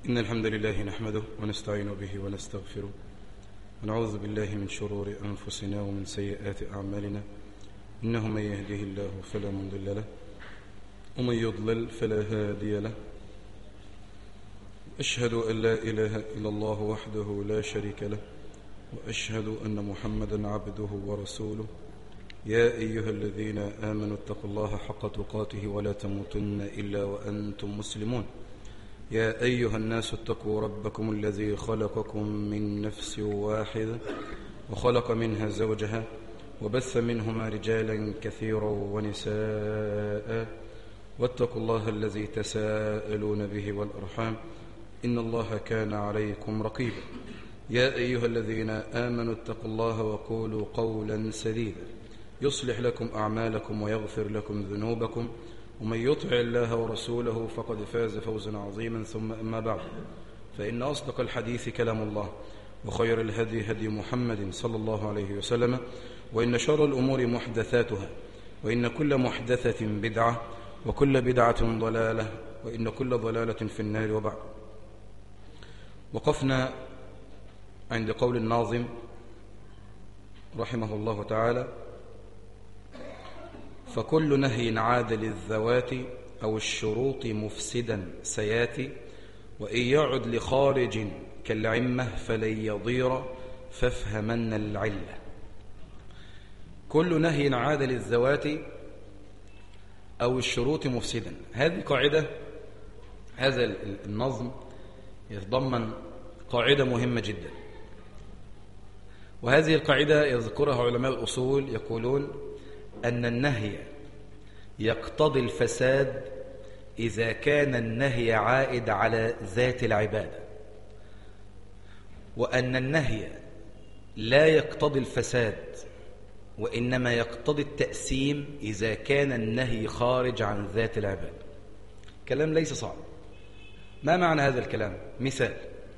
إن الحمد لله نحمده ونستعين به ونستغفره ونعوذ بالله من شرور أنفسنا ومن سيئات أعمالنا. إنه من يهده الله فلا مضل له ومن يضلل فلا هادي له. أشهد أن لا إله إلا الله وحده لا شريك له وأشهد أن محمدا عبده ورسوله. يا أيها الذين آمنوا اتقوا الله حق تقاته ولا تموتن إلا وأنتم مسلمون. يا أيها الناس اتقوا ربكم الذي خلقكم من نفس واحدة وخلق منها زوجها وبث منهما رجالا كثيرا ونساء واتقوا الله الذي تساءلون به والأرحام إن الله كان عليكم رقيبا. يا أيها الذين آمنوا اتقوا الله وقولوا قولا سديدا يصلح لكم أعمالكم ويغفر لكم ذنوبكم ومن يطع الله ورسوله فقد فاز فوزا عظيما. ثم أما بعد، فإن أصدق الحديث كلام الله وخير الهدي هدي محمد صلى الله عليه وسلم وإن شر الأمور محدثاتها وإن كل محدثة بدعة وكل بدعة ضلالة وإن كل ضلالة في النار. وبعد، وقفنا عند قول الناظم رحمه الله تعالى: فكل نهي عاد للذوات أو الشروط مفسدا سياتي وإن يعد لخارج كالعمة فلن يضير فافهمن العلة. كل نهي عاد للذوات أو الشروط مفسدا. هذه قاعدة، هذا النظم يتضمن قاعدة مهمة جدا، وهذه القاعدة يذكرها علماء الأصول يقولون أن النهي يقتضي الفساد إذا كان النهي عائد على ذات العبادة، وأن النهي لا يقتضي الفساد وإنما يقتضي التأسيم إذا كان النهي خارج عن ذات العبادة. كلام ليس صعب. ما معنى هذا الكلام؟ مثال: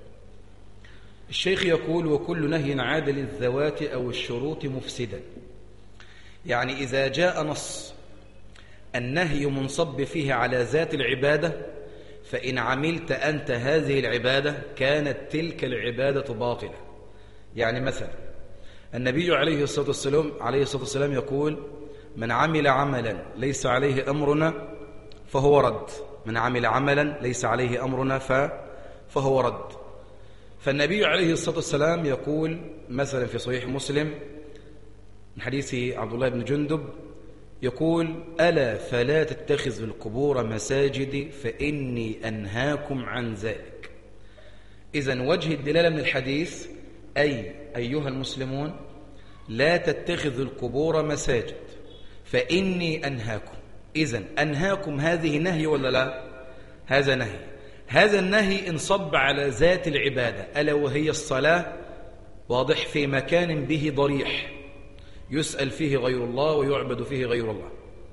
الشيخ يقول: وكل نهي عاد للذوات أو الشروط مفسدا. يعني إذا جاء نص النهي منصب فيه على ذات العبادة، فإن عملت أنت هذه العبادة كانت تلك العبادة باطلة. يعني مثلا النبي عليه الصلاة والسلام يقول: من عمل عملا ليس عليه أمرنا فهو رد. من عمل عملا ليس عليه أمرنا فهو رد. فالنبي عليه الصلاة والسلام يقول مثلا في صحيح مسلم من حديث عبد الله بن جندب يقول: ألا فلا تتخذوا القبور مساجد فإني أنهاكم عن ذلك. إذن وجه الدلالة من الحديث أي أيها المسلمون لا تتخذوا القبور مساجد فإني أنهاكم. إذن أنهاكم هذه نهي ولا لا؟ هذا نهي. هذا النهي انصب على ذات العبادة ألا وهي الصلاة، واضح، في مكان به ضريح يسأل فيه غير الله ويعبد فيه غير الله.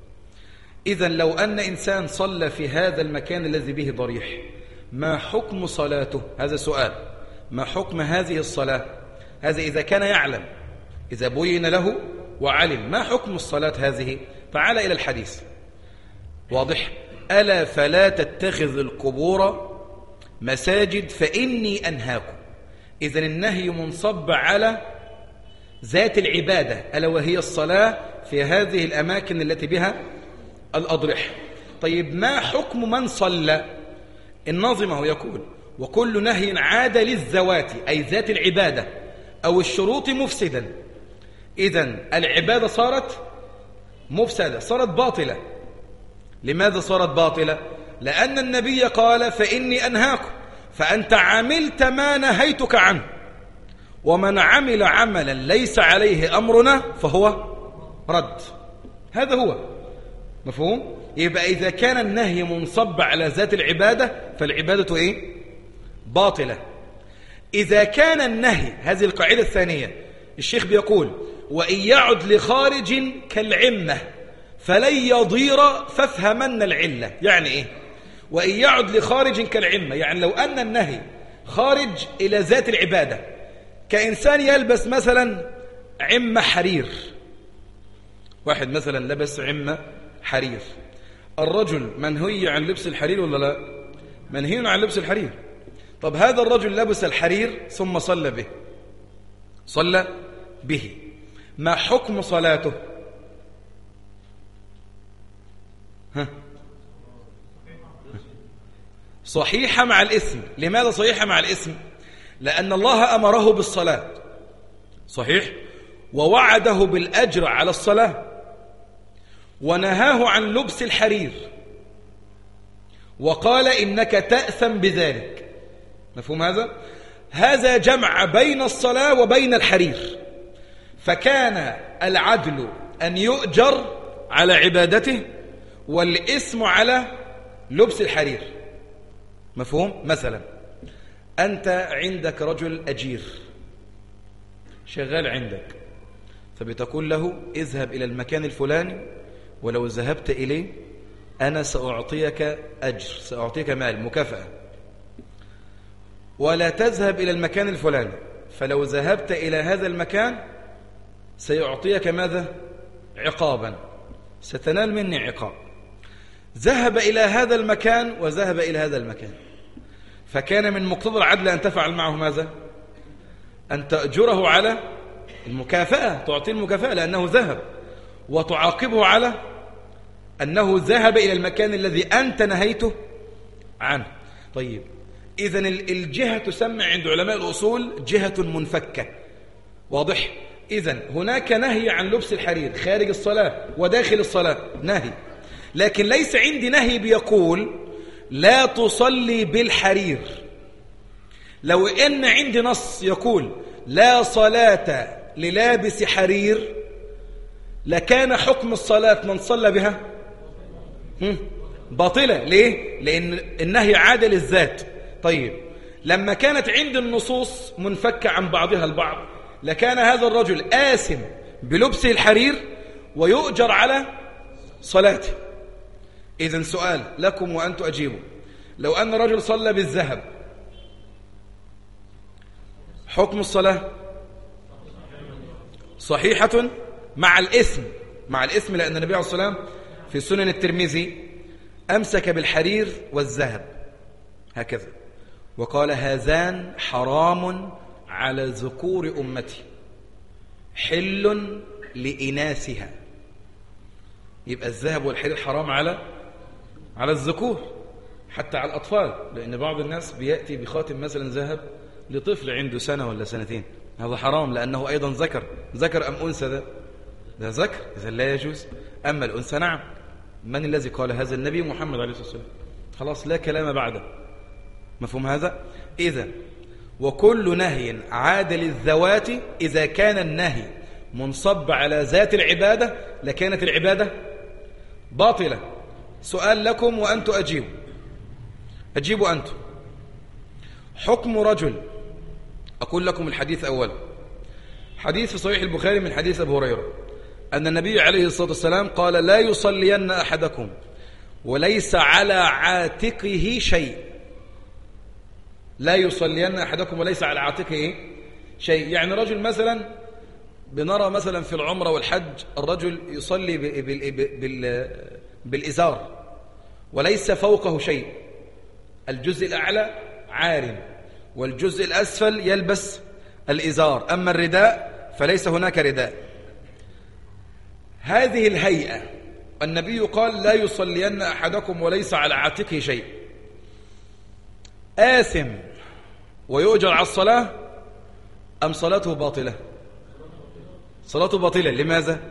إذن لو أن إنسان صلى في هذا المكان الذي به ضريح، ما حكم صلاته؟ هذا سؤال. ما حكم هذه الصلاة؟ هذا إذا كان يعلم، إذا بين له وعلم ما حكم الصلاة هذه. تعال إلى الحديث، واضح: ألا فلا تتخذ القبور مساجد فإني أنهاكم. إذن النهي منصب على ذات العبادة ألا وهي الصلاة في هذه الأماكن التي بها الأضرحة. طيب ما حكم من صلى؟ الناظم يقول: وكل نهي عاد للذوات أي ذات العبادة أو الشروط مفسدا. إذن العبادة صارت مفسدة، صارت باطلة. لماذا صارت باطلة؟ لأن النبي قال: فإني أنهاكم، فأنت عملت ما نهيتك عنه، ومن عمل عملا ليس عليه أمرنا فهو رد. هذا هو مفهوم؟ يبقى إذا كان النهي منصب على ذات العبادة فالعبادة إيه؟ باطلة. إذا كان النهي، هذه القاعدة الثانية، الشيخ بيقول: وإن يعد لخارج كالعمة فلن يضير فافهمن العلة. يعني إيه؟ وإن يعد لخارج كالعمة، يعني لو أن النهي خارج إلى ذات العبادة، كإنسان يلبس مثلا عمة حرير. واحد مثلا لبس عمة حرير، الرجل منهي عن لبس الحرير ولا لا؟ منهي عن لبس الحرير. طب هذا الرجل لبس الحرير ثم صلى به، ما حكم صلاته؟ صحيحة مع الإثم. لماذا صحيحة مع الإثم؟ لأن الله أمره بالصلاة، صحيح، ووعده بالأجر على الصلاة، ونهاه عن لبس الحرير وقال إنك تأثم بذلك. مفهوم هذا؟ هذا جمع بين الصلاة وبين الحرير، فكان العدل أن يؤجر على عبادته والإثم على لبس الحرير. مفهوم؟ مثلا أنت عندك رجل أجير شغال عندك، فبتقول له اذهب إلى المكان الفلاني، ولو ذهبت إليه أنا سأعطيك أجر، سأعطيك مال مكافأة، ولا تذهب إلى المكان الفلاني، فلو ذهبت إلى هذا المكان سيعطيك ماذا؟ عقابا، ستنال مني عقاب. ذهب إلى هذا المكان وذهب إلى هذا المكان، فكان من مقتضى العدل أن تفعل معه ماذا؟ أن تأجره على المكافأة، تعطيه المكافأة لأنه ذهب، وتعاقبه على أنه ذهب إلى المكان الذي أنت نهيته عنه. طيب، إذن الجهة تسمى عند علماء الأصول جهة منفكة، واضح؟ إذن هناك نهي عن لبس الحرير خارج الصلاة وداخل الصلاة، نهي، لكن ليس عندي نهي بيقول لا تصلي بالحرير. لو إن عندي نص يقول لا صلاة للابس حرير لكان حكم الصلاة من صلى بها باطلة. ليه؟ لأن النهي عاد للذات. طيب، لما كانت عند النصوص منفكة عن بعضها البعض لكان هذا الرجل آثم بلبسه الحرير ويؤجر على صلاته. إذن سؤال لكم وأنتم أجيبوا، لو أن رجل صلى بالذهب حكم الصلاة؟ صحيحة مع الإثم، لأن النبي عليه الصلاة والسلام في سنن الترمذي أمسك بالحرير والذهب هكذا وقال هذان حرام على ذكور أمتي حل لإناثها. يبقى الذهب والحرير حرام على الذكور، حتى على الأطفال، لأن بعض الناس بيأتي بخاتم مثلا ذهب لطفل عنده سنة ولا سنتين، هذا حرام لأنه أيضا ذكر أم أنثى؟ ده ذكر، إذا لا يجوز. أما الأنثى نعم. من الذي قال هذا؟ النبي محمد عليه الصلاة والسلام، خلاص لا كلام بعده. مفهوم هذا؟ إذا وكل نهي عاد للذوات إذا كان النهي منصب على ذات العبادة لكانت العبادة باطلة. سؤال لكم وأنتم أجيبوا أنتم. حكم رجل، أقول لكم الحديث أولا، حديث في صحيح البخاري من حديث أبي هريرة أن النبي عليه الصلاة والسلام قال لا يصلين أحدكم وليس على عاتقه شيء. لا يصلين أحدكم وليس على عاتقه شيء، يعني رجل مثلا بنرى مثلا في العمرة والحج الرجل يصلي بالإزار وليس فوقه شيء، الجزء الأعلى عار والجزء الأسفل يلبس الإزار، أما الرداء فليس هناك رداء. هذه الهيئة النبي قال لا يصلين أحدكم وليس على عاتقه شيء، آثم ويؤجر على الصلاة أم صلاته باطلة؟ صلاته باطلة. لماذا؟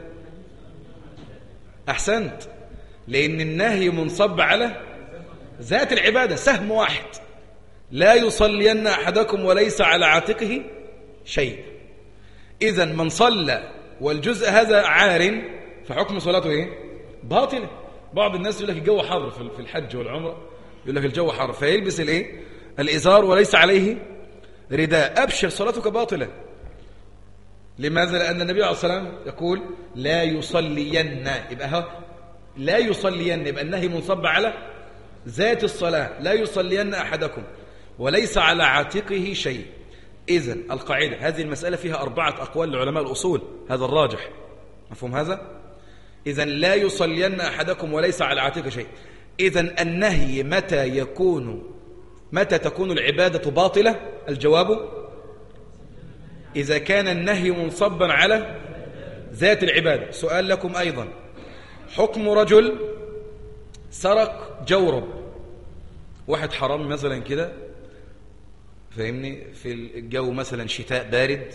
أحسنت، لأن النهي منصب على ذات العبادة، سهم واحد، لا يصلين أحدكم وليس على عاتقه شيء. إذن من صلى والجزء هذا عار فحكم صلاته إيه؟ باطلة. بعض الناس يقول لك الجو حر في الحج والعمرة، يقول لك الجو حر فيلبس الإيه؟ الإزار وليس عليه رداء، أبشر صلاتك باطلة. لماذا؟ لأن النبي عليه الصلاة والسلام يقول لا يصلين، يبقى لا يصلين، يبقى النهي منصب على ذات الصلاة، لا يصلين أحدكم وليس على عاتقه شيء. إذن القاعدة، هذه المسألة فيها 4 أقوال لعلماء الأصول، هذا الراجح. مفهوم هذا؟ إذن لا يصلين أحدكم وليس على عاتقه شيء. إذن النهي متى يكون متى تكون العبادة باطلة؟ الجواب إذا كان النهي منصبا على ذات العبادة. سؤال لكم أيضا، حكم رجل سرق جورب، واحد حرام مثلا كده، فاهمني، في الجو مثلا شتاء بارد،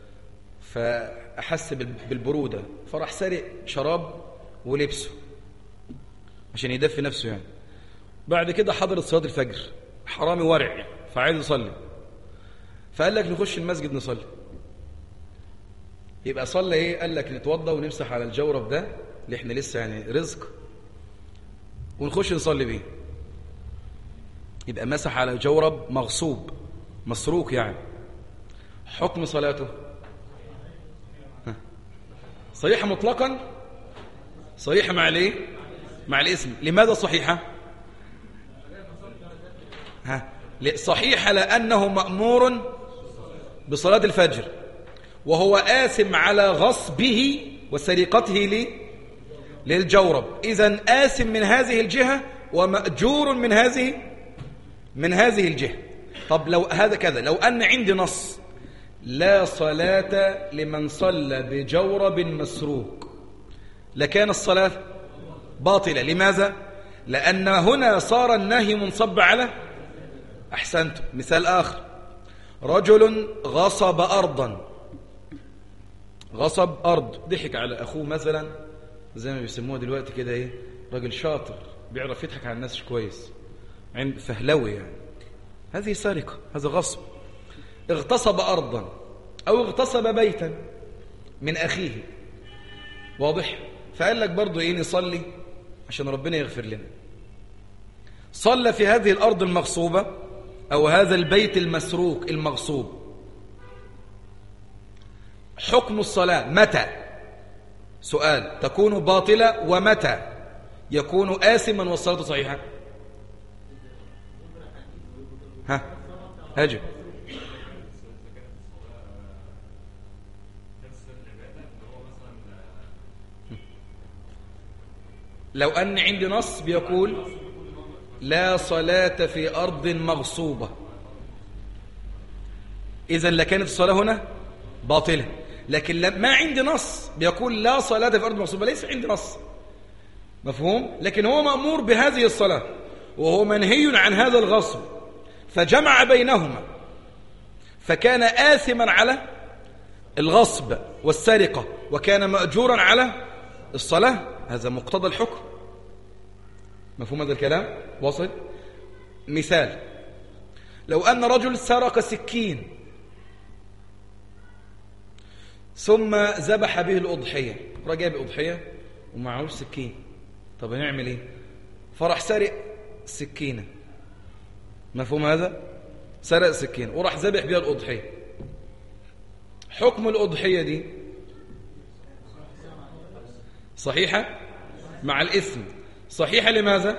فأحس بالبرودة فراح سرق شراب ولبسه عشان يدفي نفسه يعني. بعد كده حضرت صلاة الفجر، حرامي ورع فعايز يصلي، فقال لك نخش المسجد نصلي. يبقى صلى ايه؟ قال لك نتوضى ونمسح على الجورب ده اللي احنا لسه يعني رزق ونخش نصلي بيه. يبقى مسح على جورب مغصوب مسروق يعني. حكم صلاته صحيحة مطلقا، صحيحة مع الايه؟ مع الاسم. لماذا صحيحة؟ صحيحة لأنه مأمور بصلاة الفجر، وهو آثم على غصبه وسرقته للجورب. إذن آثم من هذه الجهة ومأجور من هذه الجهة. طب لو هذا كذا، لو أن عندي نص لا صلاة لمن صلى بجورب مسروق، لكان الصلاة باطلة. لماذا؟ لأن هنا صار النهي منصب على. أحسنت. مثال آخر، رجل غصب أرضا، غصب أرض، ضحك على أخوه مثلا، زي ما بيسموها دلوقتي كده ايه، راجل شاطر بيعرف يضحك على الناس كويس، عند فهلوي يعني. هذه سرقة، هذا غصب. اغتصب أرضا أو اغتصب بيتا من أخيه، واضح؟ فقال لك برضو ايه، نصلي عشان ربنا يغفر لنا. صلى في هذه الأرض المغصوبة أو هذا البيت المسروق المغصوب. حكم الصلاة متى؟ سؤال، تكون باطلة ومتى يكون آثما والصلاة صحيحة؟ أجب. لو أن عندي نص بيقول لا صلاة في أرض مغصوبة، إذن لكانت الصلاة هنا باطلة. لكن ما عندي نص بيقول لا صلاة في أرض مغصوبة، ليس عندي نص، مفهوم؟ لكن هو مأمور بهذه الصلاة وهو منهي عن هذا الغصب، فجمع بينهما فكان آثما على الغصب والسرقة وكان مأجورا على الصلاة. هذا مقتضى الحكم. مفهوم هذا الكلام؟ واصل؟ مثال، لو أن رجل سرق سكين ثم ذبح به الأضحية، رجع بأضحية ومعهوش سكين، طب نعمل ايه؟ فراح سرق سكينة، مفهوم هذا؟ سرق سكينة وراح ذبح بها الأضحية. حكم الأضحية دي صحيحة مع الإثم. صحيحة لماذا؟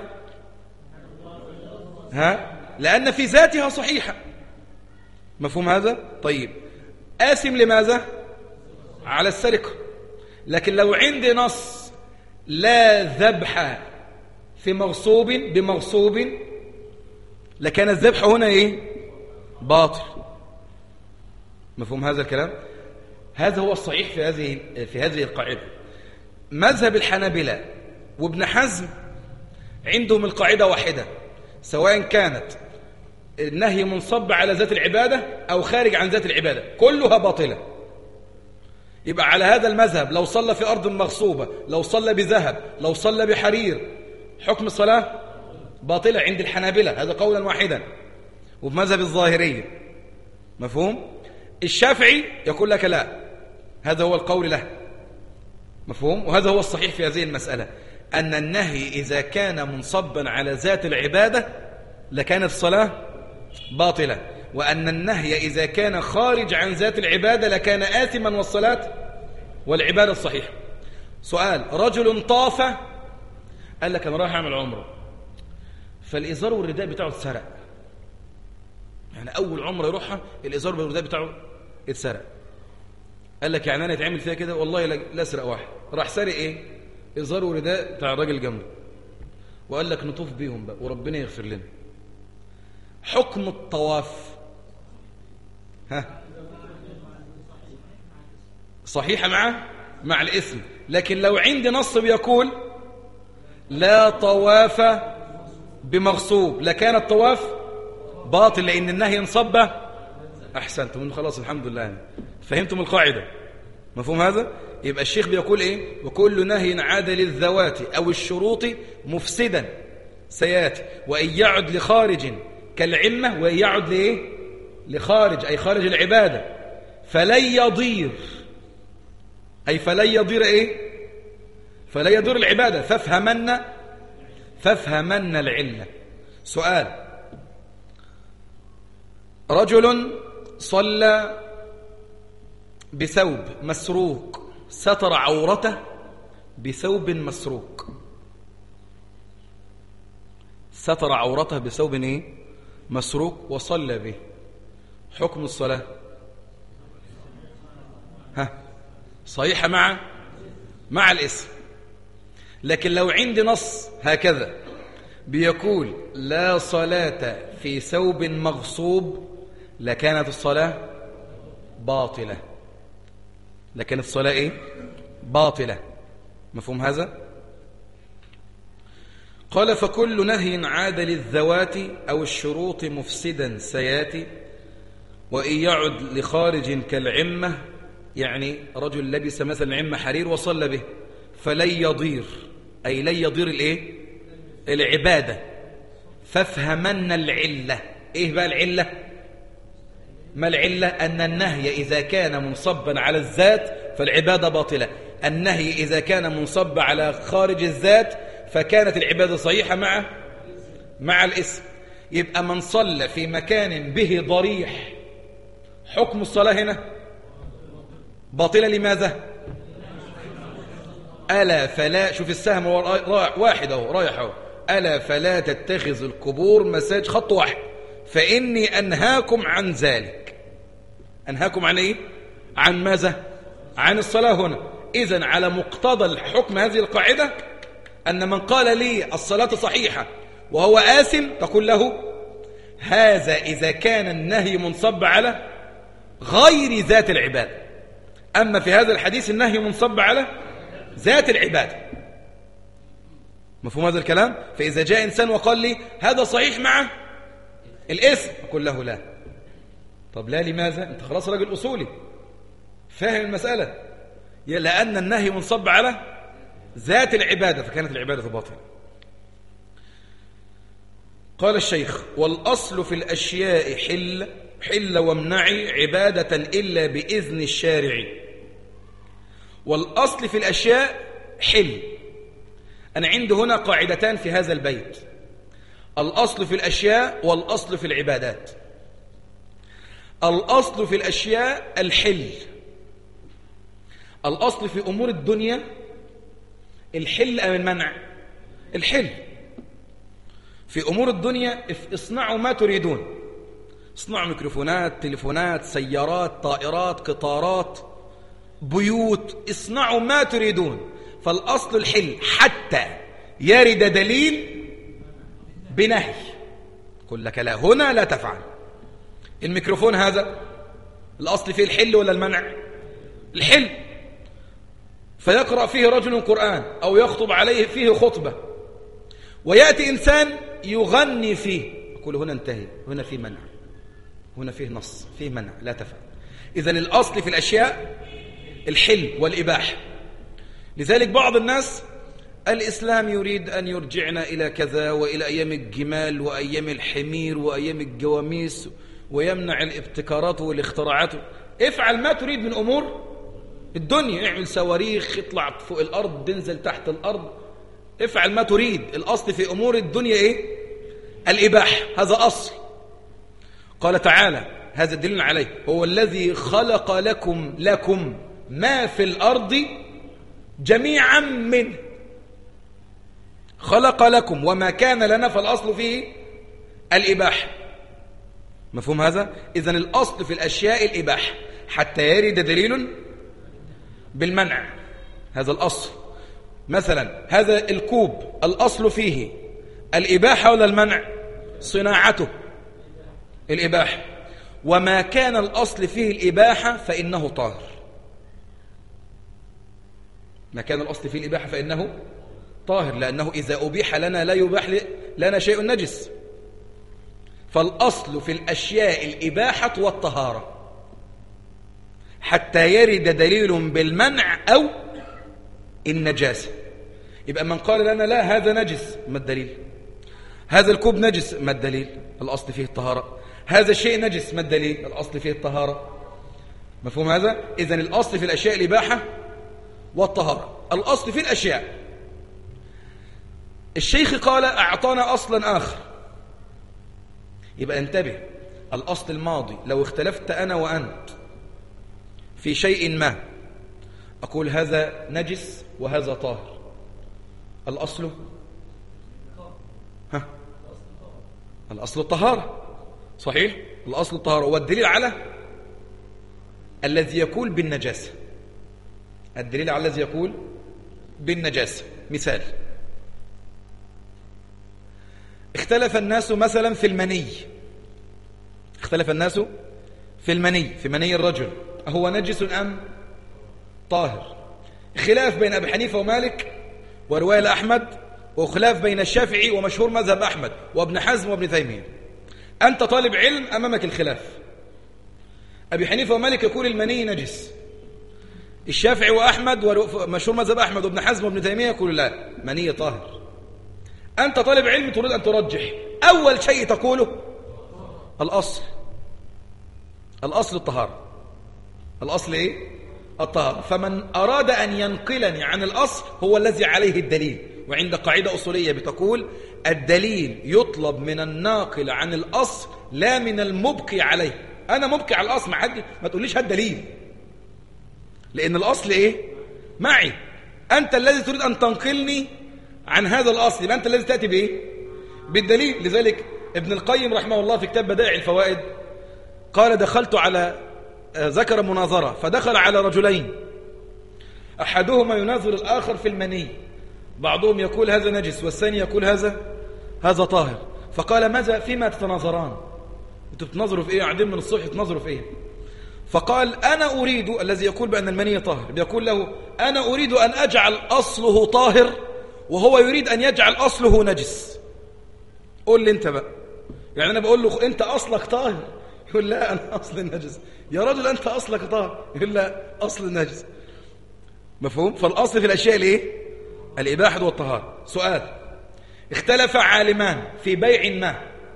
لأن في ذاتها صحيحة، مفهوم هذا؟ طيب، آثم لماذا؟ على السرقة. لكن لو عندي نص لا ذبح في مغصوب بمغصوب، لكان الذبح هنا ايه؟ باطل. مفهوم هذا الكلام؟ هذا هو الصحيح في هذه القاعدة. مذهب الحنابلة وابن حزم عندهم القاعدة واحدة، سواء كانت النهي منصب على ذات العبادة أو خارج عن ذات العبادة، كلها باطلة. يبقى على هذا المذهب لو صلى في أرض مغصوبة، لو صلى بذهب، لو صلى بحرير، حكم الصلاة باطلة عند الحنابلة، هذا قولا واحدا، وبمذهب الظاهرية. مفهوم؟ الشافعي يقول لك لا، هذا هو القول له، مفهوم؟ وهذا هو الصحيح في هذه المسألة، أن النهي إذا كان منصبا على ذات العبادة لكانت الصلاة باطلة، وأن النهي إذا كان خارج عن ذات العبادة لكان آثما والعبادة الصحيحة. سؤال، رجل طاف قال لك أنا رايح أعمل عمره، فالإزار والرداء بتاعه اتسرق، يعني أول عمره يروحها الإزار والرداء بتاعه اتسرق. قال لك يعني أنا يتعمل فيها كده؟ والله لا أسرق واحد. راح سرق إيه؟ إزار ورداء بتاع الراجل جنبه، وقال لك نطوف بيهم بقى وربنا يغفر لنا. حكم الطواف صحيحة مع الاسم، لكن لو عندي نص بيقول لا طواف بمغصوب لكان الطواف باطل، لأن النهي انصب. أحسنتم، خلاص الحمد لله فهمتم القاعدة. مفهوم هذا؟ يبقى الشيخ بيقول إيه؟ وكل نهي عاد للذوات أو الشروط مفسدا سياتي، وإن يعد لخارج كالعلمة، وإن يعد لإيه؟ لخارج أي خارج العبادة، فلن يضير، أي فلن يضير إيه؟ فلن يضير العبادة، فافهمن العلة. سؤال: رجل صلى بثوب مسروق، ستر عورته بثوب مسروق، ستر عورته بثوب إيه؟ مسروق وصلى به، حكم الصلاة صحيحة مع الاسم. لكن لو عندي نص هكذا بيقول لا صلاة في ثوب مغصوب لكانت الصلاة باطلة، لكانت الصلاة إيه؟ باطلة. مفهوم هذا؟ قال: فكل نهي عاد للذوات أو الشروط مفسدا سياتي، وإن يعد لخارج كالعمة، يعني رجل لبس مثلا عمة حرير وصلى به، فلن يضير، أي لن يضير الإيه؟ العبادة، فافهمن العلة. إيه بقى العلة؟ ما العلة؟ أن النهي إذا كان منصبا على الذات فالعبادة باطلة، النهي إذا كان منصب على خارج الذات فكانت العبادة صحيحة مع الاسم. يبقى من صلى في مكان به ضريح، حكم الصلاة هنا باطلة. لماذا؟ ألا فلا، شوف السهم واحد اهو رايح اهو، ألا فلا تتخذ القبور مساجد، خط واحد، فإني أنهاكم عن ذلك. أنهاكم عن إيه؟ عن ماذا؟ عن الصلاة هنا. إذن على مقتضى الحكم هذه القاعدة أن من قال لي الصلاة صحيحة وهو آثم تقول له هذا إذا كان النهي منصب على غير ذات العبادة، أما في هذا الحديث النهي منصب على ذات العبادة. مفهوم هذا الكلام؟ فإذا جاء إنسان وقال لي هذا صحيح مع الاسم أقول له لا. طب لا، لماذا؟ أنت خلاص راجل أصولي فاهم المسألة، لأن النهي منصب على ذات العبادة فكانت العبادة باطلة. قال الشيخ: والأصل في الأشياء حل وامنعي عبادة إلا بإذن الشارع. والأصل في الأشياء حل. أنا عندي هنا قاعدتان في هذا البيت: الأصل في الأشياء والأصل في العبادات. الأصل في الأشياء الحل. الأصل في أمور الدنيا الحل أم المنع؟ الحل. في أمور الدنيا اصنعوا ما تريدون، اصنعوا ميكروفونات، تليفونات، سيارات، طائرات، قطارات، بيوت، اصنعوا ما تريدون، فالأصل الحل حتى يرد دليل بنهي. قل لك لا، هنا لا تفعل. الميكروفون هذا الأصل فيه الحل ولا المنع؟ الحل. فيقرأ فيه رجل قرآن أو يخطب عليه فيه خطبة، ويأتي إنسان يغني فيه، يقول هنا انتهي، هنا فيه منع، هنا فيه نص، فيه منع، لا تفعل. إذن الأصل في الأشياء الحل والإباحة. لذلك بعض الناس الإسلام يريد أن يرجعنا إلى كذا وإلى أيام الجمال وأيام الحمير وأيام الجواميس، ويمنع الابتكارات والاختراعات. افعل ما تريد من أمور الدنيا، اعمل صواريخ، اطلع فوق الأرض، تنزل تحت الأرض، افعل ما تريد. الأصل في أمور الدنيا إيه؟ الإباحة، هذا أصل. قال تعالى، هذا الدليل عليه: هو الذي خلق لكم ما في الأرض جميعا منه. خلق لكم وما كان لنا، فالأصل فيه الإباحة. مفهوم هذا؟ إذن الأصل في الأشياء الإباحة حتى يرد دليل بالمنع، هذا الأصل. مثلا هذا الكوب الأصل فيه الإباحة ولا المنع؟ صناعته. الإباحة، وما كان الأصل فيه الإباحة فإنه طاهر. ما كان الأصل فيه الإباحة فإنه طاهر، لأنه إذا أبيح لنا لا يباح لنا شيء نجس. فالأصل في الأشياء الإباحة والطهارة حتى يرد دليل بالمنع أو النجاسة. يبقى من قال لنا لا هذا نجس، ما الدليل؟ هذا الكوب نجس، ما الدليل؟ الأصل فيه الطهارة. هذا الشيء نجس، ما الدليل؟ الأصل فيه الطهارة. مفهوم هذا؟ إذن الأصل في الأشياء الإباحة والطهارة، الأصل في الأشياء. الشيخ قال أعطانا أصلا آخر، يبقى انتبه. الأصل الماضي لو اختلفت أنا وأنت في شيء ما، أقول هذا نجس وهذا طاهر، الأصل الأصل الطهارة، صحيح؟ الأصل الطهارة، والدليل على الذي يقول بالنجاسة. الدليل على الذي يقول بالنجاسة. مثال: اختلف الناس مثلا في المني. اختلف الناس في المني، في مني الرجل، أهو نجس أم طاهر؟ خلاف بين أبي حنيفة ومالك ورواية لأحمد، وخلاف بين الشافعي ومشهور مذهب أحمد وابن حزم وابن تيمية. أنت طالب علم، أمامك الخلاف. أبي حنيفة ومالك يقول المني نجس، الشافعي وأحمد ومشهور مذهب أحمد وابن حزم وابن تيمية يقول لا، مني طاهر. أنت طالب علم تريد أن ترجح، أول شيء تقوله الأصل الطهارة. الأصل إيه؟ الطهارة. فمن أراد أن ينقلني عن الأصل هو الذي عليه الدليل. وعند قاعدة أصولية بتقول الدليل يطلب من الناقل عن الأصل لا من المبقي عليه. أنا مبقي على الأصل، ما تقوليش هات دليل، لأن الأصل إيه؟ معي. أنت الذي تريد أن تنقلني عن هذا الأصل، يبقى أنت الذي تأتي بإيه؟ بالدليل. لذلك ابن القيم رحمه الله في كتاب بدائع الفوائد قال دخلت على ذكر مناظرة، فدخل على رجلين أحدهما يناظر الآخر في المني، بعضهم يقول هذا نجس والثاني يقول هذا طاهر. فقال ماذا فيما تتناظران؟ انتوا بتناظروا في ايه؟ قاعدين من الصبح تناظروا في ايه؟ فقال أنا أريد، الذي يقول بأن المني طاهر بيقول له أنا أريد أن أجعل أصله طاهر وهو يريد أن يجعل أصله نجس. قول لي أنت بقى، يعني أنا بقول له أنت أصلك طاهر، يقول لا أنا أصل نجس. يا رجل أنت أصلك طاهر، يقول لا أصل نجس. مفهوم؟ فالأصل في الأشياء الإيه؟ الإباحة والطهارة. سؤال: اختلف عالمان في بيع ما،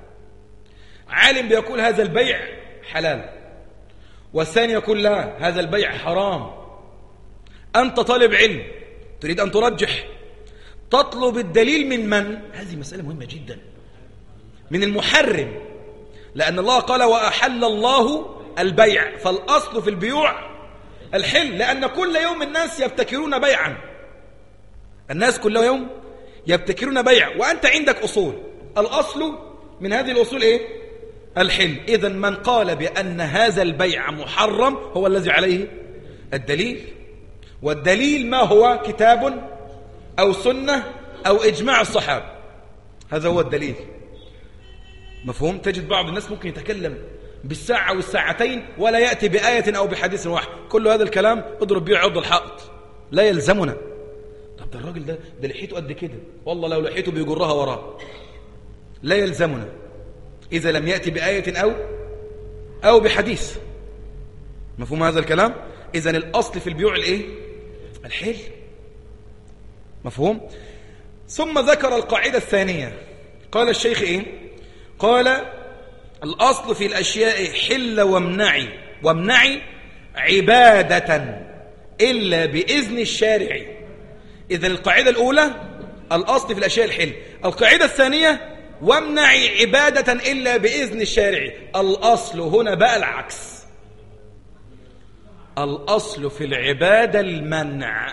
عالم بيقول هذا البيع حلال والثاني يقول لا هذا البيع حرام. أنت طالب علم تريد أن ترجح، تطلب الدليل من؟ هذه مسألة مهمة جدا، من المحرم، لأن الله قال وأحل الله البيع، فالأصل في البيوع الحل، لأن كل يوم الناس يبتكرون بيعا، الناس كل يوم يبتكرون بيع، وأنت عندك أصول، الأصل من هذه الأصول إيه؟ الحل. إذن من قال بأن هذا البيع محرم هو الذي عليه الدليل، والدليل ما هو؟ كتاب أو سنة أو إجماع الصحابة، هذا هو الدليل. مفهوم؟ تجد بعض الناس ممكن يتكلم بالساعة والساعتين ولا يأتي بآية أو بحديث واحد، كل هذا الكلام اضرب بيه عرض الحائط، لا يلزمنا. طب ده الراجل ده لحيته قد كده، والله لو لحيته بيجرها وراه، لا يلزمنا إذا لم يأتي بآية أو بحديث. مفهوم هذا الكلام؟ إذن الأصل في البيوع الإيه؟ الحل. مفهوم؟ ثم ذكر القاعدة الثانية، قال الشيخ إيه؟ قال الأصل في الأشياء حل وامنعي عبادة إلا بإذن الشارع. إذن القاعدة الأولى الأصل في الأشياء الحل، القاعدة الثانية وامنعي عبادة إلا بإذن الشارع. الأصل هنا بقى العكس، الأصل في العبادة المنع.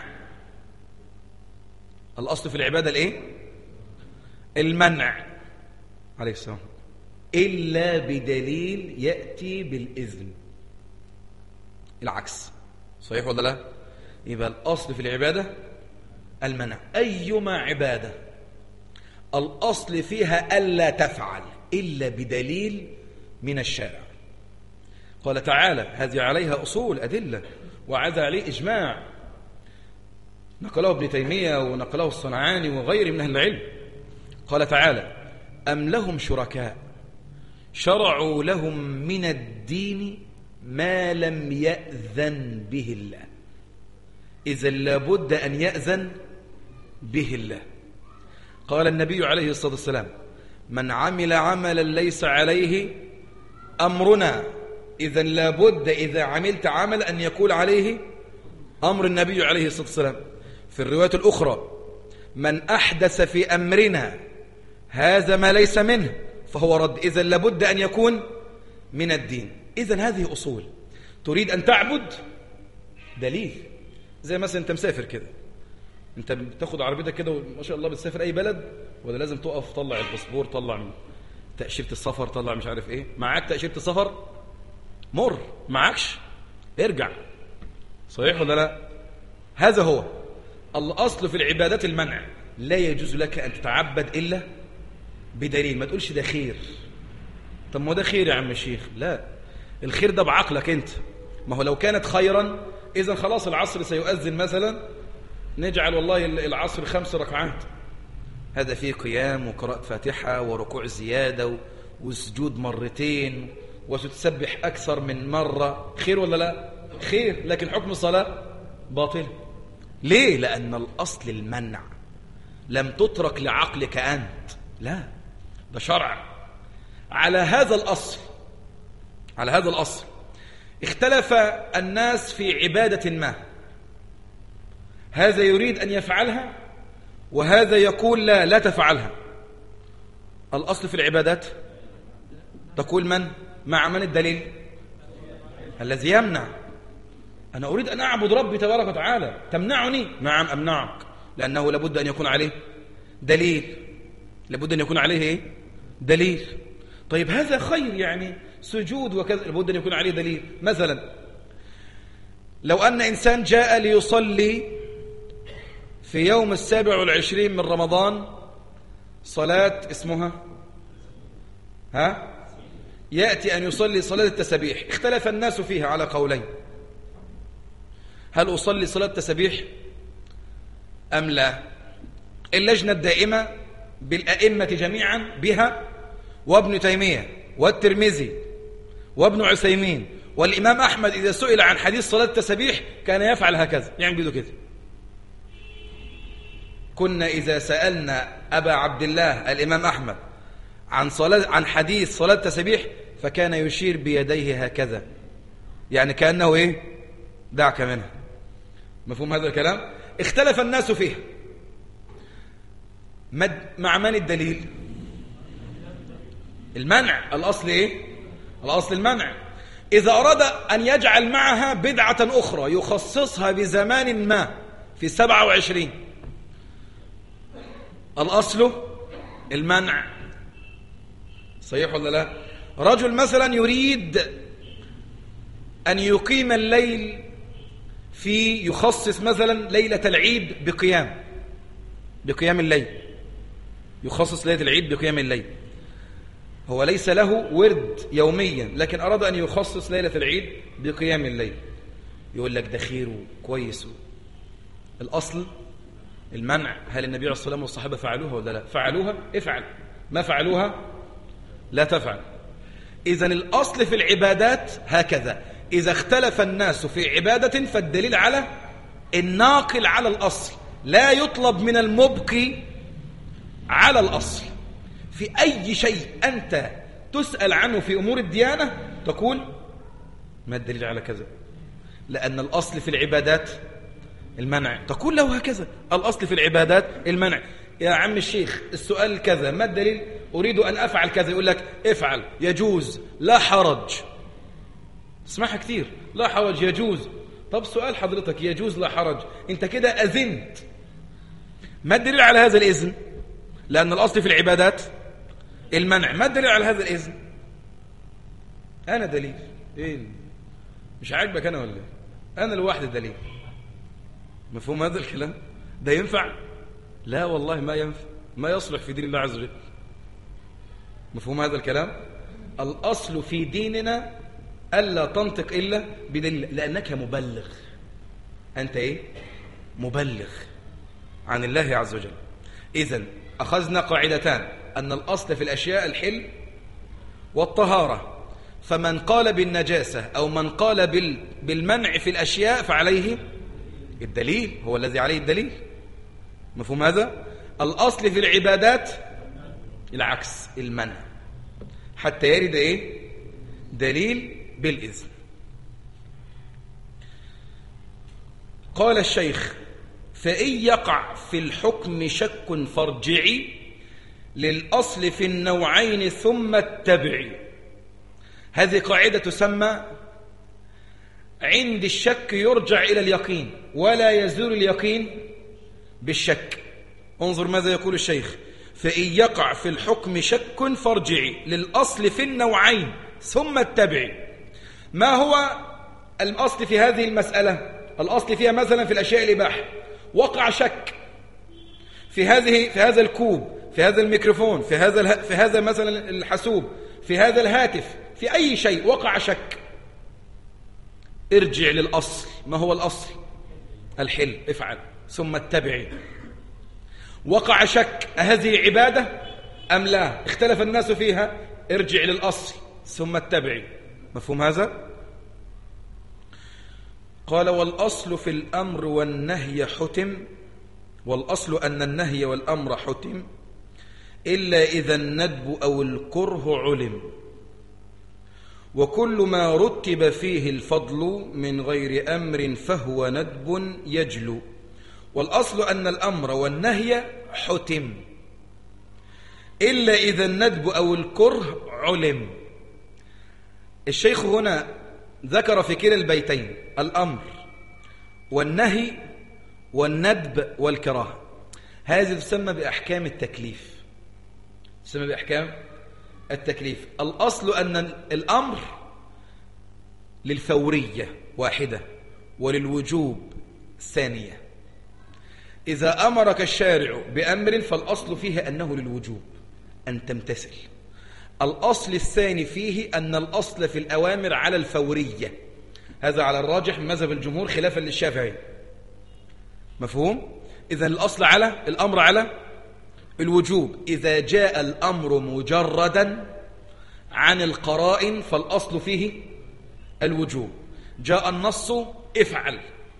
الأصل في العبادة الإيه؟ المنع. عليه السلام. إلا بدليل يأتي بالإذن، العكس. صحيح ولا لا؟ يبقى الأصل في العبادة المنع. أيما عبادة الأصل فيها ألا تفعل إلا بدليل من الشارع. قال تعالى هذه عليها أصول أدلة وعاد عليه إجماع نقله ابن تيمية ونقله الصنعاني وغيره من أهل العلم. قال تعالى أم لهم شركاء شرعوا لهم من الدين ما لم يأذن به الله. إذا لابد أن يأذن به الله. قال النبي عليه الصلاة والسلام من عمل عملا ليس عليه أمرنا. إذا لابد إذا عملت عمل أن يكون عليه أمر النبي عليه الصلاة والسلام. في الرواية الأخرى من أحدث في أمرنا هذا ما ليس منه فهو رد. إذا لابد أن يكون من الدين. إذا هذه أصول. تريد أن تعبد دليل. زي مثلا أنت مسافر كده، أنت بتاخد عربيتك كده وما شاء الله بتسافر أي بلد، ولا لازم تقف طلع الباسبور، طلع من تأشيرة السفر، طلع مش عارف إيه، معاك تأشيرة السفر مر، معاكش ارجع. صحيح ولا لا؟ هذا هو الأصل في العبادات المنع. لا يجوز لك أن تتعبد إلا بدليل. ما تقولش ده خير. طب ما ده خير يا عم الشيخ. لا، الخير ده بعقلك أنت. ما هو لو كانت خيرا إذن خلاص العصر سيؤذن مثلا، نجعل والله العصر 5 ركعات، هذا فيه قيام وقراءة فاتحة وركوع زيادة وسجود مرتين وتتسبح أكثر من مرة. خير ولا لا؟ خير. لكن حكم الصلاة باطل. ليه؟ لأن الأصل المنع. لم تترك لعقلك أنت، لا، ده شرع. على هذا الأصل اختلف الناس في عبادة ما. هذا يريد أن يفعلها وهذا يقول لا تفعلها. الأصل في العبادات تقول مع من الدليل الذي يمنع. أنا أريد أن أعبد ربي تبارك وتعالى، تمنعني؟ نعم أمنعك، لأنه لابد أن يكون عليه دليل. لابد أن يكون عليه إيه؟ دليل. طيب هذا خير، يعني سجود وكذا لابد أن يكون عليه دليل. مثلا لو أن إنسان جاء ليصلي في يوم 27 من رمضان صلاة اسمها يأتي أن يصلي صلاة التسبيح. اختلف الناس فيها على قولين: هل أصلي صلاة التسبيح أم لا؟ اللجنة الدائمة بالأئمة جميعا بها، وابن تيمية والترمذي وابن عثيمين والإمام أحمد إذا سئل عن حديث صلاة التسبيح كان يفعل هكذا، يعني بيده كده. كنا إذا سألنا أبا عبد الله الإمام أحمد عن حديث صلاة التسبيح فكان يشير بيديه هكذا، يعني كأنه إيه؟ دعك منها. مفهوم هذا الكلام؟ اختلف الناس فيه. مع من الدليل؟ المنع. الأصل إيه؟ الأصل المنع. إذا أراد أن يجعل معها بدعة أخرى يخصصها بزمان ما في 27، الأصل المنع. صحيح ولا لا؟ رجل مثلا يريد أن يقيم الليل يخصص مثلا ليلة العيد بقيام الليل، يخصص ليلة العيد بقيام الليل. هو ليس له ورد يوميا، لكن أراد أن يخصص ليلة العيد بقيام الليل. يقول لك ده خير وكويس. الأصل المنع. هل النبي عليه الصلاة والسلام والصحابة فعلوها ولا لا؟ فعلوها افعل، ما فعلوها لا تفعل. إذن الأصل في العبادات هكذا. إذا اختلف الناس في عبادة فالدليل على الناقل على الأصل، لا يطلب من المبقي على الأصل. في أي شيء أنت تسأل عنه في أمور الديانة تقول ما الدليل على كذا؟ لأن الأصل في العبادات المنع. تقول له هكذا: الأصل في العبادات المنع. يا عم الشيخ السؤال كذا، ما الدليل؟ أريد أن أفعل كذا. يقول لك افعل، يجوز، لا حرج. تسمعها كثير، لا حرج، يجوز. طب سؤال حضرتك، يجوز لا حرج، انت كده أذنت. ما الدليل على هذا الإذن؟ لأن الأصل في العبادات المنع. ما الدليل على هذا الإذن؟ أنا دليل. إيه؟ مش عاجبك أنا ولا إيه؟ أنا لوحدي دليل. مفهوم هذا الكلام؟ ده ينفع؟ لا والله ما ينفع، ما يصلح في دين الله عز وجل. مفهوم هذا الكلام؟ الأصل في ديننا ألا تنطق إلا بدليل، لأنك مبلغ. أنت إيه؟ مبلغ عن الله عز وجل. إذن أخذنا قاعدتان، أن الأصل في الأشياء الحل والطهارة، فمن قال بالنجاسة أو من قال بالمنع في الأشياء فعليه الدليل، هو الذي عليه الدليل. مفهوم هذا؟ الأصل في العبادات العكس، المنع، حتى يرد إيه؟ دليل بالإذن. قال الشيخ: فإن يقع في الحكم شك فارجعي للأصل في النوعين ثم اتبعي. هذه قاعدة تسمى عند الشك يرجع إلى اليقين ولا يزول اليقين بالشك. انظر ماذا يقول الشيخ: فإن يقع في الحكم شك فارجعي للأصل في النوعين ثم اتبعي. ما هو الأصل في هذه المسألة؟ الأصل فيها مثلا في الأشياء الإباحة، وقع شك في هذا الكوب، في هذا الميكروفون، في هذا مثلا الحاسوب، في هذا الهاتف، في أي شيء وقع شك، ارجع للأصل. ما هو الأصل؟ الحل، افعل ثم اتبعي. وقع شك هذه عبادة أم لا، اختلف الناس فيها، ارجع للأصل ثم اتبعي. مفهوم هذا؟ قال: والأصل في الأمر والنهي حتم، والأصل أن النهي والأمر حتم إلا إذا الندب أو الكره علم، وكل ما رتب فيه الفضل من غير أمر فهو ندب يجلو. والأصل أن الأمر والنهي حتم إلا إذا الندب أو الكره علم. الشيخ هنا ذكر في كلا البيتين الأمر والنهي والندب والكراهة. هذه تسمى بأحكام التكليف، تسمى بأحكام التكليف. الأصل أن الأمر للفورية واحدة وللوجوب ثانية. إذا أمرك الشارع بأمر فالأصل فيه أنه للوجوب، أن تمتثل. الأصل الثاني فيه أن الأصل في الأوامر على الفورية، هذا على الراجح من مذهب الجمهور خلافا للشافعي. مفهوم؟ إذن الأصل على الأمر على الوجوب. إذا جاء الأمر مجردا عن القرائن فالأصل فيه الوجوب. جاء النص: افعل،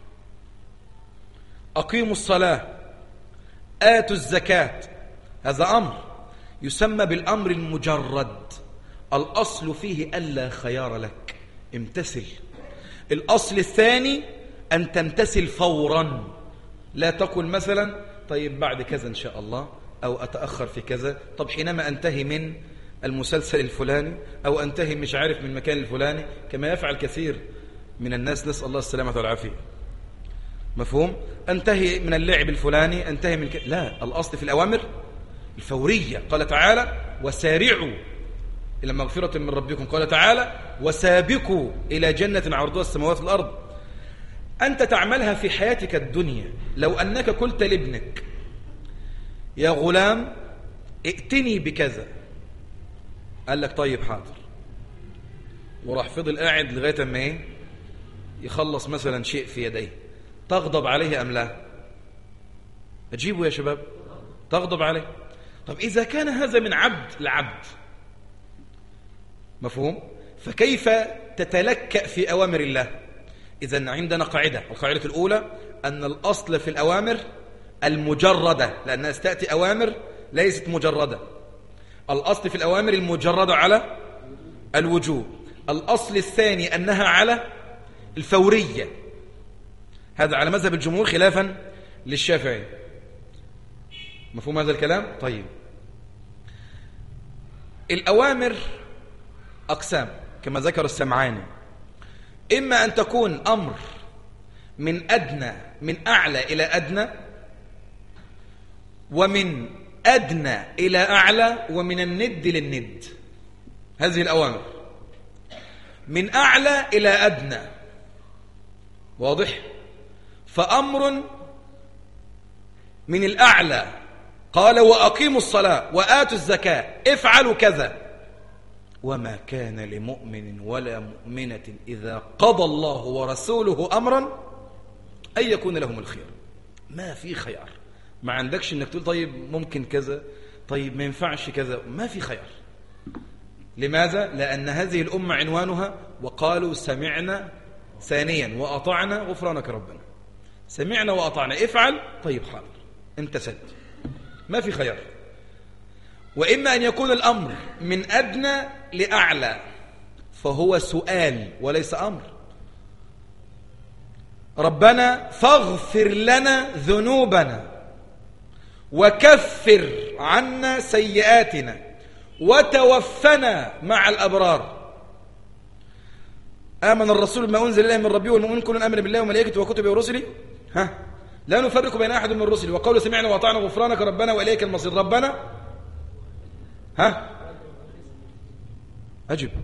أقيموا الصلاة، آتوا الزكاة، هذا أمر يسمى بالأمر المجرد، الأصل فيه ألا خيار لك، امتثل. الأصل الثاني أن تمتثل فورا، لا تقل مثلا طيب بعد كذا إن شاء الله، أو أتأخر في كذا، طب حينما أنتهي من المسلسل الفلاني، أو أنتهي مش عارف من المكان الفلاني، كما يفعل كثير من الناس، نسأل الله السلامة والعافية. مفهوم؟ أنتهي من اللعب الفلاني، أنتهي من لا، الأصل في الأوامر الفورية. قال تعالى: وسارعوا إلى مغفرة من ربكم. قال تعالى: وسابقوا إلى جنة عرضها السماوات والأرض. أنت تعملها في حياتك الدنيا. لو أنك قلت لابنك: يا غلام ائتني بكذا، قال لك طيب حاضر، وراح فضل قاعد لغاية ما ايه يخلص مثلا شيء في يديه، تغضب عليه أم لا؟ أجيبوا يا شباب، تغضب عليه. طب إذا كان هذا من عبد لعبد، مفهوم؟ فكيف تتلكأ في أوامر الله؟ إذن عندنا قاعدة، القاعدة الأولى أن الأصل في الأوامر المجردة، لأنها ستأتي أوامر ليست مجردة. الأصل في الأوامر المجردة على الوجوب. الأصل الثاني أنها على الفورية، هذا على مذهب الجمهور خلافا للشافعي. مفهوم هذا الكلام؟ طيب، الأوامر أقسام كما ذكر السمعاني، إما أن تكون أمر من أعلى إلى أدنى، ومن أدنى إلى أعلى، ومن الند للند. هذه الأوامر من أعلى إلى أدنى، واضح؟ فأمر من الأعلى قال: وأقيموا الصلاة وآتوا الزكاة، افعلوا كذا، وما كان لمؤمن ولا مؤمنة إذا قضى الله ورسوله أمرا أن يكون لهم الخير. ما في خيار، ما عندكش انك تقول طيب ممكن كذا، طيب ما ينفعش كذا، ما في خيار. لماذا؟ لأن هذه الأمة عنوانها وقالوا سمعنا ثانيا وأطعنا غفرانك ربنا. سمعنا وأطعنا، افعل طيب حاضر امتثلت، ما في خيار. وإما أن يكون الأمر من أدنى لأعلى فهو سؤال وليس أمر. ربنا فاغفر لنا ذنوبنا وكفر عنا سيئاتنا وتوفنا مع الأبرار. آمن الرسول بما أنزل إليه من ربه والمؤمنون كل آمن بالله وملائكته وكتبه ورسله لا نفرق بين أحد من الرسل وقالوا سمعنا وأطعنا غفرانك ربنا وإليك المصير. ربنا أجب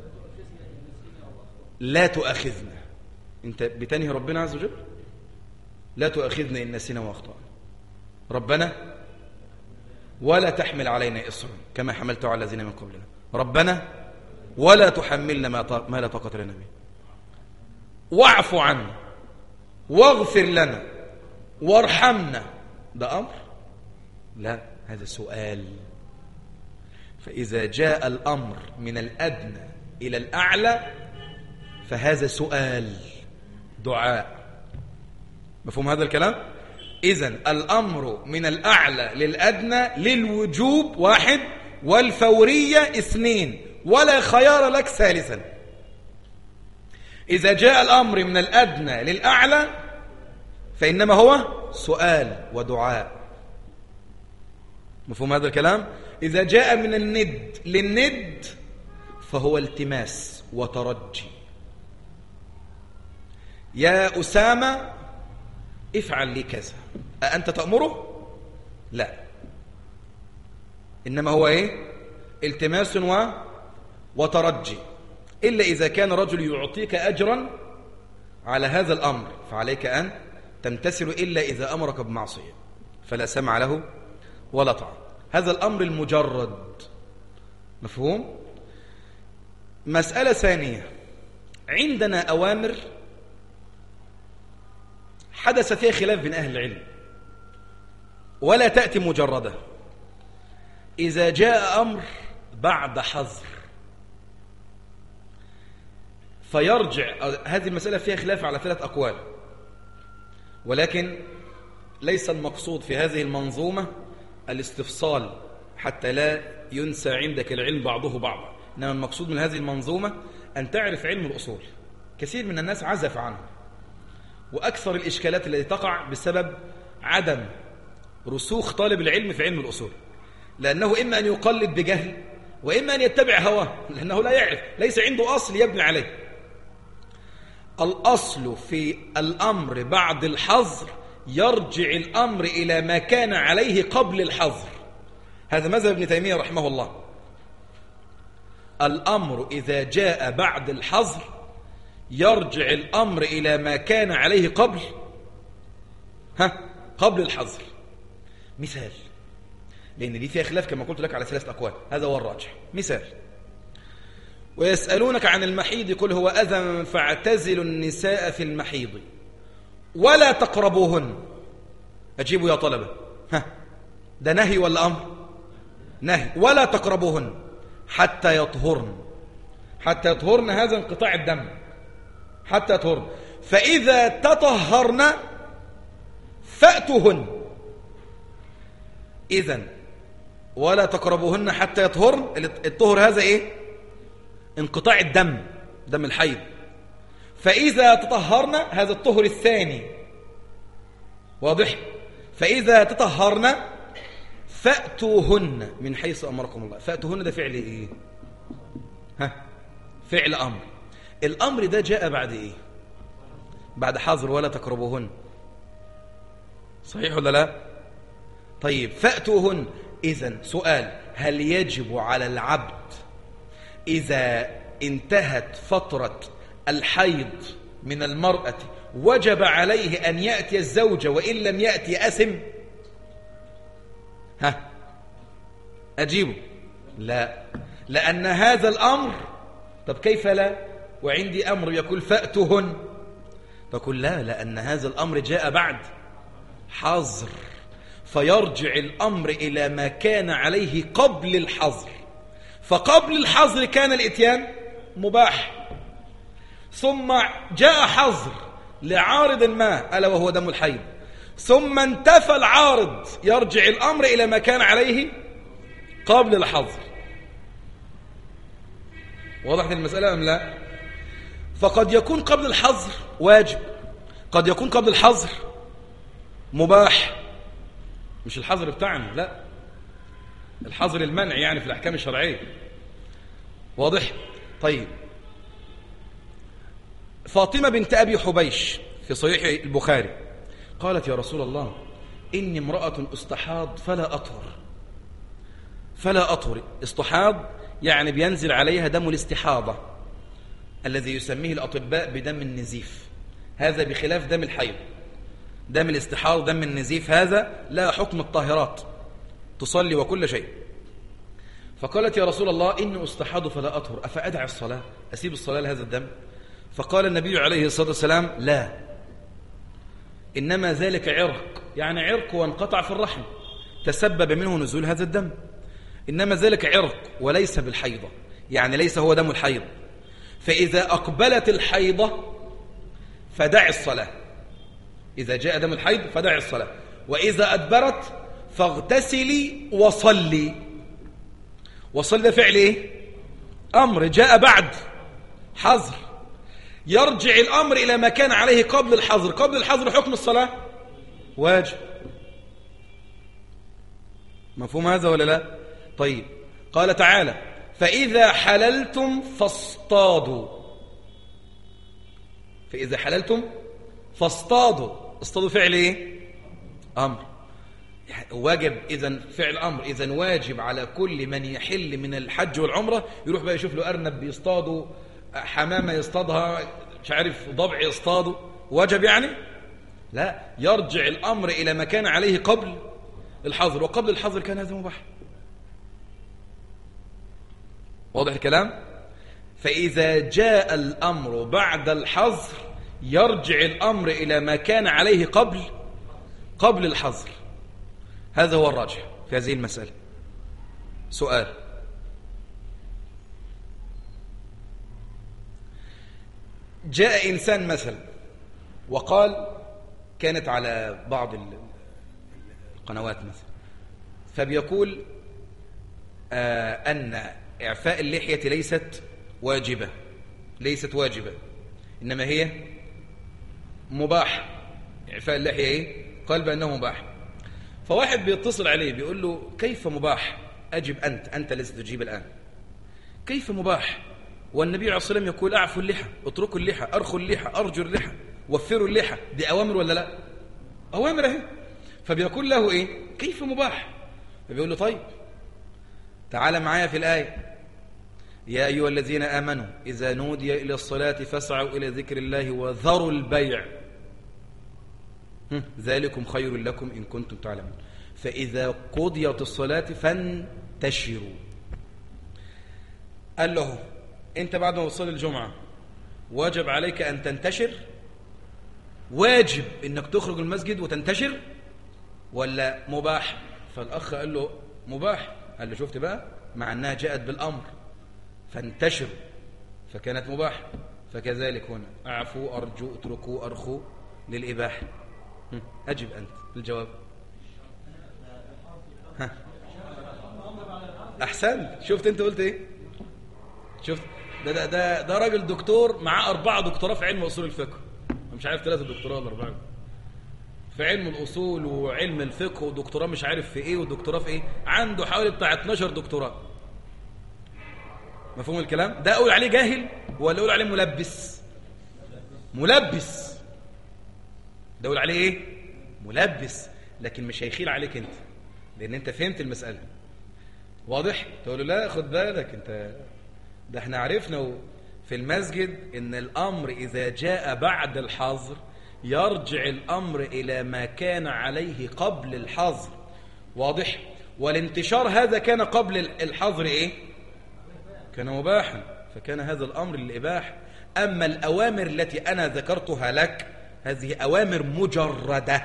لا تؤاخذنا. أنت بتنهي ربنا عز وجل لا تؤاخذنا إن نسينا وأخطأنا. ربنا ولا تحمل علينا إصرا كما حملته على الذين من قبلنا. ربنا ولا تحملنا ما لا طاقة لنا به. واعف عنا واغفر لنا وارحمنا. ده أمر؟ لا، هذا سؤال. فإذا جاء الأمر من الأدنى إلى الأعلى فهذا سؤال دعاء. مفهوم هذا الكلام؟ إذن الأمر من الأعلى للأدنى للوجوب واحد والفورية اثنين ولا خيار لك ثالثا. إذا جاء الأمر من الأدنى للأعلى فإنما هو سؤال ودعاء. مفهوم هذا الكلام؟ إذا جاء من الند للند فهو التماس وترجي. يا أسامة افعل لي كذا، أأنت تأمره؟ لا، إنما هو إيه؟ التماس وترجي. إلا إذا كان رجل يعطيك أجرا على هذا الأمر فعليك أن تمتثل، إلا إذا أمرك بمعصية فلا سمع له ولا طاعة. هذا الأمر المجرد. مفهوم؟ مسألة ثانية، عندنا أوامر حدث فيها خلاف بين أهل العلم ولا تأتي مجردة. إذا جاء أمر بعد حظر فيرجع، هذه المسألة فيها خلاف على 3 أقوال، ولكن ليس المقصود في هذه المنظومة الاستفصال حتى لا ينسى عندك العلم بعضه بعضا، إنما المقصود من هذه المنظومة أن تعرف علم الأصول. كثير من الناس عزف عنه، وأكثر الإشكالات التي تقع بسبب عدم رسوخ طالب العلم في علم الأصول، لأنه إما أن يقلد بجهل وإما أن يتبع هواه، لأنه لا يعرف، ليس عنده أصل يبني عليه. الأصل في الأمر بعد الحظر يرجع الأمر إلى ما كان عليه قبل الحظر. هذا مذهب ابن تيمية رحمه الله. الأمر إذا جاء بعد الحظر يرجع الأمر إلى ما كان عليه قبل الحظر. مثال، لأن دي فيها خلاف كما قلت لك على 3 أقوال، هذا هو الراجح. مثال، ويسألونك عن المحيض قل هو أذى فاعتزلوا النساء في المحيض ولا تقربوهن. أجيبوا يا طلبة، ده نهي ولا أمر؟ نهي. ولا تقربوهن حتى يطهرن. حتى يطهرن هذا انقطاع الدم، حتى يطهرن. فإذا تطهرن فأتوهن. إذن ولا تقربوهن حتى يطهرن، الطهر هذا إيه؟ انقطاع الدم، دم الحيض. فإذا تطهرن هذا الطهر الثاني، واضح؟ فإذا تطهرن فأتوهن من حيث أمركم الله. فأتوهن ده فعل إيه؟ فعل أمر. الأمر ده جاء بعد إيه؟ بعد حظر ولا تقربوهن، صحيح ولا لا؟ طيب فأتوهن. إذن سؤال، هل يجب على العبد إذا انتهت فترة الحيض من المرأة وجب عليه أن يأتي الزوجة وإن لم يأتي أثم؟ أجيبه لا. لأن هذا الأمر، طب كيف لا وعندي أمر يقول فأتهن، تقول لا، لأن هذا الأمر جاء بعد حظر، فيرجع الأمر إلى ما كان عليه قبل الحظر، فقبل الحظر كان الإتيان مباح، ثم جاء حظر لعارض ما ألا وهو دم الحيض، ثم انتفى العارض، يرجع الأمر إلى ما كان عليه قبل الحظر. وضحت المسألة أم لا؟ فقد يكون قبل الحظر واجب، قد يكون قبل الحظر مباح، مش الحظر بتاعنا، لا، الحظر المنع يعني في الأحكام الشرعية. واضح؟ طيب، فاطمة بنت أبي حبيش في صحيح البخاري قالت يا رسول الله إني امرأة استحاض فلا أطهر. استحاض يعني بينزل عليها دم الاستحاضة الذي يسميه الأطباء بدم النزيف، هذا بخلاف دم الحيض. دم الاستحاضة دم النزيف هذا لا حكم الطاهرات، تصلي وكل شيء. فقالت يا رسول الله إني استحاض فلا أطهر، أفأدع الصلاة، أسيب الصلاة لهذا الدم؟ فقال النبي عليه الصلاة والسلام لا، إنما ذلك عرق، يعني عرق وانقطع في الرحم تسبب منه نزول هذا الدم، إنما ذلك عرق وليس بالحيضة، يعني ليس هو دم الحيض. فإذا أقبلت الحيضة فدع الصلاة، إذا جاء دم الحيض فدع الصلاة، وإذا أدبرت فاغتسلي وصلي. وصلي فعل إيه؟ أمر جاء بعد حظر، يرجع الأمر إلى ما كان عليه قبل الحظر. قبل الحظر حكم الصلاة واجب. مفهوم هذا ولا لا؟ طيب، قال تعالى فإذا حللتم فاصطادوا. فإذا حللتم فاصطادوا، اصطادوا فعل ايه؟ أمر، واجب إذن فعل أمر، إذن واجب على كل من يحل من الحج والعمرة يروح بقى يشوف له أرنب بيصطادوا، حمامة يصطادها، مش عارف ضبع يصطادوا، واجب يعني؟ لا، يرجع الأمر إلى ما كان عليه قبل الحظر، وقبل الحظر كان هذا مباح. واضح الكلام؟ فإذا جاء الأمر بعد الحظر يرجع الأمر إلى ما كان عليه قبل الحظر. هذا هو الراجح في هذه المسألة. سؤال: جاء إنسان مثلا وقال، كانت على بعض القنوات مثلا، فبيقول أن إعفاء اللحية ليست واجبة، إنما هي مباح. إعفاء اللحية إيه؟ قال بأنه مباح. فواحد بيتصل عليه بيقول له كيف مباح؟ أجب أنت لست تجيب الآن. كيف مباح والنبي عليه الصلاة والسلام يقول أعفوا اللحى، اتركوا اللحى، أرخوا اللحى، أرجوا اللحى، وفروا اللحى؟ دي أوامر ولا لا؟ أوامر أهي. فبيقول له إيه؟ كيف مباح؟ فبيقول له طيب تعال معايا في الآية: يا أيها الذين آمنوا إذا نودي إلى الصلاة فاسعوا إلى ذكر الله وذروا البيع ذلكم خير لكم إن كنتم تعلمون، فإذا قضيت الصلاة فانتشروا. قال له أنت بعد ما تصلي الجمعة واجب عليك أن تنتشر؟ واجب إنك تخرج المسجد وتنتشر ولا مباح؟ فالأخ قال له مباح. قال له شفت بقى، مع أنها جاءت بالأمر فانتشروا فكانت مباح، فكذلك هنا أعفوا، أرجو، اتركوا، أرخوا للإباحة. أجب أنت الجواب. أحسن. شفت أنت قلت إيه؟ شفت ده راجل دكتور معاه 4 دكتوراه في علم أصول الفقه، مش عارف 3 دكتوراه ولا 4 في علم الأصول وعلم الفقه، ودكتوراه مش عارف في إيه ودكتوراه في إيه، عنده حوالي بتاع 12 دكتوراه. مفهوم الكلام؟ ده أقول عليه جاهل ولا أقول عليه ملبس؟ ملبس. ده أقول عليه إيه؟ ملبس، لكن مش هيخيل عليك أنت لأن أنت فهمت المسألة. واضح؟ تقول له لا خد بالك أنت، ده احنا عرفنا في المسجد إن الأمر إذا جاء بعد الحظر يرجع الأمر إلى ما كان عليه قبل الحظر. واضح؟ والانتشار هذا كان قبل الحظر إيه؟ كان مباحا، فكان هذا الأمر للإباحة. أما الأوامر التي أنا ذكرتها لك هذه أوامر مجردة.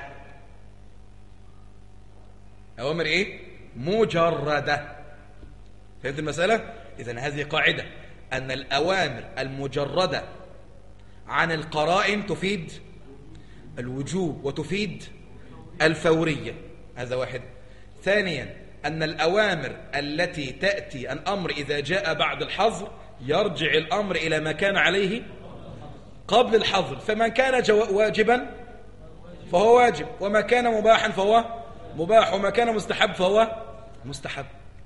أوامر إيه؟ مجردة. فهمت المسألة؟ إذن هذه قاعدة أن الأوامر المجردة عن القرائن تفيد الوجوب وتفيد الفورية. هذا واحد. ثانيا أن الأوامر التي تأتي الأمر إذا جاء بعد الحظر يرجع الأمر إلى ما كان عليه قبل الحظر، فمن كان واجبا فهو واجب، وما كان مباحا فهو مباح، وما كان مستحب فهو مستحب.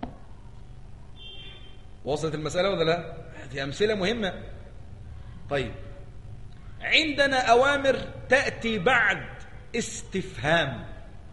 وصلت المسألة ولا لا؟ هذه أمثلة مهمة. طيب، عندنا أوامر تأتي بعد استفهام.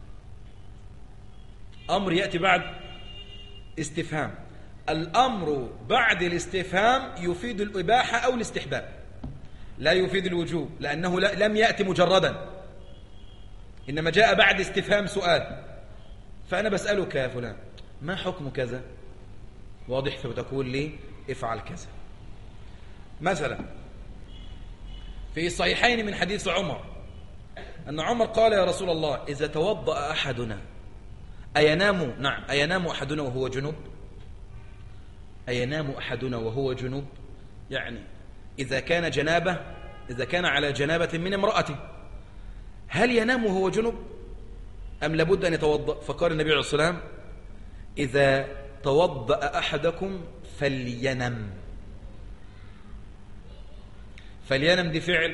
أمر يأتي بعد استفهام. الأمر بعد الاستفهام يفيد الإباحة أو الاستحباب، لا يفيد الوجوب، لأنه لم يأتي مجردا، إنما جاء بعد استفهام سؤال. فأنا بسألك يا فلان ما حكم كذا؟ واضح؟ فتقول لي افعل كذا. مثلا في الصحيحين من حديث عمر أن عمر قال يا رسول الله إذا توضأ أحدنا أينام؟ نعم، أينام أحدنا وهو جنوب؟ أينام أحدنا وهو جنوب، يعني إذا كان على جنابة من امرأته هل ينام وهو جنوب أم لابد أن يتوضأ؟ فقال النبي عليه الصلاة والسلام إذا توضأ أحدكم فلينم. فلينم دي فعل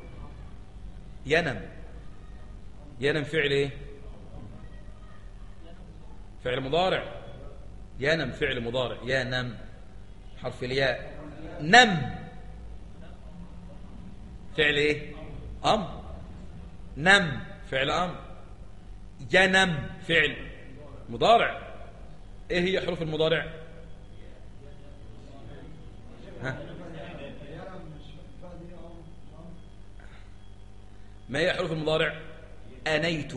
ينم. ينم فعل ايه؟ فعل مضارع. ينم فعل مضارع. ينم حرف الياء. نم فعل ايه؟ امر. نم فعل امر. ينم فعل مضارع. ايه هي حروف المضارع؟ ها؟ ما هي حروف المضارع؟ أنيت.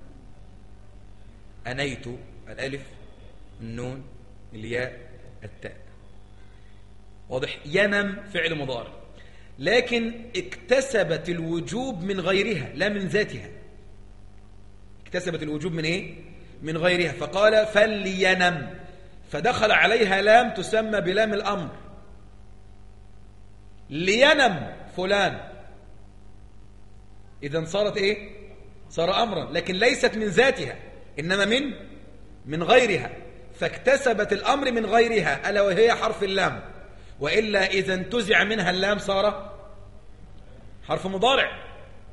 أنيت، الألف، النون، الياء، التاء. واضح؟ ينم فعل مضارع، لكن اكتسبت الوجوب من غيرها لا من ذاتها. اكتسبت الوجوب من ايه؟ من غيرها. فقال فلينم، فدخل عليها لام تسمى بلام الأمر. لينم فلان، إذن صارت إيه؟ صار أمرا، لكن ليست من ذاتها إنما من غيرها، فاكتسبت الأمر من غيرها ألا وهي حرف اللام. وإلا إذا انتزع منها اللام صار حرف مضارع.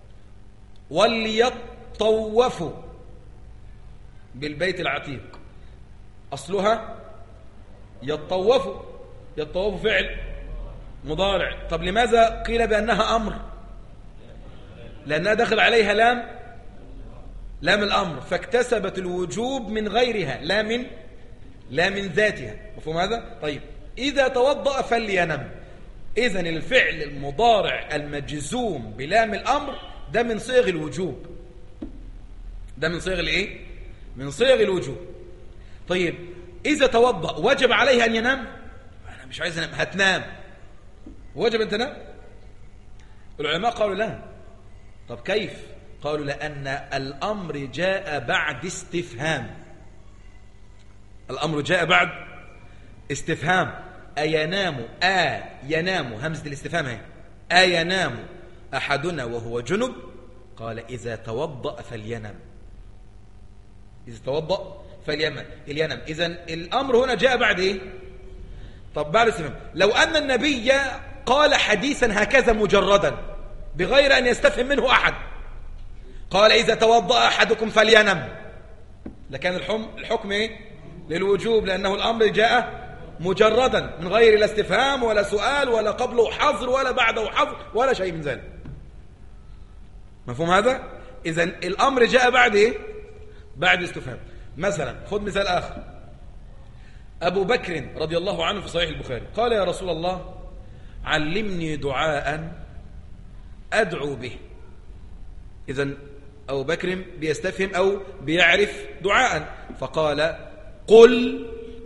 وليطوفوا بالبيت العتيق، أصلها يطوفوا. يطوفوا فعل مضارع. طب لماذا قيل بأنها أمر؟ لأنها دخل عليها لام الأمر، فاكتسبت الوجوب من غيرها لا من ذاتها. مفهوم هذا؟ طيب، إذا توضأ فلينم، إذن الفعل المضارع المجزوم بلام الأمر ده من صيغ الوجوب. ده من صيغ الإيه؟ من صيغ الوجوب. طيب، إذا توضأ وجب عليه أن ينام؟ أنا مش عايز أنام. هتنام، وجب أن تنام؟ العلماء قالوا لا. طب كيف؟ قالوا لأن الأمر جاء بعد استفهام. الأمر جاء بعد استفهام. أينام، ينام، همزة الاستفهام هي. أينام أحدنا وهو جنب؟ قال إذا توضأ فلينم. إذا توضأ فلينم. إذن الأمر هنا جاء بعد إيه؟ طب بعد استفهام. لو أن النبي قال حديثا هكذا مجردا بغير أن يستفهم منه أحد، قال إذا توضأ أحدكم فلينم، لكان الحكم إيه؟ للوجوب، لأنه الأمر جاء مجردا من غير لا استفهام ولا سؤال ولا قبله حظر ولا بعده حظر ولا شيء من ذلك. مفهوم هذا؟ إذن الأمر جاء بعد إيه؟ بعد استفهام. مثلا خذ مثال آخر. أبو بكر رضي الله عنه في صحيح البخاري قال يا رسول الله علمني دعاء أدعو به. إذن أبو بكر بيستفهم أو بيعرف دعاء، فقال قل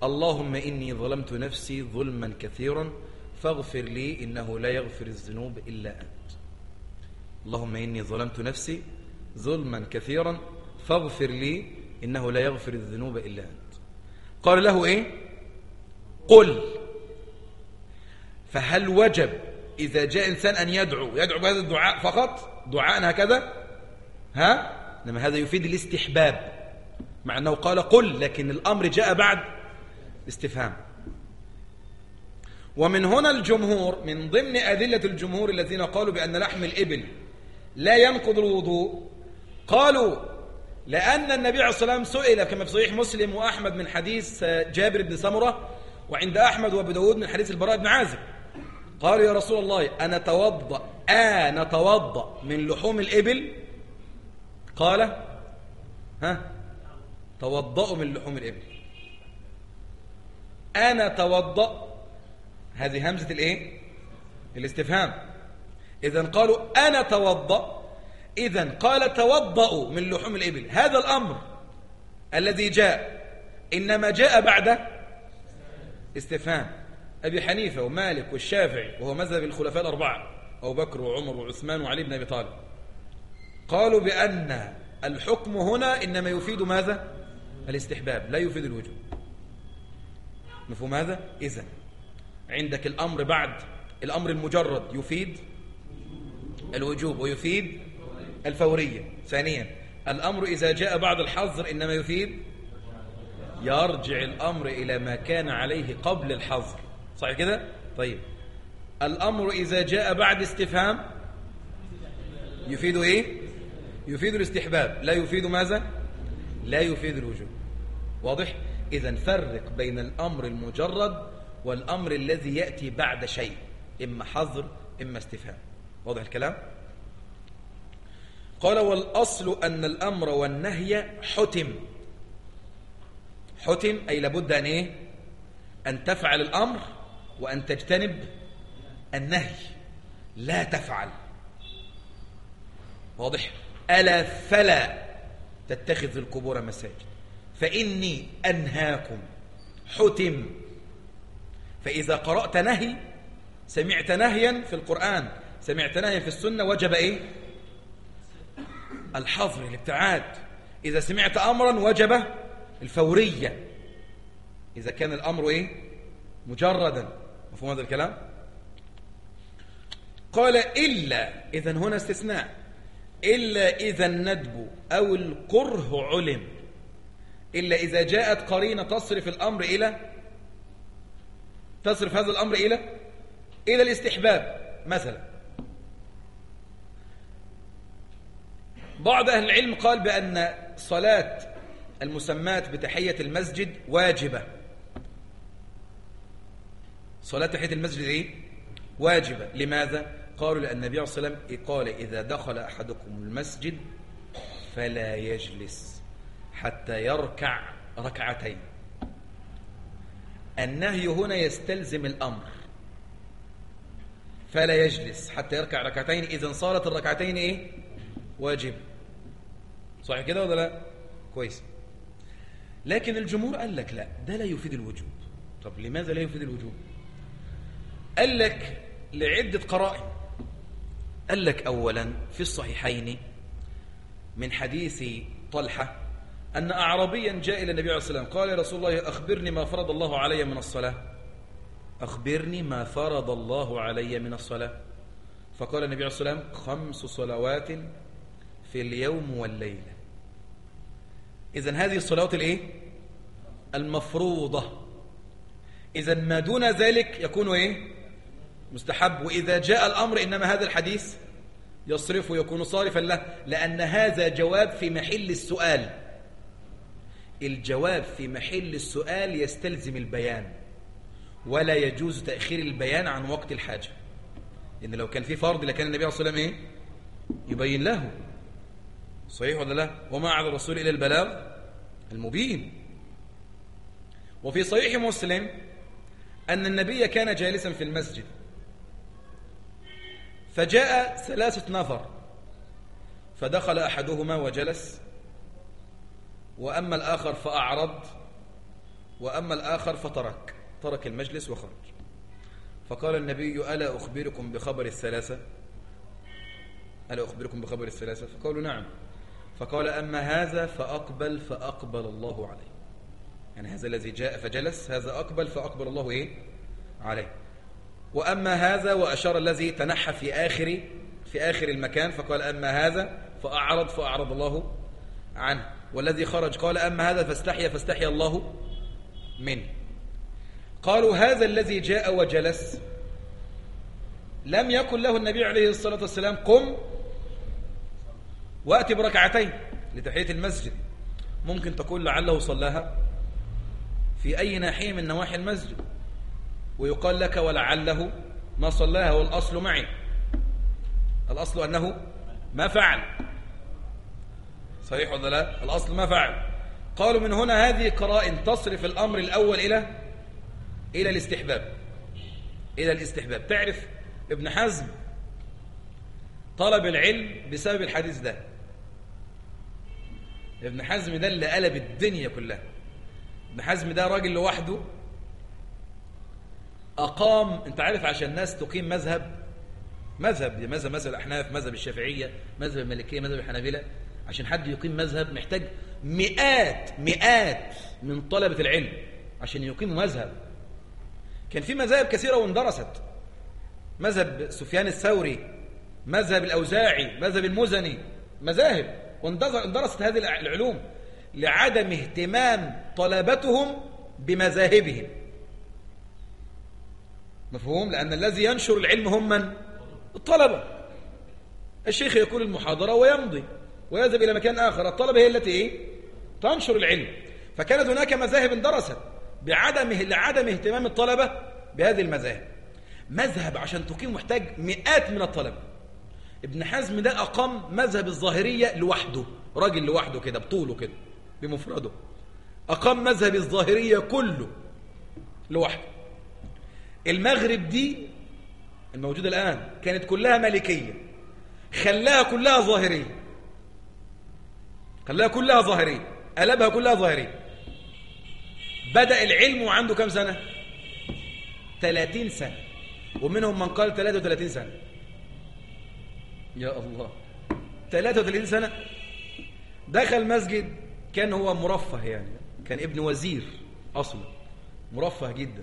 اللهم إني ظلمت نفسي ظلما كثيرا فاغفر لي إنه لا يغفر الذنوب إلا أنت. اللهم إني ظلمت نفسي ظلما كثيرا فاغفر لي إنه لا يغفر الذنوب إلا أنت. قال له إيه؟ قل. فهل وجب إذا جاء إنسان أن يدعو بهذا الدعاء فقط دعاء هكذا؟ إنما هذا يفيد الاستحباب، مع أنه قال قل، لكن الأمر جاء بعد استفهام. ومن هنا الجمهور، من ضمن أدلة الجمهور الذين قالوا بأن لحم الإبل لا ينقض الوضوء، قالوا لأن النبي عليه الصلاة والسلام سئل كما في صحيح مسلم وأحمد من حديث جابر بن سمرة، وعند أحمد وأبو داود من حديث البراء بن عازب، قالوا يا رسول الله نتوضأ من لحوم الإبل؟ قال توضأوا من لحوم الإبل. أنا توضأ، هذه همزة الإيه؟ الاستفهام. إذن قالوا أنا توضأ، إذن قال توضأوا من لحوم الإبل. هذا الأمر الذي جاء إنما جاء بعد استفهام. أبي حنيفة ومالك والشافعي وهو مذهب الخلفاء الأربعة أبو بكر وعمر وعثمان وعلي بن أبي طالب، قالوا بأن الحكم هنا إنما يفيد ماذا؟ الاستحباب، لا يفيد الوجوب. مفهوم هذا؟ إذن عندك الأمر بعد الأمر المجرد يفيد الوجوب ويفيد الفورية. ثانيا الأمر إذا جاء بعد الحظر إنما يفيد، يرجع الأمر إلى ما كان عليه قبل الحظر، صحيح كده؟ طيب الأمر إذا جاء بعد استفهام يفيد إيه؟ يفيد الاستحباب، لا يفيد ماذا؟ لا يفيد الوجوب. واضح؟ إذن فرق بين الأمر المجرد والأمر الذي يأتي بعد شيء، إما حظر إما استفهام. واضح الكلام؟ قال والأصل أن الأمر والنهي حتم. حتم أي لابد أن إيه؟ أن تفعل الأمر وأن تجتنب النهي، لا تفعل. واضح؟ ألا فلا تتخذ القبور مساجد فإني أنهاكم. حتم. فإذا قرأت نهي، سمعت نهيا في القرآن، سمعت نهيا في السنة، وجب إيه؟ الحظر، الابتعاد. إذا سمعت أمرا وجب الفورية إذا كان الأمر إيه؟ مجردا. مفهوم هذا الكلام؟ قال إلا، إذن هنا استثناء، إلا إذا الندب أو الكره علم، إلا إذا جاءت قرينة تصرف الأمر تصرف هذا الأمر إلى الاستحباب. مثلا بعض أهل العلم قال بأن صلاة المسمات بتحية المسجد واجبة. صلاة تحية المسجد إيه؟ واجبة. لماذا؟ قالوا لأن النبي عليه الصلاة والسلام قال إذا دخل أحدكم المسجد فلا يجلس حتى يركع ركعتين. النهي هنا يستلزم الأمر، فلا يجلس حتى يركع ركعتين، إذن صارت الركعتين إيه؟ واجب. صحيح كده ولا لا؟ كويس. لكن الجمهور قال لك لا، ده لا يفيد الوجوب. طب لماذا لا يفيد الوجوب؟ قال لك لعدة قرائن. قال لك أولا في الصحيحين من حديث طلحة أن أعرابيا جاء إلى النبي عليه الصلاة والسلام قال يا رسول الله أخبرني ما فرض الله علي من الصلاة. أخبرني ما فرض الله علي من الصلاة. فقال النبي عليه الصلاة والسلام 5 صلوات في اليوم والليلة. إذن هذه الصلوات الإيه؟ المفروضة. إذن ما دون ذلك يكون إيه؟ مستحب. وإذا جاء الأمر إنما هذا الحديث يصرف ويكون صارفا له، لأن هذا جواب في محل السؤال. الجواب في محل السؤال يستلزم البيان، ولا يجوز تأخير البيان عن وقت الحاجة. لأن لو كان في فرض لكان النبي عليه الصلاة والسلام إيه؟ يبين له. صحيح ولا لا؟ وما على الرسول إلى البلاغ المبين. وفي صحيح مسلم أن النبي كان جالسا في المسجد فجاء 3 نفر، فدخل أحدهما وجلس، وأما الآخر فأعرض، وأما الآخر ترك المجلس وخرج. فقال النبي: ألا أخبركم بخبر الثلاثة؟ فقالوا: نعم. فقال: أما هذا فأقبل الله عليه. يعني هذا الذي جاء فجلس، هذا أقبل فأقبل الله عليه. وأما هذا، وأشار الذي تنحى في آخر المكان، فقال: أما هذا فأعرض الله عنه. والذي خرج قال: أما هذا فاستحيا الله منه. قالوا: هذا الذي جاء وجلس لم يكن له النبي عليه الصلاة والسلام: قم وأتي بركعتين لتحية المسجد. ممكن تقول لعله صلاها في أي ناحية من نواحي المسجد، ويقال لك: ولعله ما صلاها، والأصل معي، الأصل أنه ما فعل. صحيح ولا لا؟ الأصل ما فعل. قالوا: من هنا هذه قرائن تصرف الأمر الأول إلى الاستحباب. تعرف ابن حزم طلب العلم بسبب الحديث ده. ابن حزم ده اللي قلب الدنيا كلها. ابن حزم ده راجل لوحده أقام، انت عارف، عشان الناس تقيم مذهب الأحناف، مذهب الشافعية، مذهب المالكية، مذهب الحنابلة، عشان حد يقيم مذهب محتاج مئات من طلبة العلم عشان يقيموا مذهب. كان في مذاهب كثيرة واندرست، مذهب سفيان الثوري، مذهب الأوزاعي، مذهب المزني، مذاهب، واندرست هذه العلوم لعدم اهتمام طلبتهم بمذاهبهم. مفهوم؟ لأن الذي ينشر العلم هم من؟ الطلبة. الشيخ يقول المحاضرة ويمضي ويذهب إلى مكان آخر، الطلبة هي التي تنشر العلم. فكانت هناك مذاهب اندرست لعدم اهتمام الطلبة بهذه المذاهب. مذهب عشان تقيم محتاج مئات من الطلبة. ابن حزم ده أقام مذهب الظاهرية لوحده، راجل لوحده كده بطوله كده بمفرده، أقام مذهب الظاهرية كله لوحده. المغرب دي الموجودة الآن كانت كلها مالكية، خلاها كلها ظاهرية، قلبها كلها ظاهرية. بدأ العلم وعنده كم سنة؟ 30 سنة، ومنهم من قال 33 سنة. يا الله، 33 سنة. دخل مسجد، كان هو مرفه، يعني كان ابن وزير أصلا، مرفه جدا.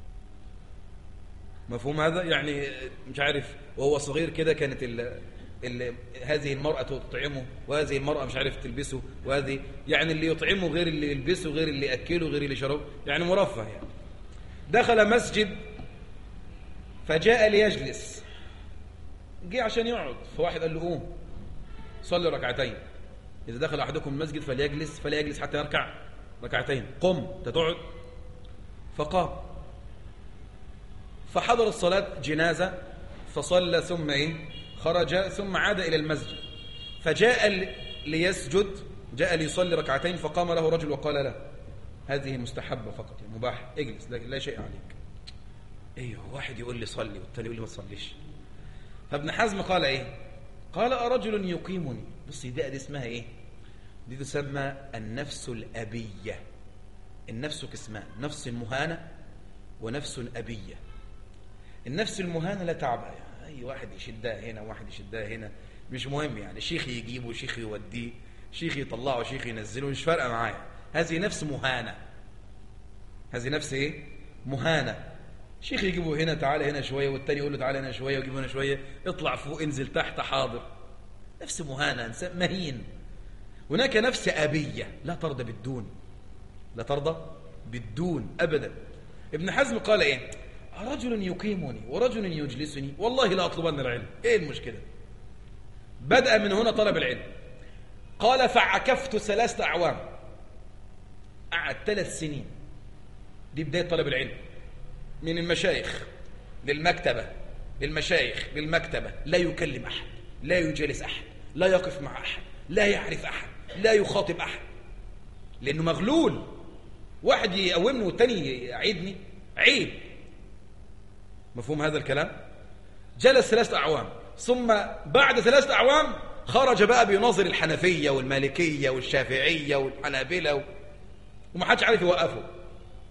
مفهوم هذا؟ يعني مش عارف، وهو صغير كده كانت هذه المرأة تطعمه، وهذه المرأة مش عارف تلبسه، وهذه يعني اللي يطعمه غير اللي يلبسه، غير اللي يأكله، غير اللي يشربه، يعني مرفه يعني. دخل مسجد فجاء ليجلس، جه عشان يقعد، فواحد قال له: قوم صلي ركعتين، إذا دخل أحدكم المسجد فلا يجلس حتى يركع ركعتين، قم تقعد. فقام، فحضر الصلاة جنازة، فصلى ثم خرج، ثم عاد إلى المسجد، فجاء ليسجد، جاء ليصلي ركعتين، فقام له رجل وقال له: هذه مستحبة فقط، يعني مباح، اجلس، لا شيء عليك. ايوه، واحد يقول لي صلي والتاني يقول لي ما تصليش. فابن حزم قال قال: أرجل يقيمني. بصي، دي اسمها دي تسمى النفس الأبية. النفس قسمان: نفس مهانة ونفس أبية. النفس المهانة لا تعبأ، يعني أي واحد يشدها هنا واحد يشدها هنا، مش مهم، يعني شيخ يجيبه، شيخ يوديه، شيخ يطلعه، شيخ ينزله، مش فارقة معايا. هذه نفس مهانة، هذه نفس مهانة. شيخ يجيبه هنا، تعالى هنا شوية، والتاني يقول له تعالى هنا شوية، ويجيبه هنا شوية، اطلع فوق انزل تحت، حاضر. نفس مهانة، إنسان مهين. هناك نفس أبية لا ترضى بالدون أبدا. ابن حزم قال رجل يقيمني ورجل يجلسني، والله لا أطلبن العلم. إيه المشكلة؟ بدأ من هنا طلب العلم. قال: فعكفت 3 أعوام، قعد 3 سنين. دي بداية طلب العلم، من المشايخ للمكتبة، للمشايخ للمكتبة، لا يكلم أحد، لا يجالس أحد، لا يقف مع أحد، لا يعرف أحد، لا يخاطب أحد، لأنه مغلول. واحد يقومني والتاني يعيدني، عيب. مفهوم هذا الكلام؟ جلس 3 أعوام، ثم بعد 3 أعوام خرج بقى بيناظر الحنفية والمالكية والشافعية والحنابلة، وما حدش عارف يوقفه.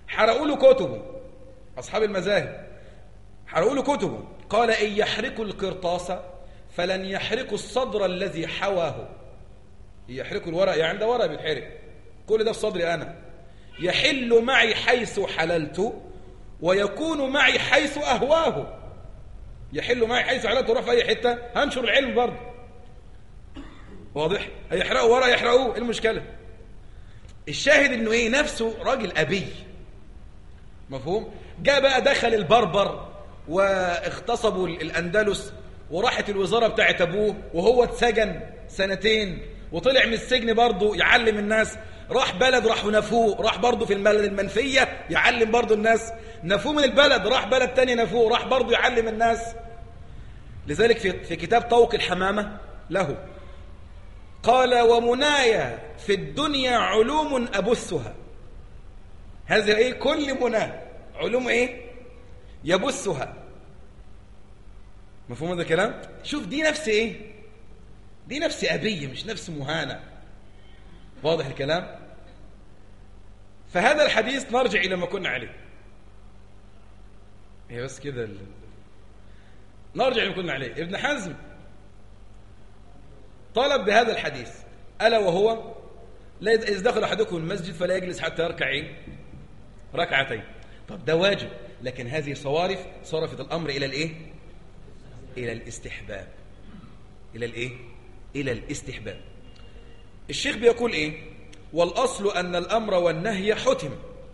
حرقوا له كتبه، أصحاب المذاهب حرقوا له كتبه. قال إن يحرقوا القرطاس فلن يحرقوا الصدر الذي حواه. يحرقوا الورق، يعني ده ورق بيتحرق، كل ده في صدري أنا. يحل معي حيث حللت ويكون معي حيث أهواه. يحل معي حيث حللت، وراح في أي حتة هنشر العلم برضه. واضح؟ هيحرقوا ورق يحرقوه، إيه المشكلة؟ الشاهد إنه إيه، نفسه راجل أبي. مفهوم؟ جاء بقى دخل البربر واغتصبوا الأندلس، وراحت الوزارة بتاعت أبوه، وهو اتسجن 2 وطلع من السجن برضه يعلم الناس. راح بلد راحوا نفوه، راح برضه في البلد المنفية يعلم برضه الناس. نفوه من البلد، راح بلد تاني نفوه، راح برضه يعلم الناس. لذلك في كتاب طوق الحمامة له قال ومنايا في الدنيا علوم أبثها. هذا إيه؟ كل مناه علوم إيه؟ يبثها. مفهوم هذا الكلام؟ شوف دي نفس إيه؟ دي نفس أبي، مش نفس مهانة. واضح الكلام؟ فهذا الحديث نرجع إلى ما كنا عليه. هي بس كده نرجع إلى ما كنا عليه. ابن حزم طلب بهذا الحديث، ألا وهو لا إذا دخل أحدكم المسجد فلا يجلس حتى يركع ركعتين. طب ده واجب، لكن هذه صرفت الأمر إلى الإيه؟ إلى الاستحباب. إلى الإيه؟ إلى الاستحباب. الشيخ بيقول إيه؟ والأصل أن الأمر والنهي حتم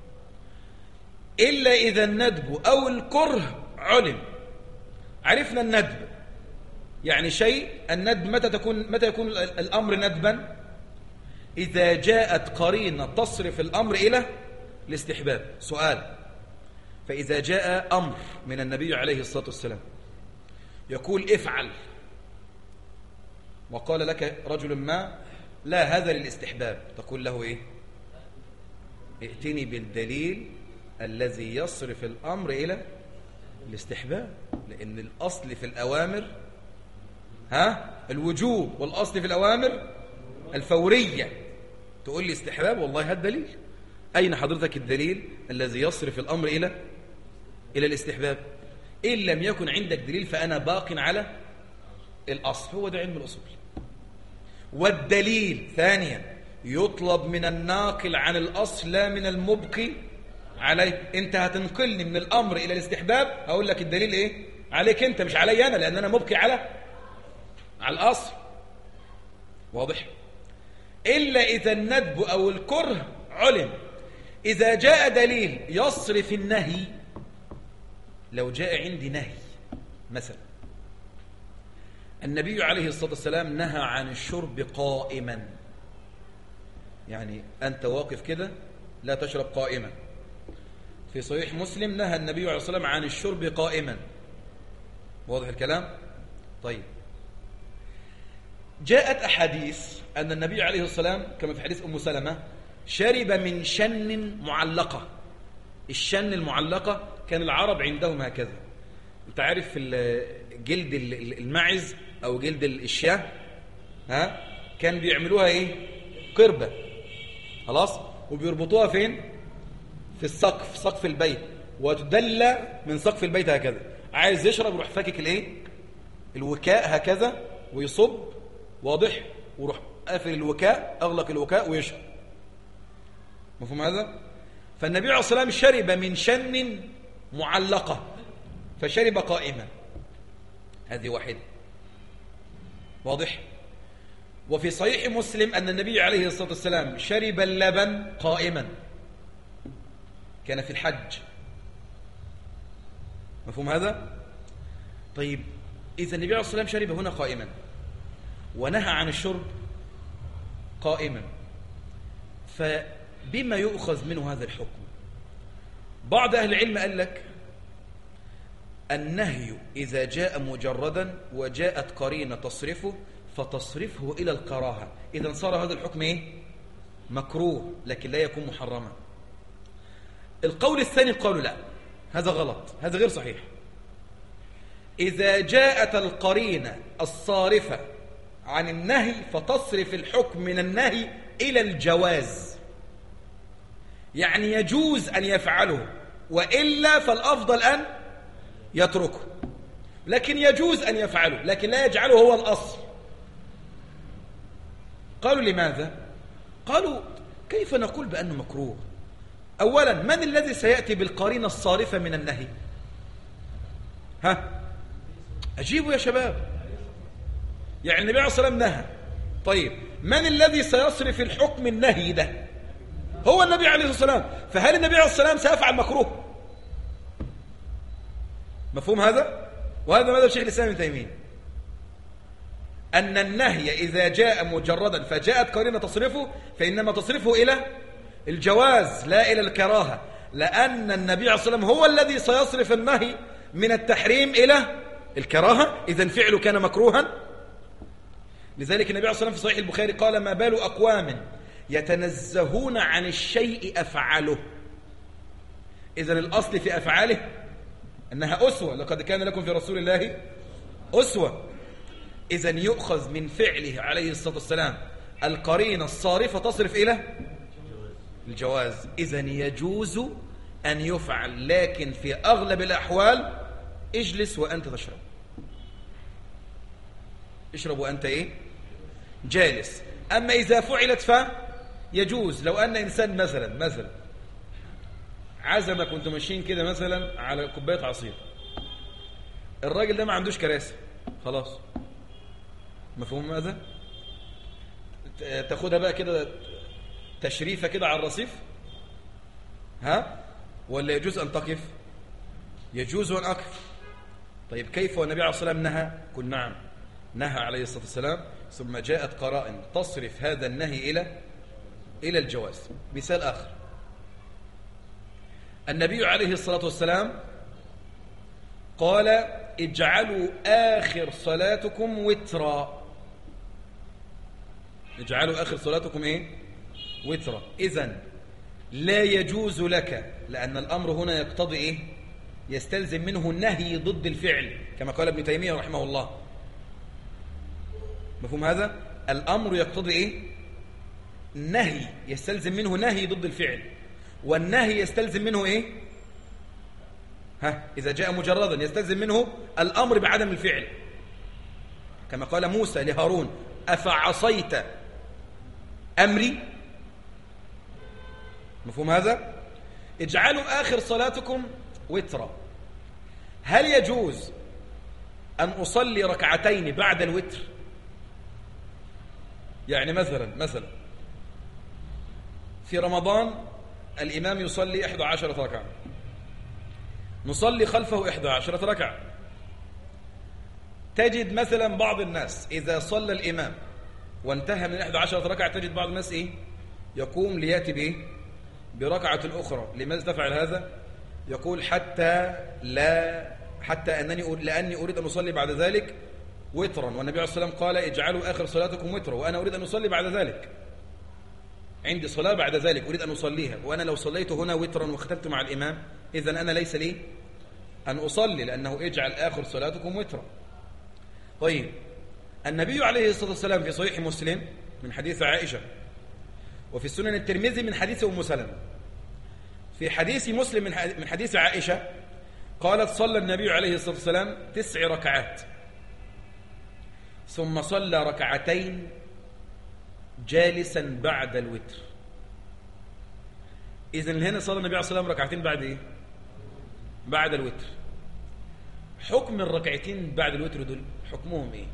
إلا إذا الندب أو الكره علم. عرفنا الندب يعني شيء، الندب متى يكون الأمر ندبا؟ إذا جاءت قرينة تصرف الأمر إلى الاستحباب. سؤال: فإذا جاء أمر من النبي عليه الصلاة والسلام يقول افعل، وقال لك رجل ما لا هذا للاستحباب، تقول له إيه؟ ائتني بالدليل الذي يصرف الأمر إلى الاستحباب، لأن الأصل في الأوامر الوجوب، والأصل في الأوامر الفورية. تقول لي استحباب، والله هذا دليل. أين حضرتك الدليل الذي يصرف الأمر إلى الاستحباب؟ إن لم يكن عندك دليل فأنا باق على الأصل. هو ده علم الأصول. والدليل ثانيا يطلب من الناقل عن الأصل لا من المبقي عليه. أنت هتنقلني من الأمر إلى الاستحباب، هقول لك الدليل إيه؟ عليك أنت مش علي أنا، لأن أنا مبقي على الأصل. واضح؟ إلا إذا الندب أو الكره علم. إذا جاء دليل يصرف النهي، لو جاء عندي نهي مثلا، النبي عليه الصلاة والسلام نهى عن الشرب قائما، يعني أنت واقف كده لا تشرب قائما. في صحيح مسلم نهى النبي عليه الصلاة والسلام عن الشرب قائما. واضح الكلام؟ طيب، جاءت أحاديث أن النبي عليه الصلاة والسلام كما في حديث أم سلمة شرب من شن معلقة. الشن المعلقة كان العرب عندهم هكذا. انت عارف جلد المعز أو جلد الشاه كان بيعملوها إيه؟ قربة، خلاص، وبيربطوها فين؟ في السقف، سقف البيت، وتدلى من سقف البيت هكذا. عايز يشرب يروح فاكك الايه؟ الوكاء هكذا ويصب، واضح، ويروح قافل الوكاء، اغلق الوكاء ويشرب. مفهوم هذا؟ فالنبي عليه الصلاة والسلام شرب من شن معلقة فشرب قائما. هذه واحدة. واضح؟ وفي صحيح مسلم أن النبي عليه الصلاة والسلام شرب اللبن قائما، كان في الحج. مفهوم هذا؟ طيب، إذا النبي عليه الصلاة والسلام شرب هنا قائما ونهى عن الشرب قائما، فبما يؤخذ منه هذا الحكم؟ بعض أهل العلم قال لك النهي إذا جاء مجردا وجاءت قرينة تصرفه فتصرفه إلى الكراهة، إذا صار هذا الحكم إيه؟ مكروه، لكن لا يكون محرما. القول الثاني قالوا لا، هذا غلط، هذا غير صحيح. إذا جاءت القرينة الصارفة عن النهي فتصرف الحكم من النهي إلى الجواز. يعني يجوز أن يفعله، وإلا فالأفضل أن يتركه، لكن يجوز أن يفعله، لكن لا يجعله هو الأصل. قالوا لماذا؟ قالوا كيف نقول بأنه مكروه؟ أولا، من الذي سيأتي بالقرينة الصارفة من النهي؟ أجيبوا يا شباب. يعني النبي عليه الصلاة والسلام نهى، طيب من الذي سيصرف الحكم النهي ده؟ هو النبي عليه الصلاة والسلام. فهل النبي عليه الصلاة والسلام سيفعل مكروه؟ مفهوم هذا؟ وهذا ماذا شيخ الإسلام ابن تيمية، أن النهي إذا جاء مجردا فجاءت قرينة تصرفه، فإنما تصرفه إلى الجواز لا إلى الكراهة، لأن النبي عليه الصلاة والسلام هو الذي سيصرف النهي من التحريم إلى الكراهة، إذن فعله كان مكروها. لذلك النبي عليه الصلاة والسلام في صحيح البخاري قال: ما بال أقوام يتنزهون عن الشيء أفعله. إذن الأصل في أفعاله أنها أسوة، لقد كان لكم في رسول الله أسوة. إذن يؤخذ من فعله عليه الصلاة والسلام القرينة الصارفة تصرف إلى الجواز. إذن يجوز أن يفعل، لكن في أغلب الأحوال اجلس وأنت تشرب. اشرب وأنت إيه؟ جالس. أما إذا فعلت فيجوز. لو أن إنسان مثلا عزمك وانتم ماشيين كده مثلا على كوباية عصير، الراجل ده ما عندوش كراسي، خلاص، مفهوم ماذا؟ تاخدها بقى كده تشريفة كده على الرصيف، ولا يجوز أن تقف؟ يجوز أن أقف. طيب كيف والنبي عليه الصلاة والسلام نهى؟ قل نعم، نهى عليه الصلاة والسلام، ثم جاءت قرائن تصرف هذا النهي إلى الجواز. مثال آخر، النبي عليه الصلاة والسلام قال: اجعلوا آخر صلاتكم وترا. اجعلوا آخر صلاتكم إيه؟ وترا. إذن لا يجوز لك، لأن الأمر هنا يقتضي إيه؟ يستلزم منه النهي ضد الفعل، كما قال ابن تيمية رحمه الله. مفهوم هذا؟ الأمر يقتضي إيه؟ نهي، يستلزم منه نهي ضد الفعل، والنهي يستلزم منه إيه؟ إذا جاء مجردا يستلزم منه الأمر بعدم الفعل، كما قال موسى لهارون: أفعصيت أمري. مفهوم هذا؟ اجعلوا آخر صلاتكم وترا. هل يجوز أن أصلي ركعتين بعد الوتر؟ يعني مثلا في رمضان الإمام يصلي 11 ركعة، نصلي خلفه 11 ركعة. تجد مثلا بعض الناس إذا صلى الإمام وانتهى من 11 ركعة تجد بعض الناس يقوم ليأتي بإيه؟ بركعة أخرى. لماذا تفعل هذا؟ يقول لأني أريد أن أصلي بعد ذلك وترا، والنبي عليه الصلاة والسلام قال: اجعلوا آخر صلاتكم وترا، وأنا أريد أن أصلي بعد ذلك، عندي صلاة بعد ذلك أريد أن أصليها، وأنا لو صليت هنا وترا وختمت مع الإمام إذن أنا ليس لي أن أصلي، لأنه اجعل آخر صلاتكم وترا. طيب النبي عليه الصلاة والسلام في صحيح مسلم من حديث عائشة، وفي السنن الترمذي من حديث أم سلمة، في حديث مسلم من حديث عائشة قالت: صلى النبي عليه الصلاة والسلام 9 ركعات ثم صلى ركعتين جالسا بعد الوتر. إذن هنا صلى النبي عليه الصلاة والسلام ركعتين بعد إيه؟ بعد الوتر. حكم الركعتين بعد الوتر دول حكمهم إيه؟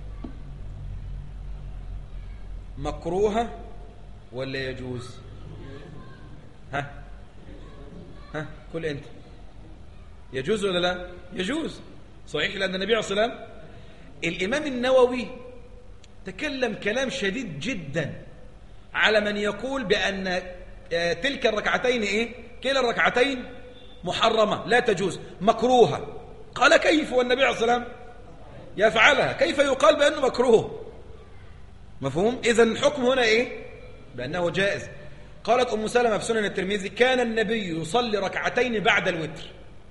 مكروهة ولا يجوز؟ كل أنت يجوز ولا لا؟ يجوز صحيح، لأن النبي عليه الصلاة والسلام الإمام النووي تكلم كلام شديد جدا على من يقول بأن تلك الركعتين إيه؟ كلا الركعتين محرمة لا تجوز مكروهة. قال: كيف والنبي عليه الصلاة والسلام يفعلها؟ كيف يقال بأنه مكروه؟ مفهوم؟ إذن الحكم هنا إيه؟ بأنه جائز. قالت أم سلمة في سنن الترمذي: كان النبي يصلي ركعتين بعد الوتر.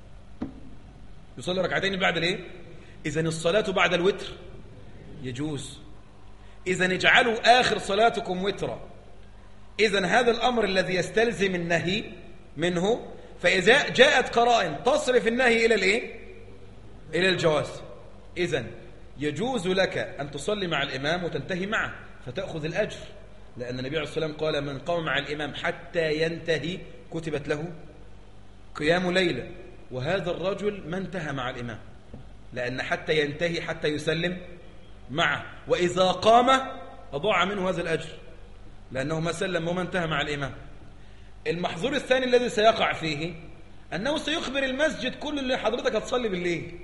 يصلي ركعتين بعد الايه؟ إذن الصلاة بعد الوتر يجوز. إذن اجعلوا آخر صلاتكم وترا. إذن هذا الأمر الذي يستلزم النهي منه، فإذا جاءت قرائن تصرف النهي إلى الإيه؟ إلى الجواز، إذن يجوز لك أن تصلي مع الإمام وتنتهي معه فتأخذ الأجر، لأن النبي عليه الصلاة والسلام قال: من قام مع الإمام حتى ينتهي كتبت له قيام ليلة. وهذا الرجل ما انتهى مع الإمام، لأن حتى ينتهي حتى يسلم معه، وإذا قام أضاع منه هذا الأجر لأنه ما سلم وما انتهى مع الإمام. المحظور الثاني الذي سيقع فيه أنه سيخبر المسجد كل اللي حضرتك هتصلي بالليل.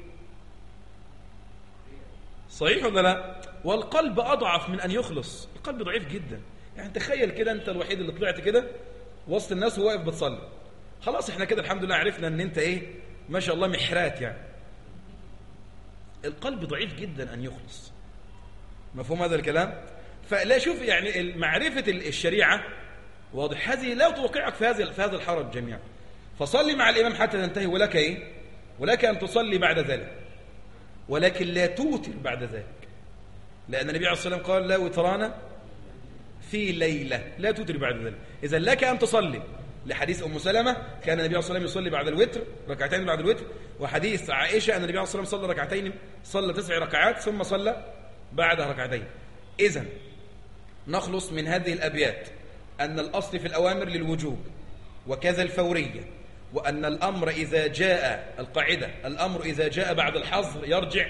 صحيح ولا لا؟ والقلب أضعف من أن يخلص، القلب ضعيف جدا. يعني تخيل كده أنت الوحيد اللي طلعت كده وسط الناس وواقف بتصلي، خلاص احنا كده الحمد لله عرفنا ان انت ايه ما شاء الله محرات. يعني القلب ضعيف جدا أن يخلص. مفهوم هذا الكلام؟ فلا شوف يعني معرفة الشريعة واضح، هذه لا توقعك في هذا الحرج جميعا. فصلي مع الإمام حتى تنتهي، ولك إيه؟ ولك أن تصلي بعد ذلك، ولكن لا توتر بعد ذلك، لأن النبي عليه الصلاة والسلام قال: لا وتران في ليلة، لا توتر بعد ذلك. إذا لك أن تصلي، لحديث أم سلمة كان النبي عليه الصلاة والسلام يصلي بعد الوتر ركعتين بعد الوتر، وحديث عائشة أن النبي عليه الصلاة والسلام صلى ركعتين، صلى 9 ركعات ثم صلى بعدها ركعتين. إذن نخلص من هذه الأبيات أن الأصل في الأوامر للوجوب وكذا الفورية، وأن الأمر إذا جاء القاعدة الأمر إذا جاء بعد الحظر يرجع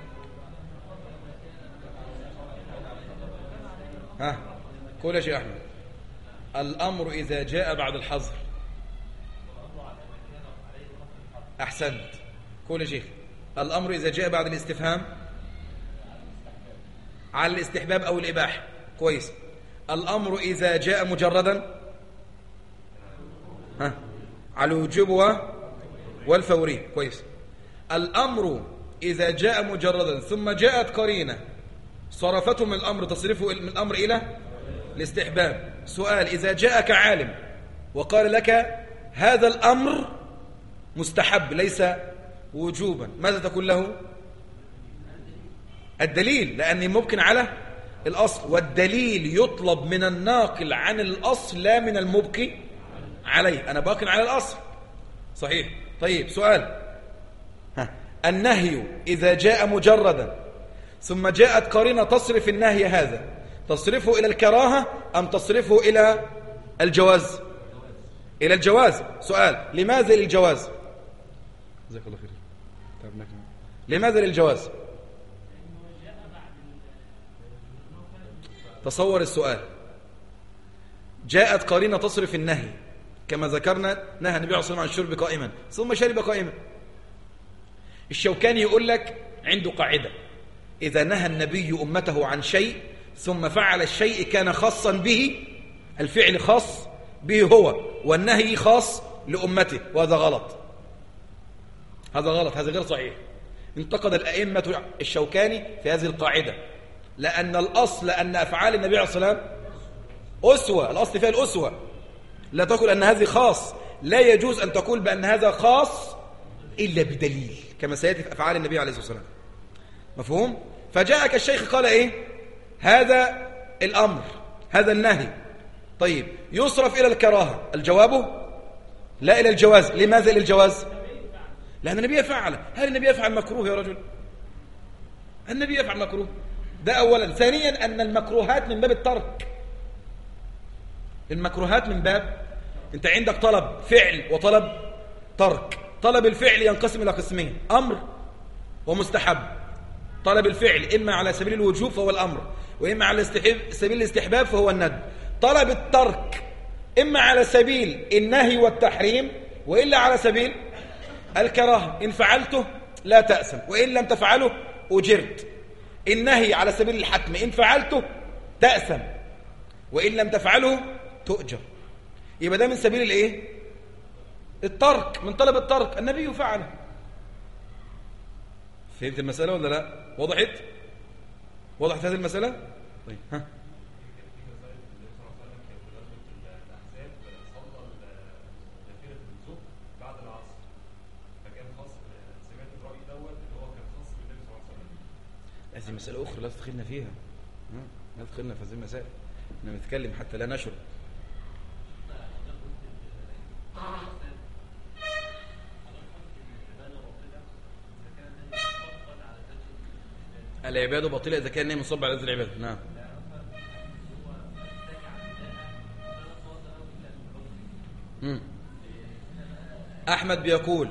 قول يا شيخ أحمد. الأمر إذا جاء بعد الحظر، أحسنت. قول يا شيخ. الأمر إذا جاء بعد الاستفهام على الاستحباب أو الإباحة، كويس. الأمر إذا جاء مجردا على الوجوب والفوري، كويس. الأمر إذا جاء مجردا ثم جاءت قرينة صرفته من الأمر، تصرفه من الأمر إلى الاستحباب. سؤال: إذا جاءك عالم وقال لك هذا الأمر مستحب ليس وجوبا، ماذا تقول له؟ الدليل، لأني ممكن على الأصل، والدليل يطلب من الناقل عن الأصل لا من المبقي عليه. أنا باقي على الأصل، صحيح. طيب سؤال: النهي إذا جاء مجردا ثم جاءت قرينة تصرف النهي هذا، تصرفه إلى الكراهة أم تصرفه إلى الجواز؟ إلى الجواز. سؤال: لماذا للجواز؟ جزاك الله خير. لماذا للجواز؟ تصور السؤال: جاءت قرينة تصرف النهي، كما ذكرنا نهى النبي عليه الصلاة والسلام عن الشرب قائما ثم شرب قائما. الشوكاني يقول لك عنده قاعدة: إذا نهى النبي أمته عن شيء ثم فعل الشيء كان خاصا به، الفعل خاص به هو والنهي خاص لأمته، وهذا غلط، هذا غلط، هذا غير صحيح. انتقد الأئمة الشوكاني في هذه القاعدة، لأن الأصل أن أفعال النبي عليه الصلاة والسلام أسوة، الأصل فيها الأسوة، لا تقول أن هذه خاص، لا يجوز أن تقول بأن هذا خاص إلا بدليل، كما سيأتي في أفعال النبي عليه الصلاة والسلام. مفهوم؟ فجاءك الشيخ قال إيه؟ هذا الأمر، هذا النهي، طيب يصرف إلى الكراهة، الجواب لا إلى الجواز. لماذا إلى الجواز؟ لأن النبي يفعل. هل النبي يفعل مكروه يا رجل؟ النبي يفعل مكروه، ده أولا. ثانيا أن المكروهات من باب الترك، المكروهات من باب، أنت عندك طلب فعل وطلب ترك. طلب الفعل ينقسم إلى قسمين: أمر ومستحب. طلب الفعل إما على سبيل الوجوب فهو الأمر، وإما على سبيل الاستحباب فهو الندب. طلب الترك إما على سبيل النهي والتحريم، وإلا على سبيل الكراهة، إن فعلته لا تأثم وإن لم تفعله أجرت. النهي على سبيل الحتم، إن فعلته تأثم وإن لم تفعله تؤجر. يبقى ده من سبيل الإيه؟ الترك، من طلب الترك. النبي فعله. فهمت المسألة ولا لا؟ وضحت هذه المسألة؟ طيب ها. هذه مسألة أخرى لا تدخلنا فيها، لا تدخلنا في هذه المسائل، احنا بنتكلم حتى لا نشر. العبادة باطلة إذا كان نية منصب على ذات العبادة. نعم. أحمد بيقول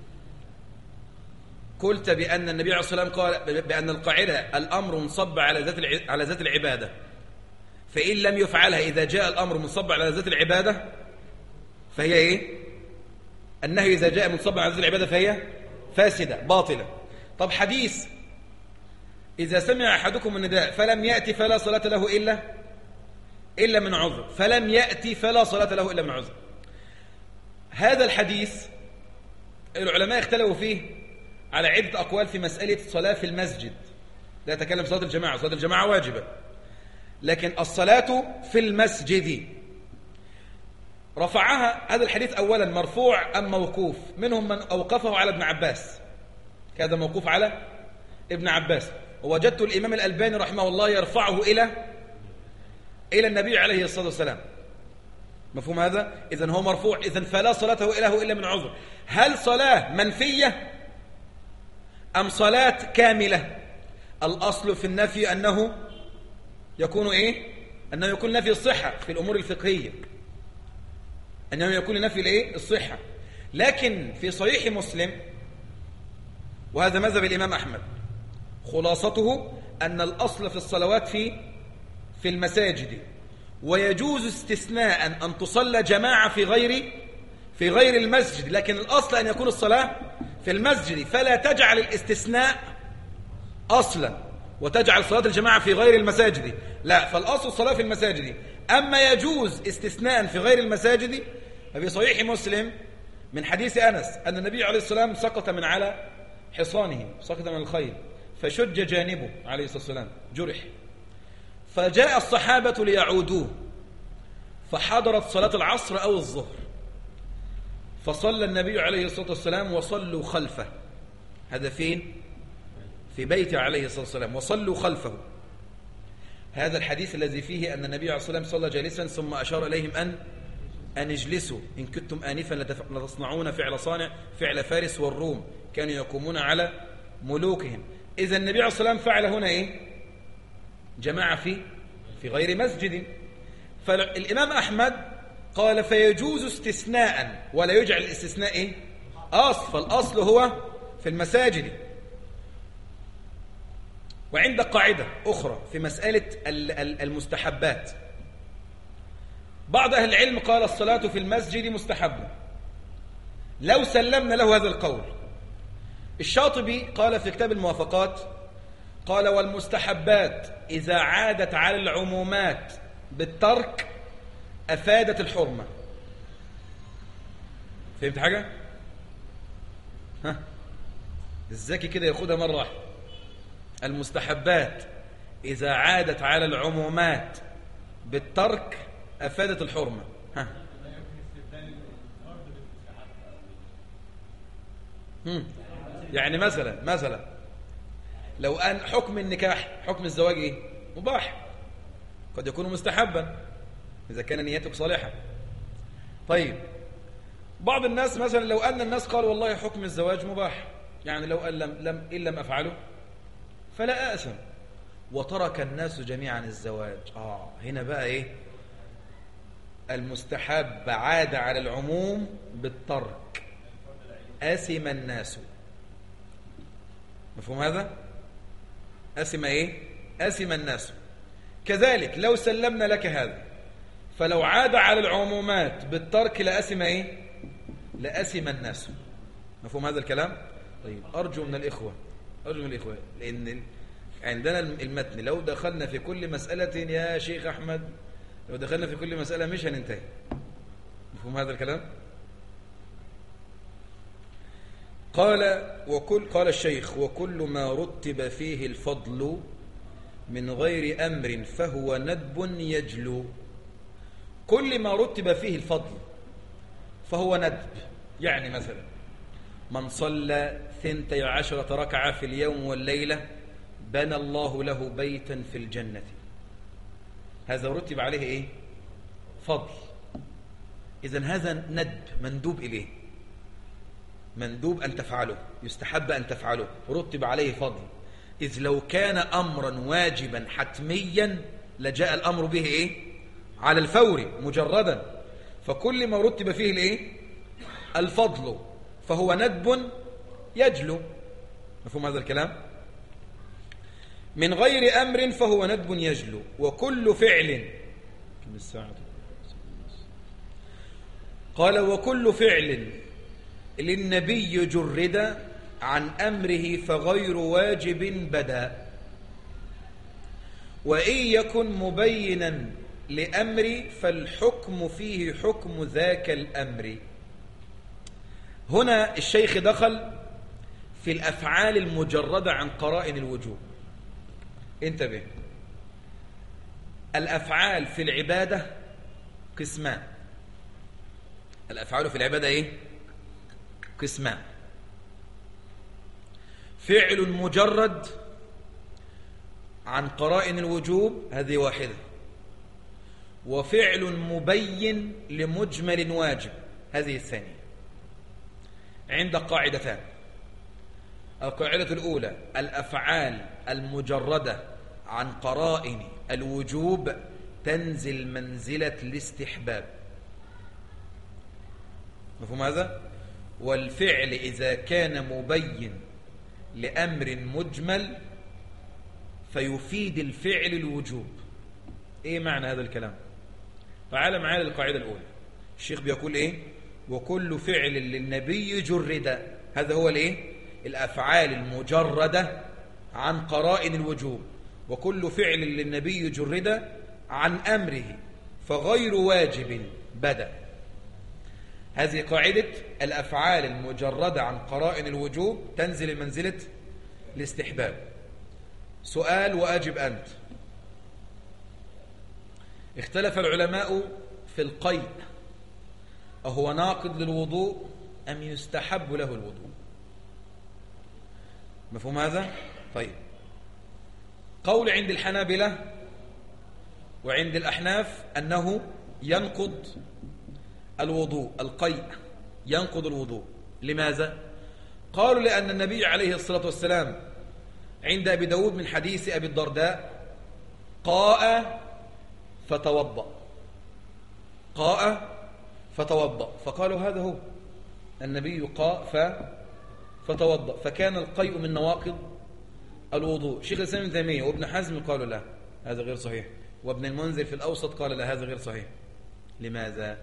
قلت بأن النبي عليه الصلاة والسلام قال بأن القاعدة الأمر منصب على ذات العبادة، فإن لم يفعلها إذا جاء الأمر منصب على ذات العبادة فهي إيه؟ النهي إذا جاء منصب على ذات العبادة فهي فاسدة باطلة. طب حديث إذا سمع أحدكم النداء فلم يأتي فلا صلاة له إلا من عذر، فلم يأتي فلا صلاة له إلا من عذر. هذا الحديث العلماء اختلفوا فيه على عدة أقوال في مسألة الصلاة في المسجد. لا يتكلم صلاة الجماعة، صلاة الجماعة واجبة، لكن الصلاة في المسجد رفعها هذا الحديث أولا مرفوع أم موقوف؟ منهم من أوقفه على ابن عباس، كذا موقوف على ابن عباس، ووجدت الإمام الألباني رحمه الله يرفعه إلى النبي عليه الصلاة والسلام. مفهوم هذا؟ إذن هو مرفوع، إذن فلا صلاته له إلا من عذر. هل صلاة منفية أم صلاة كاملة؟ الأصل في النفي أنه يكون إيه؟ أنه يكون نفي الصحة في الأمور الفقهية، أنه يكون نفي الإيه؟ الصحة. لكن في صحيح مسلم، وهذا مذهب الإمام أحمد، خلاصته أن الأصل في الصلوات في المساجد، ويجوز استثناء أن تصلى جماعة في غير المسجد، لكن الأصل أن يكون الصلاة في المسجد، فلا تجعل الاستثناء أصلا وتجعل صلاة الجماعة في غير المساجد، لا، فالأصل الصلاة في المساجد. أما يجوز استثناء في غير المساجد ففي صحيح مسلم من حديث أنس أن النبي عليه الصلاة والسلام سقط من على حصانه، سقط من الخيل فشج جانبه عليه الصلاة والسلام، جرح، فجاء الصحابة ليعودوه، فحضرت صلاة العصر أو الظهر، فصلى النبي عليه الصلاة والسلام وصلوا خلفه. هذا فين؟ في بيته عليه الصلاة والسلام، وصلوا خلفه. هذا الحديث الذي فيه أن النبي عليه الصلاة والسلام صلى جالسا ثم أشار إليهم أن اجلسوا، إن كنتم آنفا لتصنعون فعل صانع، فعل فارس والروم، كانوا يقومون على ملوكهم. إذا النبي عليه الصلاة والسلام فعل هنا إيه؟ جماعة في غير مسجد. فالإمام أحمد قال فيجوز استثناء ولا يجعل الاستثناء إيه؟ أصل، فالأصل هو في المساجد. وعند قاعدة أخرى في مسألة المستحبات، بعض أهل العلم قال الصلاة في المسجد مستحبة، لو سلمنا له هذا القول. الشاطبي قال في كتاب الموافقات، قال والمستحبات إذا عادت على العمومات بالترك أفادت الحرمة. فهمت حاجة؟ ها؟ الذكي كده ياخدها مرة واحدة. المستحبات إذا عادت على العمومات بالترك أفادت الحرمة. ها؟ يعني مثلا لو أن حكم النكاح، حكم الزواج إيه؟ مباح، قد يكون مستحبا إذا كان نيتك صالحة. طيب بعض الناس مثلا لو أن الناس قالوا والله حكم الزواج مباح، يعني لو أن إن لم أفعله فلا آثم، وترك الناس جميعا الزواج، هنا بقى إيه؟ المستحب عاد على العموم بالترك، آثم الناس. مفهوم هذا؟ آثم إيه؟ آثم الناس. كذلك لو سلمنا لك هذا، فلو عاد على العمومات بالترك لآثم إيه؟ لآثم الناس. مفهوم هذا الكلام؟ طيب أرجو من الإخوة لأن عندنا المتن لو دخلنا في كل مسألة يا شيخ أحمد، لو دخلنا في كل مسألة مش هننتهي. مفهوم هذا الكلام؟ قال الشيخ وكل ما رتب فيه الفضل من غير أمر فهو ندب يجلو. كل ما رتب فيه الفضل فهو ندب. يعني مثلا من صلى 12 ركعة في اليوم والليلة بنى الله له بيتا في الجنة، هذا رتب عليه إيه؟ فضل. إذن هذا ندب مندوب إليه، مندوب أن تفعله، يستحب أن تفعله، رتب عليه فضل. إذ لو كان أمرا واجبا حتميا لجاء الأمر به إيه؟ على الفور مجردا، فكل ما رتب فيه الإيه؟ الفضل فهو ندب يجلو. مفهوم هذا الكلام؟ من غير أمر فهو ندب يجلو. وكل فعل قال وكل فعل للنبي جرد عن أمره فغير واجب بدا، وإن يكن مبينا لأمر فالحكم فيه حكم ذاك الأمر. هنا الشيخ دخل في الأفعال المجردة عن قرائن الوجوب. انتبه، الأفعال في العبادة قسمان. الأفعال في العبادة إيه؟ قسمان: فعل مجرد عن قرائن الوجوب، هذه واحدة، وفعل مبين لمجمل واجب، هذه الثانية. عند قاعدتان: القاعدة الأولى الأفعال المجردة عن قرائن الوجوب تنزل منزلة الاستحباب. مفهوم هذا؟ والفعل إذا كان مبين لأمر مجمل فيفيد الفعل الوجوب. إيه معنى هذا الكلام؟ تعال معايا للقاعدة الأولى. الشيخ بيقول إيه؟ وكل فعل للنبي جرد، هذا هو الإيه؟ الأفعال المجردة عن قرائن الوجوب. وكل فعل للنبي جرد عن أمره فغير واجب بدأ. هذه قاعدة الأفعال المجردة عن قرائن الوجوب تنزل منزلة الاستحباب. سؤال وأجب أنت: اختلف العلماء في القيء، أهو ناقض للوضوء أم يستحب له الوضوء؟ مفهوم هذا؟ طيب، قول عند الحنابلة وعند الأحناف أنه ينقض الوضوء، القيء ينقض الوضوء. لماذا؟ قالوا لأن النبي عليه الصلاة والسلام عند أبي داود من حديث أبي الدرداء قاء فتوضأ، قاء فتوضأ، فقالوا هذا هو النبي قاء فتوضأ، فكان القيء من نواقض الوضوء. شيخ الإسلام ابن تيمية وابن حزم قالوا لا هذا غير صحيح، وابن المنذر في الأوسط قال لا هذا غير صحيح. لماذا؟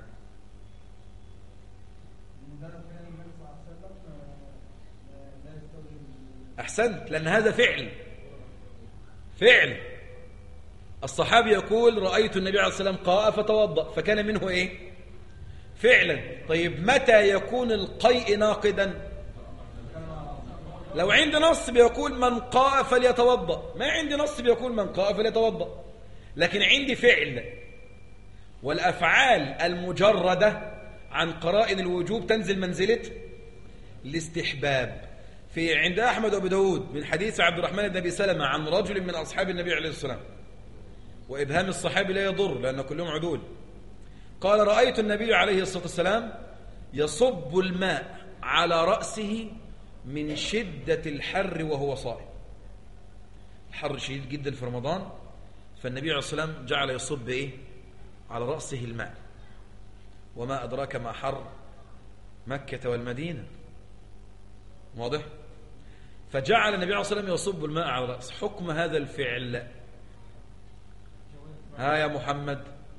أحسنت، لأن هذا فعل الصحابي يقول رأيت النبي عليه الصلاة والسلام قاء فتوضأ، فكان منه إيه؟ فعلا. طيب متى يكون القيء ناقدا؟ لو عندي نص بيقول من قاء فليتوضأ، ما عندي نص بيقول من قاء فليتوضأ، لكن عندي فعل. والأفعال المجردة عن قرائن الوجوب تنزل منزلة الاستحباب. في عند أحمد وأبي داود من حديث عبد الرحمن بن أبي سلمة عن رجل من أصحاب النبي عليه الصلاة والسلام، وإبهام الصحابي لا يضر لأن كلهم عدول، قال رأيت النبي عليه الصلاة والسلام يصب الماء على رأسه من شدة الحر وهو صائم. الحر شديد جدا في رمضان، فالنبي عليه الصلاة والسلام جعل يصب إيه؟ على رأسه الماء. وما أدراك ما حر مكة والمدينة، واضح؟ فجعل النبي عليه الصلاة والسلام يصب الماء على رأسه. حكم هذا الفعل ها يا محمد؟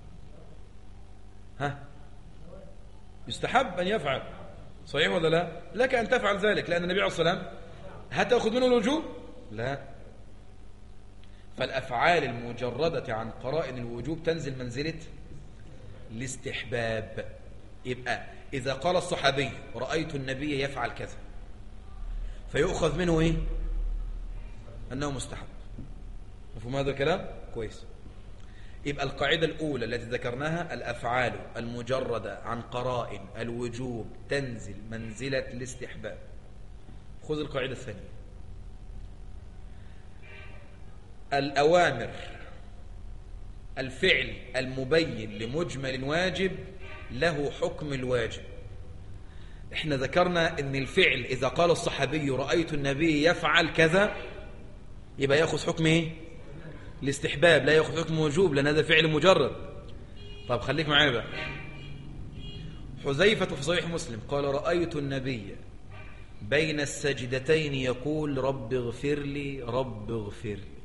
ها؟ يستحب أن يفعل، صحيح ولا لا؟ لك أن تفعل ذلك لأن النبي عليه الصلاة والسلام هتأخذ منه الوجوب؟ لا. فالأفعال المجردة عن قرائن الوجوب تنزل منزلة الاستحباب. يبقى إذا قال الصحابي رأيت النبي يفعل كذا فيؤخذ منه إيه؟ أنه مستحب. مفهوم هذا الكلام؟ كويس. يبقى القاعدة الأولى التي ذكرناها الأفعال المجردة عن قرائن الوجوب تنزل منزلة الاستحباب. خذ القاعدة الثانية: الأوامر الفعل المبين لمجمل واجب له حكم الواجب. احنا ذكرنا ان الفعل إذا قال الصحابي رأيت النبي يفعل كذا يبقى يأخذ حكم ايه؟ الاستحباب، لا يأخذ حكم وجوب، لأن هذا فعل مجرد. طب خليك معايا بقى. حذيفة في صحيح مسلم قال رأيت النبي بين السجدتين يقول رب اغفر لي رب اغفر لي.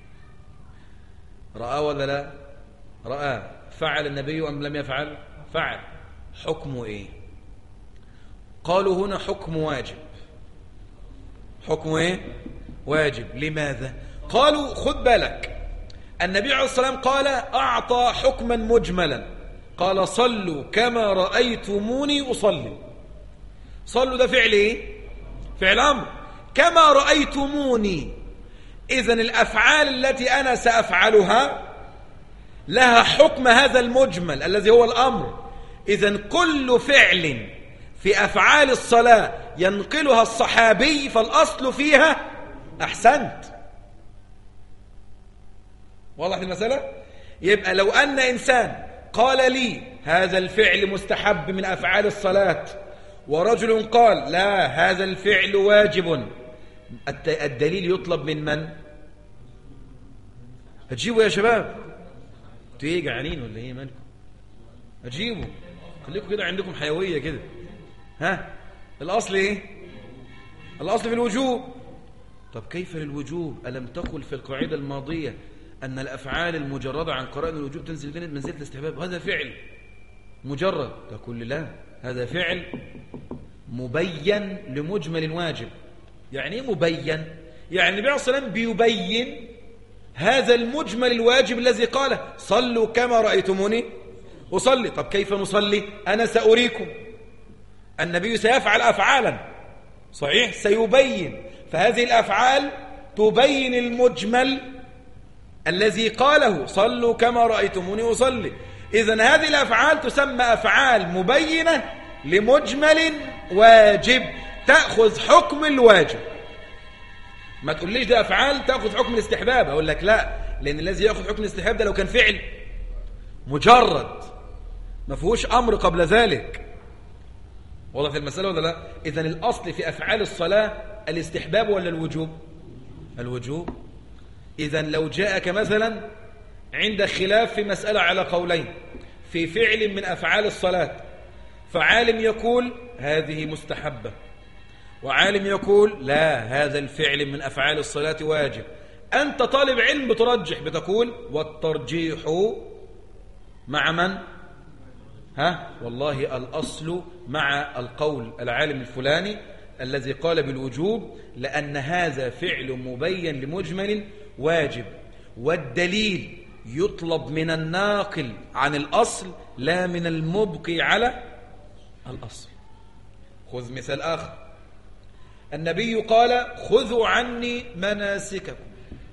رأى ولا لا؟ رأى. فعل النبي أم لم يفعل؟ فعل. حكمه ايه؟ قالوا هنا حكم واجب. حكمه ايه؟ واجب. لماذا؟ قالوا خد بالك، النبي عليه الصلاة والسلام قال أعطى حكما مجملا، قال صلوا كما رأيتموني أصلي. صلوا ده فعل ايه؟ فعل أمر. كما رأيتموني، إذن الأفعال التي أنا سأفعلها لها حكم هذا المجمل الذي هو الأمر. إذن كل فعل في أفعال الصلاة ينقلها الصحابي فالأصل فيها أحسنت. واضح المسألة؟ يبقى لو أن إنسان قال لي هذا الفعل مستحب من أفعال الصلاة، ورجل قال لا هذا الفعل واجب، الدليل يطلب من؟ هتجيبوا يا شباب؟ انتوا ايه جعانين ولا ايه مالكم؟ هتجيبوا، خليكم كده عندكم حيوية كده. ها الأصل ايه؟ الأصل في الوجوب. طب كيف للوجوب؟ ألم تقل في القاعدة الماضية أن الأفعال المجردة عن قرائن الوجوب تنزل منزلة الاستحباب؟ هذا فعل مجرد. تقول لا هذا فعل مبين لمجمل واجب. يعني ايه مبين؟ يعني النبي عليه الصلاة والسلام بيبين هذا المجمل الواجب الذي قاله صلوا كما رأيتموني أصلي. طب كيف نصلي؟ أنا سأريكم. النبي سيفعل أفعالا صحيح سيبين، فهذه الأفعال تبين المجمل الذي قاله صلوا كما رأيتموني أصلي. إذن هذه الأفعال تسمى أفعال مبينة لمجمل واجب، تأخذ حكم الواجب. ما تقوليش ده أفعال تأخذ حكم الاستحباب، أقول لك لا، لأن الذي يأخذ حكم الاستحباب ده لو كان فعل مجرد ما فيهوش أمر قبل ذلك. واضح في المسألة ولا لا؟ إذن الأصل في أفعال الصلاة الاستحباب ولا الوجوب؟ الوجوب. إذن لو جاءك مثلا عند خلاف في مسألة على قولين في فعل من أفعال الصلاة، فعالم يقول هذه مستحبة، وعالم يقول لا هذا الفعل من أفعال الصلاة واجب، أنت طالب علم بترجح، بتقول والترجيح مع من؟ والله الأصل مع القول العالم الفلاني الذي قال بالوجوب، لأن هذا فعل مبين لمجمل واجب، والدليل يطلب من الناقل عن الأصل لا من المبقي على الأصل. خذ مثال آخر، النبي قال خذوا عني مناسككم.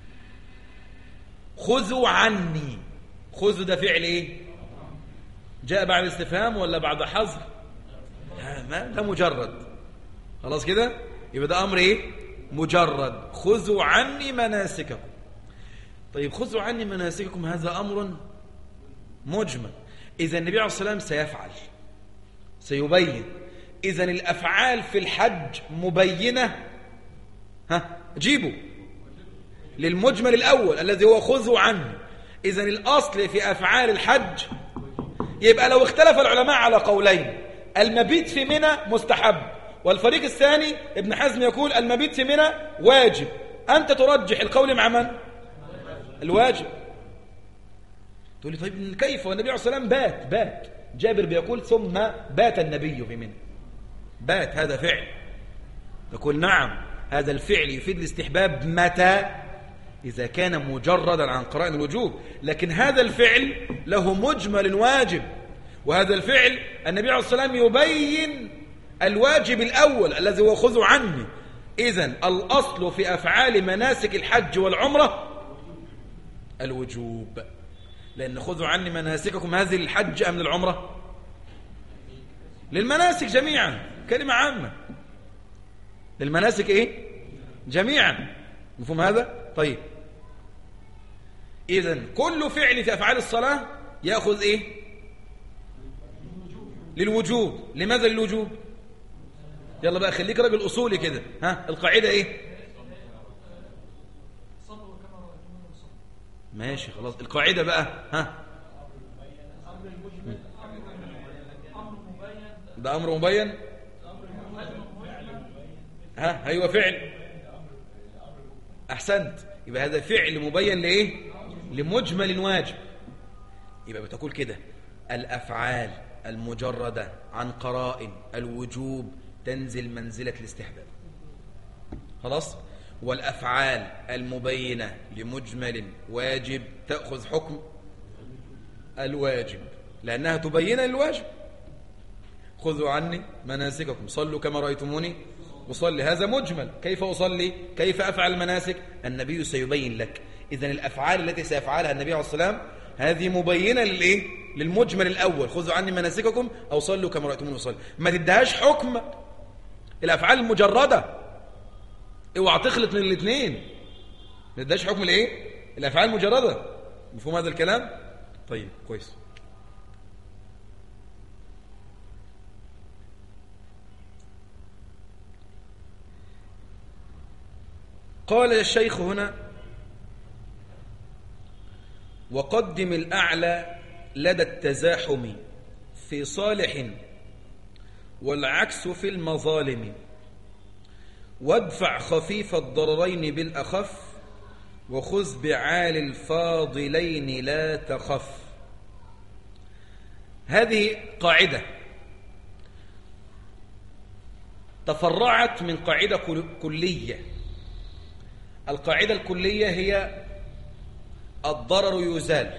خذوا عني، خذوا ده فعل ايه؟ جاء بعد استفهام ولا بعد حظر؟ ده مجرد، خلاص كده، يبقى ده أمر ايه؟ مجرد. خذوا عني مناسككم. طيب خذوا عني مناسككم هذا أمر مجمل، إذا النبي عليه الصلاة والسلام سيفعل سيبين. إذن الأفعال في الحج مبينة، جيبوا للمجمل الأول الذي هو خذوا عنه. إذن الأصل في أفعال الحج، يبقى لو اختلف العلماء على قولين، المبيت في منى مستحب، والفريق الثاني ابن حزم يقول المبيت في منى واجب، أنت ترجح القول مع من؟ الواجب. تقول لي طيب كيف والنبي عليه الصلاة والسلام بات جابر بيقول ثم بات النبي في منى، بات هذا فعل، تقول نعم هذا الفعل يفيد الاستحباب متى؟ إذا كان مجردا عن قرائن الوجوب، لكن هذا الفعل له مجمل واجب، وهذا الفعل النبي عليه الصلاة والسلام يبين الواجب الأول الذي هو خذوا عني. إذن الأصل في أفعال مناسك الحج والعمرة الوجوب، لأن خذوا عني مناسككم هذه الحج أم للعمرة؟ للمناسك جميعا، كلمة عامة، للمناسك إيه؟ جميعا، مفهوم هذا؟ طيب إذن كل فعل في أفعال الصلاة يأخذ إيه؟ للوجوب. لماذا للوجوب؟ يلا بقى خليك راجل أصولي كده، القاعدة إيه؟ ماشي خلاص. القاعدة بقى ده أمر مبين. أيوة فعل. أحسنت. يبقى هذا فعل مبين لإيه؟ لمجمل واجب. يبقى بتقول كده: الأفعال المجردة عن قرائن الوجوب تنزل منزلة الاستحباب. خلاص. والأفعال المبينة لمجمل واجب تأخذ حكم الواجب لأنها تبين الواجب. خذوا عني مناسككم صلوا كما رأيتموني أصلي. هذا مجمل. كيف أصلي؟ كيف أفعل المناسك؟ النبي سيبين لك. إذن الأفعال التي سيفعلها النبي عليه الصلاة والسلام هذه مبينة للإيه؟ للمجمل الأول: خذوا عني مناسككم أو صلوا كما رأيتموني أصلي. ما تدهاش حكم الأفعال المجردة. اوعى تخلط من الاثنين. ما تدهاش حكم الإيه؟ الأفعال المجردة. مفهوم هذا الكلام؟ طيب كويس. قال الشيخ هنا: وقدم الأعلى لدى التزاحم في صالح والعكس في المظالم، وادفع خفيف الضررين بالأخف، وخذ بعال الفاضلين لا تخف. هذه قاعدة تفرعت من قاعدة كلية. القاعدة الكلية هي الضرر يزال،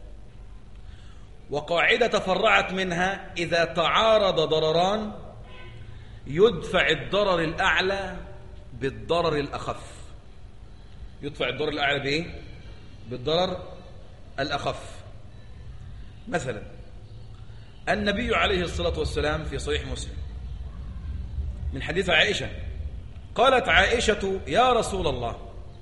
وقاعدة تفرعت منها: إذا تعارض ضرران يدفع الضرر الأعلى بالضرر الأخف. يدفع الضرر الأعلى بإيه؟ بالضرر الأخف. مثلا النبي عليه الصلاة والسلام في صحيح مسلم من حديث عائشة قالت عائشة: يا رسول الله،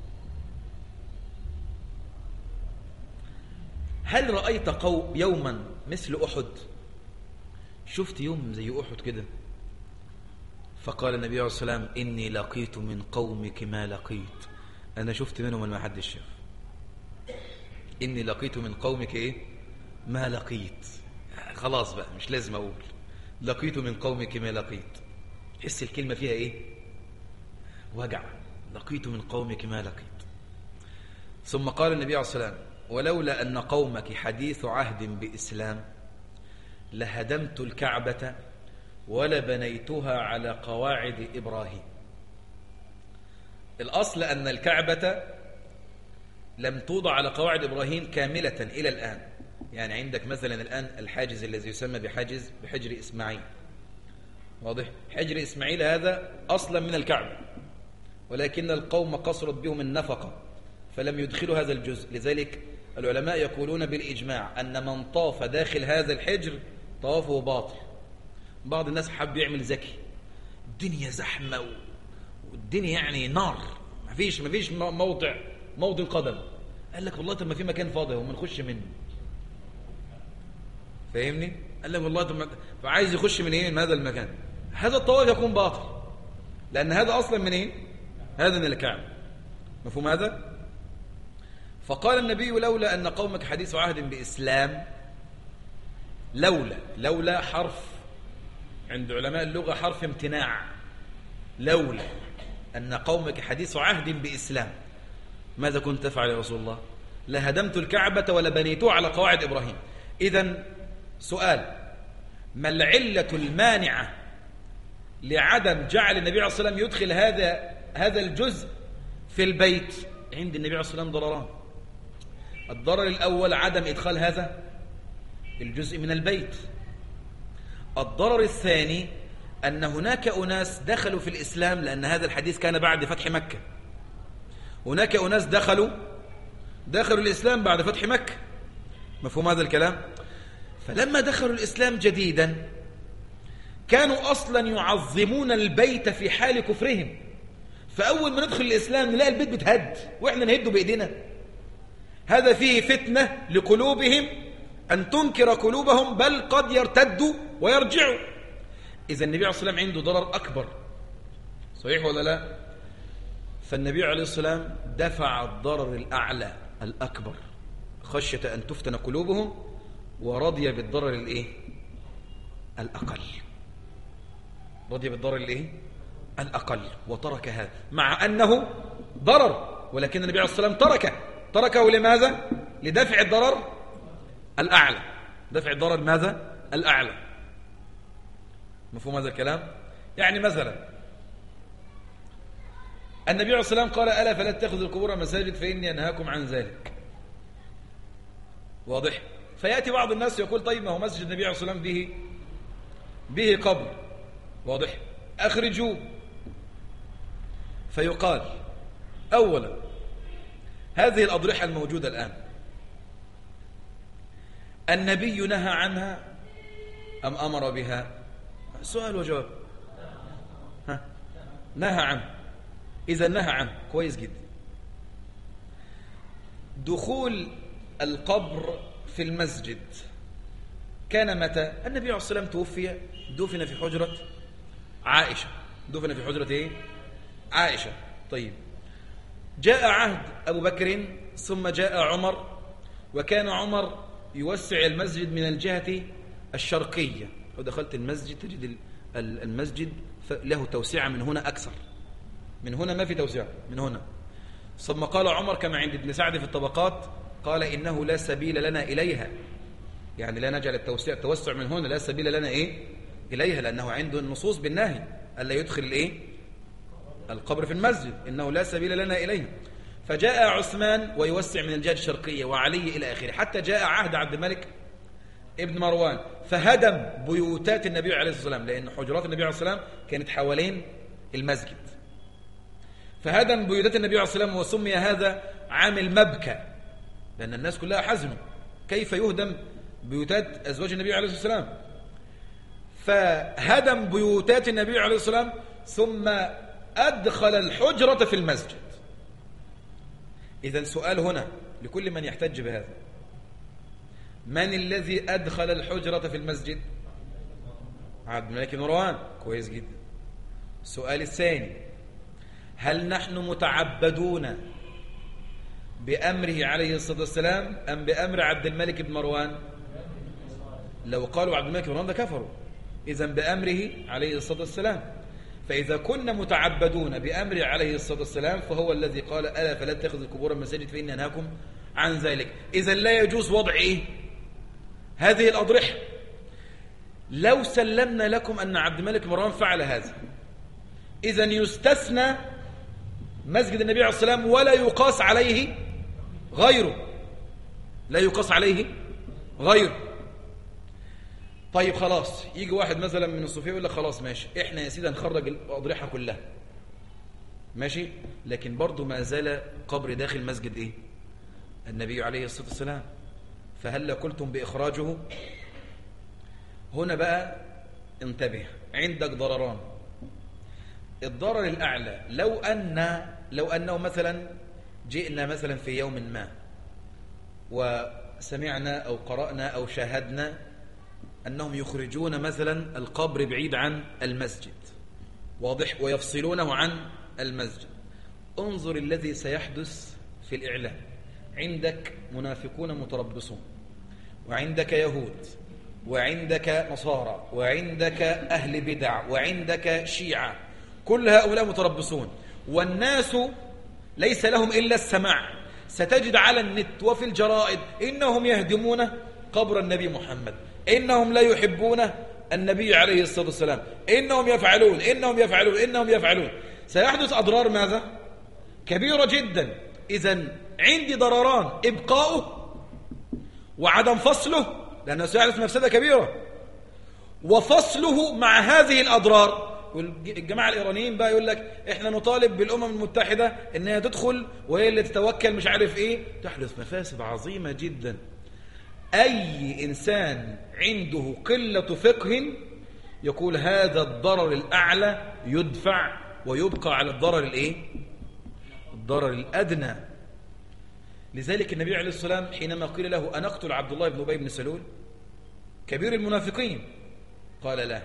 هل رأيت يوما مثل أحد؟ شفت يوم زي أحد كده؟ فقال النبي عليه الصلاة والسلام: إني لقيت من قومك ما لقيت. أنا شفت منهم ما حدش شاف. إني لقيت من قومك إيه؟ ما لقيت. خلاص بقى مش لازم أقول لقيت من قومك ما لقيت. حس الكلمة فيها إيه؟ وجع. لقيت من قومك ما لقيت. ثم قال النبي عليه الصلاة والسلام: ولولا أن قومك حديث عهد بإسلام لهدمت الكعبة ولبنيتها على قواعد إبراهيم. الأصل أن الكعبة لم توضع على قواعد إبراهيم كاملة إلى الآن. يعني عندك مثلا الآن الحاجز الذي يسمى بحجر إسماعيل، واضح؟ حجر إسماعيل هذا أصلا من الكعبة، ولكن القوم قصرت بهم النفقة فلم يدخلوا هذا الجزء. لذلك العلماء يقولون بالإجماع أن من طاف داخل هذا الحجر طوافه باطل. بعض الناس حب يعمل ذكي، الدنيا زحمة والدنيا يعني نار، مفيش موضع قدم. قال لك والله طب ما في مكان فاضي وما نخش منه. فاهمني؟ قال لك والله طب فعايز يخش من ايه؟ من هذا المكان. هذا الطواف يكون باطل لأن هذا أصلا من ايه؟ هذا من الكعبة. مفهوم هذا؟ فقال النبي: لولا أن قومك حديث عهد بإسلام. لولا حرف عند علماء اللغة حرف امتناع. لولا أن قومك حديث عهد بإسلام ماذا كنت تفعل يا رسول الله؟ لهدمت الكعبة ولبنيتها على قواعد إبراهيم. إذن سؤال: ما العلة المانعة لعدم جعل النبي عليه الصلاة والسلام يدخل هذا الجزء في البيت؟ عند النبي عليه الصلاة والسلام ضرران. الضرر الأول عدم إدخال هذا الجزء من البيت. الضرر الثاني أن هناك أناس دخلوا في الإسلام، لأن هذا الحديث كان بعد فتح مكة. هناك أناس دخلوا الإسلام بعد فتح مكة. مفهوم هذا الكلام؟ فلما دخلوا الإسلام جديدا كانوا أصلا يعظمون البيت في حال كفرهم. فأول ما ندخل الإسلام نلاقي البيت بتهد وإحنا نهده بإيدينا. هذا فيه فتنة لقلوبهم أن تنكر قلوبهم، بل قد يرتدوا ويرجعوا. إذا النبي عليه الصلاة والسلام عنده ضرر أكبر، صحيح ولا لا؟ فالنبي عليه الصلاة والسلام دفع الضرر الأعلى الأكبر خشية أن تفتن قلوبهم، ورضي بالضرر الإيه؟ الأقل. رضي بالضرر الإيه؟ الأقل، وترك هذا مع أنه ضرر، ولكن النبي عليه الصلاة والسلام تركه لماذا؟ لدفع الضرر الأعلى. دفع الضرر ماذا؟ الأعلى. مفهوم هذا الكلام؟ يعني مثلا النبي عليه الصلاة والسلام قال: ألا فلا تتخذوا القبور مساجد فإني أنهاكم عن ذلك. واضح؟ فيأتي بعض الناس يقول: طيب ما هو مسجد النبي عليه الصلاة والسلام به قبر، واضح، أخرجوه. فيقال: أولا هذه الأضرحة الموجودة الآن النبي نهى عنها أم أمر بها؟ سؤال وجواب. نهى عنه. إذا نهى عنه كويس جدا. دخول القبر في المسجد كان متى؟ النبي عليه الصلاة والسلام توفي، دفن في حجرة عائشة. دفن في حجرة إيه؟ عائشة. طيب، جاء عهد أبو بكر ثم جاء عمر، وكان عمر يوسع المسجد من الجهة الشرقية. لو دخلت المسجد تجد المسجد له توسعة من هنا أكثر، من هنا ما في توسعة، من هنا. ثم قال عمر كما عند ابن سعد في الطبقات، قال: إنه لا سبيل لنا إليها، يعني لا نجعل التوسع من هنا، لا سبيل لنا إيه؟ إليها، لأنه عنده النصوص بالنهي ألا يدخل الإيه؟ القبر في المسجد، إنه لا سبيل لنا إليها. فجاء عثمان ويوسع من الجهة الشرقية، وعلي إلى آخره، حتى جاء عهد عبد الملك ابن مروان فهدم بيوتات النبي عليه الصلاة والسلام، لأن حجرات النبي عليه الصلاة والسلام كانت حوالين المسجد. فهدم بيوتات النبي عليه الصلاة والسلام، وسمي هذا عام المبكى، لأن الناس كلها حزنوا كيف يهدم بيوتات أزواج النبي عليه الصلاة والسلام. فهدم بيوتات النبي عليه الصلاة والسلام ثم أدخل الحجرة في المسجد. إذن سؤال هنا لكل من يحتج بهذا: من الذي أدخل الحجرة في المسجد؟ عبد الملك بن مروان. كويس جدا. السؤال الثاني: هل نحن متعبدون بأمره عليه الصلاة والسلام أم بأمر عبد الملك بن مروان؟ لو قالوا عبد الملك بن مروان ده كفروا، إذن بأمره عليه الصلاة والسلام. فإذا كنا متعبدون بأمره عليه الصلاة والسلام فهو الذي قال: ألا فلا تتخذوا القبور مساجد فإني أنهاكم عن ذلك. إذن لا يجوز وضع إيه؟ هذه الأضرحة. لو سلمنا لكم أن عبد الملك بن مروان فعل هذا، إذن يستثنى مسجد النبي عليه الصلاة والسلام ولا يقاس عليه غيره، لا يقاس عليه غيره. طيب خلاص، يجي واحد مثلا من الصوفية يقول لك: خلاص ماشي، احنا يا سيدي هنخرج الأضرحة كلها، ماشي، لكن برضو ما زال قبر داخل مسجد ايه؟ النبي عليه الصلاة والسلام، فهل قلتم بإخراجه؟ هنا بقى انتبه، عندك ضرران. الضرر الأعلى لو أنه مثلا جئنا مثلا في يوم ما وسمعنا أو قرأنا أو شاهدنا أنهم يخرجون مثلا القبر بعيد عن المسجد، واضح، ويفصلونه عن المسجد. انظر الذي سيحدث في الإعلام. عندك منافقون متربصون، وعندك يهود، وعندك نصارى، وعندك أهل بدع، وعندك شيعة، كل هؤلاء متربصون، والناس ليس لهم إلا السماع. ستجد على النت وفي الجرائد: إنهم يهدمون قبر النبي محمد، إنهم لا يحبون النبي عليه الصلاة والسلام، إنهم يفعلون إنهم يفعلون إنهم يفعلون. سيحدث أضرار ماذا؟ كبيرة جدا. إذن عندي ضرران: إبقاؤه وعدم فصله، لأنه سيحدث مفسدة كبيرة، وفصله مع هذه الأضرار. والجماعة الإيرانيين بقى يقول لك: إحنا نطالب بالأمم المتحدة إنها تدخل وهي اللي تتوكل مش عارف إيه. تحدث مفاسد عظيمة جدا. أي إنسان عنده قلة فقه يقول هذا الضرر الأعلى يدفع ويبقى على الضرر الإيه؟ الضرر الأدنى. لذلك النبي عليه الصلاة والسلام حينما قيل له: أنقتل عبد الله بن أبي بن سلول كبير المنافقين؟ قال: لا،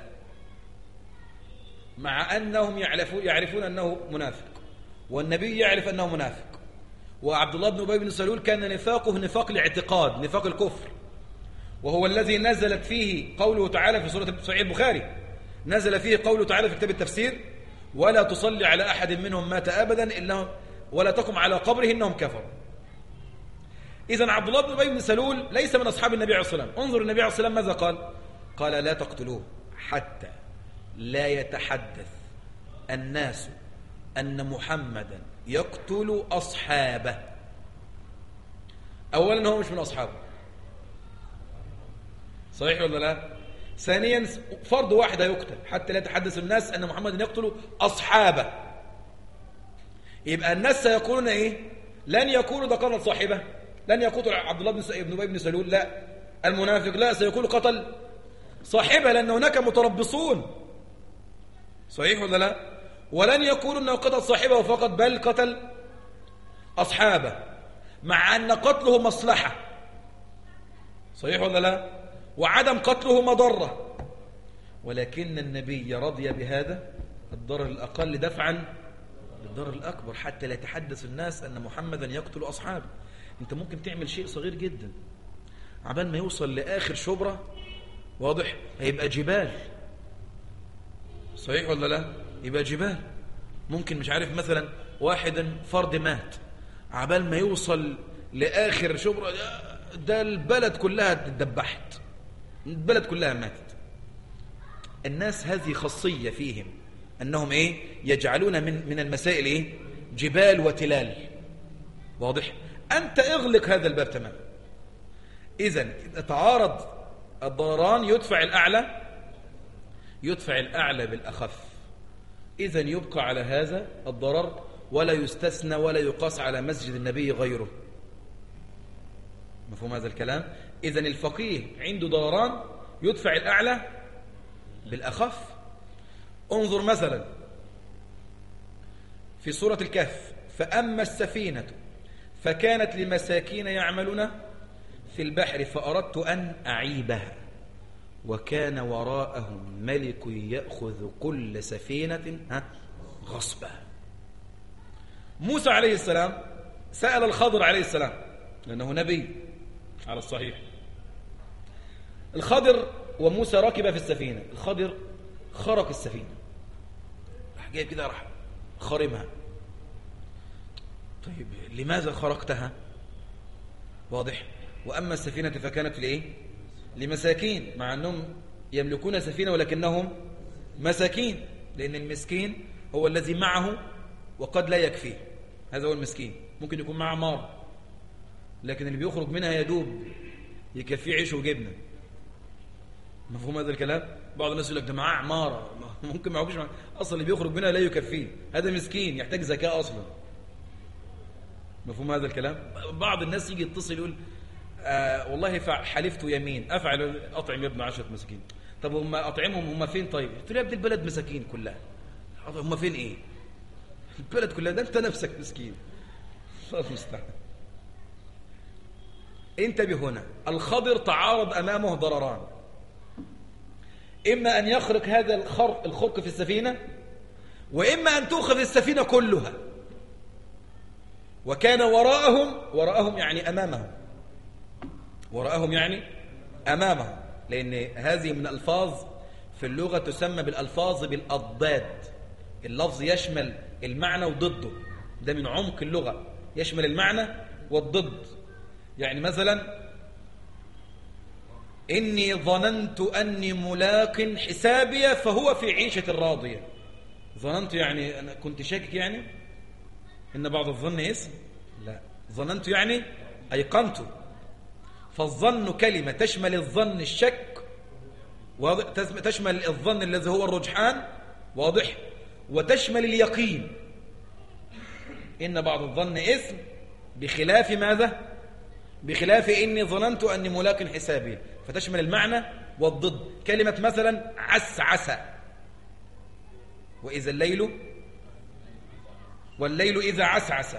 مع أنهم يعرفون أنه منافق، والنبي يعرف أنه منافق، وعبد الله بن أبي بن سلول كان نفاقه نفاق الاعتقاد، نفاق الكفر، وهو الذي نزلت فيه قوله تعالى في سورة صحيح البخاري، نزل فيه قوله تعالى في كتاب التفسير: ولا تصلي على أحد منهم مات أبدا إنهم ولا تقم على قبره إنهم كفروا. إذن عبد الله بن أبي بن سلول ليس من أصحاب النبي عليه الصلاة والسلام. انظر النبي عليه الصلاة والسلام ماذا قال؟ قال: لا تقتلوه حتى لا يتحدث الناس أن محمدا يقتل أصحابه. أولا هو مش من أصحابه، صحيح ولا لا؟ ثانيا فرد واحد يقتل حتى لا يتحدث الناس أن محمدا يقتل أصحابه. يبقى الناس سيقولون إيه؟ لن يقولوا ده قتل صاحبه، لن يقتل عبد الله بن أبي بن سلول، لا، المنافق لا، سيقول قتل صاحبه، لأن هناك متربصون، صحيح ولا لا؟ ولن يقولوا أنه قتل صاحبه فقط، بل قتل أصحابه، مع أن قتله مصلحة، صحيح ولا لا؟ وعدم قتله مضرة، ولكن النبي رضي بهذا الضرر الأقل دفعا للضرر الأكبر، حتى لا يتحدث الناس أن محمدا يقتل أصحابه. أنت ممكن تعمل شيء صغير جدا، عبال ما يوصل لآخر شبرة، واضح، هيبقى جبال، صحيح ولا لا؟ يبقى جبال. ممكن مش عارف مثلا واحد فرد مات، عبال ما يوصل لآخر شبرة ده البلد كلها اتدبحت، البلد كلها ماتت. الناس هذه خاصية فيهم أنهم إيه؟ يجعلون من المسائل إيه؟ جبال وتلال، واضح؟ أنت اغلق هذا الباب تماما. إذن إذا تعارض الضرران يدفع الأعلى بالأخف. إذن يبقى على هذا الضرر ولا يستثنى ولا يقاس على مسجد النبي غيره. مفهوم هذا الكلام؟ إذن الفقيه عنده ضرران يدفع الأعلى بالأخف. انظر مثلا في سورة الكهف: فأما السفينة فكانت لمساكين يعملون في البحر فأردت أن أعيبها وكان وراءهم ملك يأخذ كل سفينة غصبا. موسى عليه السلام سأل الخضر عليه السلام، لأنه نبي على الصحيح. الخضر وموسى ركب في السفينة، الخضر خرق السفينة، راح جايب كده راح خرمها. طيب لماذا خرقتها؟ واضح. وأما السفينة فكانت لإيه؟ لمساكين، مع أنهم يملكون سفينة ولكنهم مساكين، لأن المسكين هو الذي معه وقد لا يكفيه، هذا هو المسكين. ممكن يكون معه عمار لكن اللي بيخرج منها يدوب يكفيه عيش وجبنة. مفهوم هذا الكلام؟ بعض الناس يقول لك ده معاه عمارة، ممكن معهوش أصلا، اللي بيخرج منها لا يكفيه، هذا مسكين يحتاج زكاة أصلا. مفهوم هذا الكلام؟ بعض الناس يجي يتصل يقول والله حلفت يمين أفعل أطعم يا ابن 10 مساكين. طب هم أطعمهم هم فين؟ طيب قلت له يا ابن البلد مساكين كلها. هم فين إيه؟ البلد كلها، ده أنت نفسك مسكين. الله المستعان. انتبه هنا، الخضر تعارض أمامه ضرران: إما أن يخرق هذا الخرق في السفينة، وإما أن تؤخذ السفينة كلها. وكان وراءهم يعني أمامهم، وراءهم يعني أمامهم، لأن هذه من الألفاظ في اللغة تسمى بالألفاظ بالأضداد. اللفظ يشمل المعنى وضده، ده من عمق اللغة، يشمل المعنى والضد. يعني مثلا إني ظننت أني ملاق حسابي فهو في عيشة راضية. ظننت يعني أنا كنت شاكك، يعني إن بعض الظن اسم، لا، ظننت يعني أيقنت. فالظن كلمة تشمل الظن الشك، تشمل الظن الذي هو الرجحان، واضح، وتشمل اليقين. إن بعض الظن اسم بخلاف ماذا؟ بخلاف إني ظننت أني ملاق حسابي، فتشمل المعنى والضد. كلمة مثلا عسعس، وإذا والليل إذا عسعس.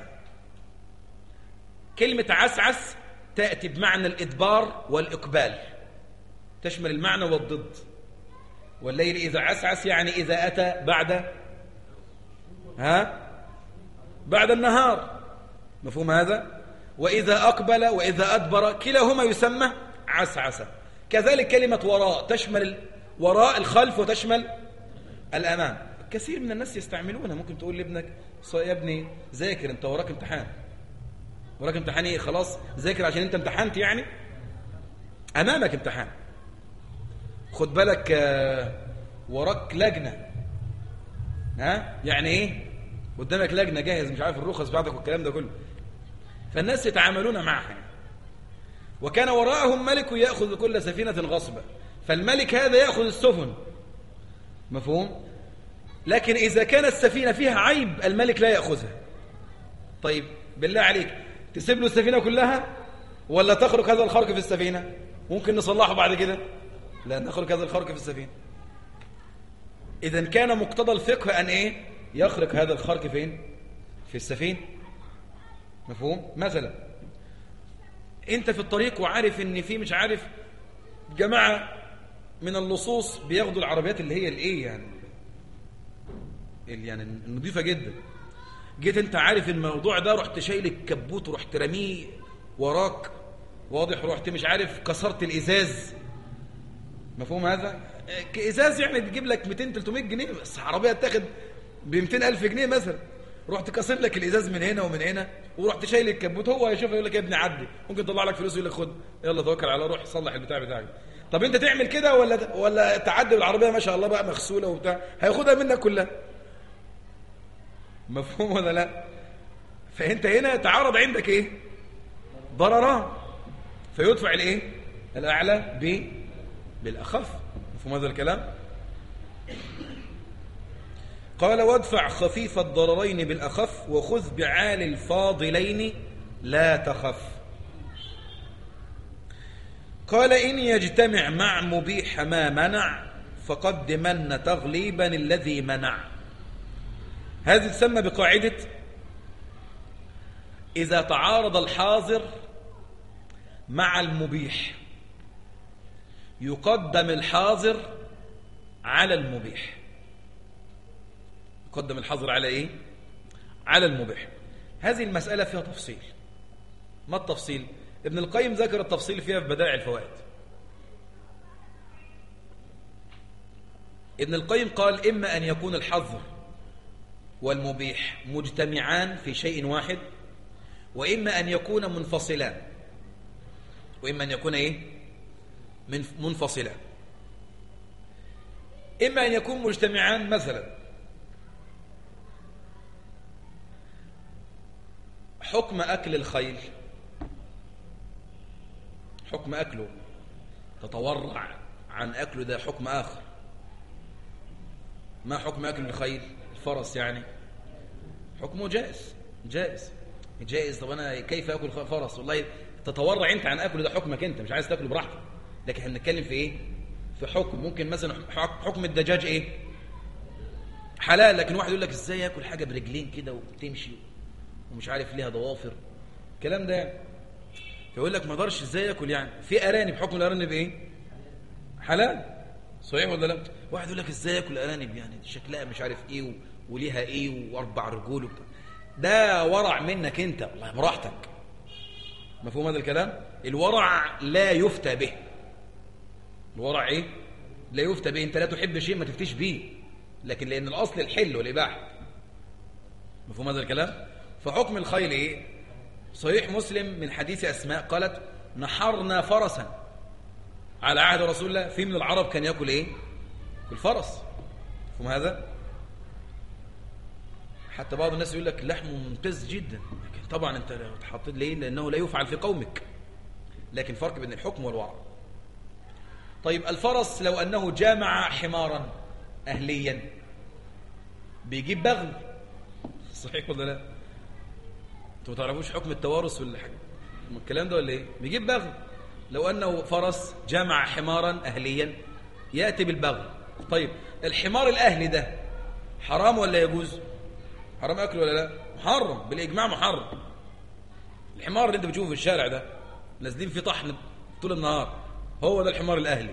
كلمة عسعس تأتي بمعنى الإدبار والإقبال، تشمل المعنى والضد. والليل إذا عسعس يعني إذا أتى بعد النهار. مفهوم هذا؟ وإذا أقبل وإذا أدبر كلاهما يسمى عسعسة. كذلك كلمة وراء تشمل وراء الخلف وتشمل الأمام. كثير من الناس يستعملونها. ممكن تقول لابنك يا ابني ذاكر، انت وراك امتحان. وراك امتحان ايه؟ خلاص ذاكر عشان انت امتحنت، يعني امامك امتحان. خد بالك وراك لجنة. يعني ايه؟ قدامك لجنة جاهز، مش عارف الرخص بعدك والكلام ده كله. فالناس يتعاملون معها. وكان وراءهم ملك يأخذ كل سفينة غصبا، فالملك هذا يأخذ السفن. مفهوم؟ لكن إذا كانت السفينة فيها عيب الملك لا يأخذها. طيب بالله عليك تسيب له السفينة كلها ولا تخرق هذا الخرق في السفينة؟ ممكن نصلحه بعد كده؟ لا، نخرق هذا الخرق في السفينة. إذن كان مقتضى الفقه أن إيه؟ يخرق هذا الخرق فين؟ في السفينة. مفهوم؟ مثلا أنت في الطريق وعارف إن في مش عارف جماعة من اللصوص بياخدوا العربيات اللي هي الإيه يعني النظيفة جدا. جيت أنت عارف الموضوع ده، رحت شايل الكبوت ورحت رميه وراك، واضح، رحت مش عارف كسرت الإزاز. مفهوم هذا؟ إزاز يعني تجيب لك 200-300 جنيه، بس عربية تاخد ب200,000 جنيه مثلا. رحت كسر لك الإزاز من هنا ومن هنا، ورحت شايل الكبوت. هو هيشوف يقول لك يا ابني عدي، ممكن يطلع لك فلوس يقول لك خد يلا توكل على روح صلح البتاع بتاعك. طب انت تعمل كده ولا تعدي بالعربية ما شاء الله بقى مغسولة وبتاع، هياخدها منك كلها. مفهوم ولا لا؟ فانت هنا تعارض عندك ايه؟ ضرران، فيدفع الايه؟ الاعلى بالاخف. مفهوم هذا الكلام؟ قال وادفع خفيف الضررين بالأخف وخذ بعال الفاضلين لا تخف. قال إن يجتمع مع مبيح ما منع فقدمن تغليبا الذي منع. هذه تسمى بقاعدة إذا تعارض الحاضر مع المبيح يقدم الحاضر على المبيح. يقدم الحظر على ايه؟ على المبيح. هذه المسألة فيها تفصيل. ما التفصيل؟ ابن القيم ذكر التفصيل فيها في بدائع الفوائد. ابن القيم قال إما أن يكون الحظر والمبيح مجتمعان في شيء واحد، وإما أن يكون منفصلان. وإما أن يكون ايه؟ منفصلان. إما أن يكون مجتمعان، مثلا حكم أكل الخيل، حكم أكله تتورع عن أكله، ده حكم آخر. ما حكم أكل الخيل؟ الفرس يعني حكمه جائز. طب أنا كيف أكل فرس؟ والله تتورع أنت عن أكله، ده حكمك أنت، مش عايز تأكله براحتك. لكن احنا بنتكلم في إيه؟ في حكم. ممكن مثلا حكم الدجاج إيه؟ حلال. لكن واحد يقول لك إزاي يأكل حاجة برجلين كده وتمشي ومش عارف ليها ضوافر، الكلام ده يعني. فيقول لك ما اقدرش ازاي ياكل، يعني في ارانب، حكم الارانب ايه؟ حلال. صحيح ولا لا؟ واحد يقول لك ازاي ياكل ارانب، يعني شكلها مش عارف ايه وليها ايه واربع رجول وبتاع. ده ورع منك انت، والله براحتك. مفهوم هذا الكلام؟ الورع لا يفتى به. الورع ايه؟ لا يفتى به. انت لا تحب شيء ما تفتيش به، لكن لان الاصل الحل والاباحه. مفهوم هذا الكلام؟ فحكم الخيل ايه؟ صحيح مسلم من حديث أسماء قالت نحرنا فرسا على عهد رسول الله. في من العرب كان يأكل ايه؟ الفرس. مفهوم هذا؟ حتى بعض الناس يقول لك لحمه ممتاز جدا، لكن طبعا انت حطيت ليه؟ لأنه لا يفعل في قومك. لكن فرق بين الحكم والورع. طيب الفرس لو أنه جامع حمارا أهليا بيجيب بغل، صحيح ولا لا؟ انتوا ما تعرفوش حكم التوارث والكلام ده ولا ايه؟ بيجيب بغل. لو انه فرس جمع حمارا اهليا ياتي بالبغل. طيب الحمار الاهلي ده حرام ولا يجوز؟ حرام اكله ولا لا؟ محرم بالاجماع، محرم. الحمار اللي انت بتشوفه في الشارع ده نازلين فيه طحن طول النهار، هو ده الحمار الاهلي.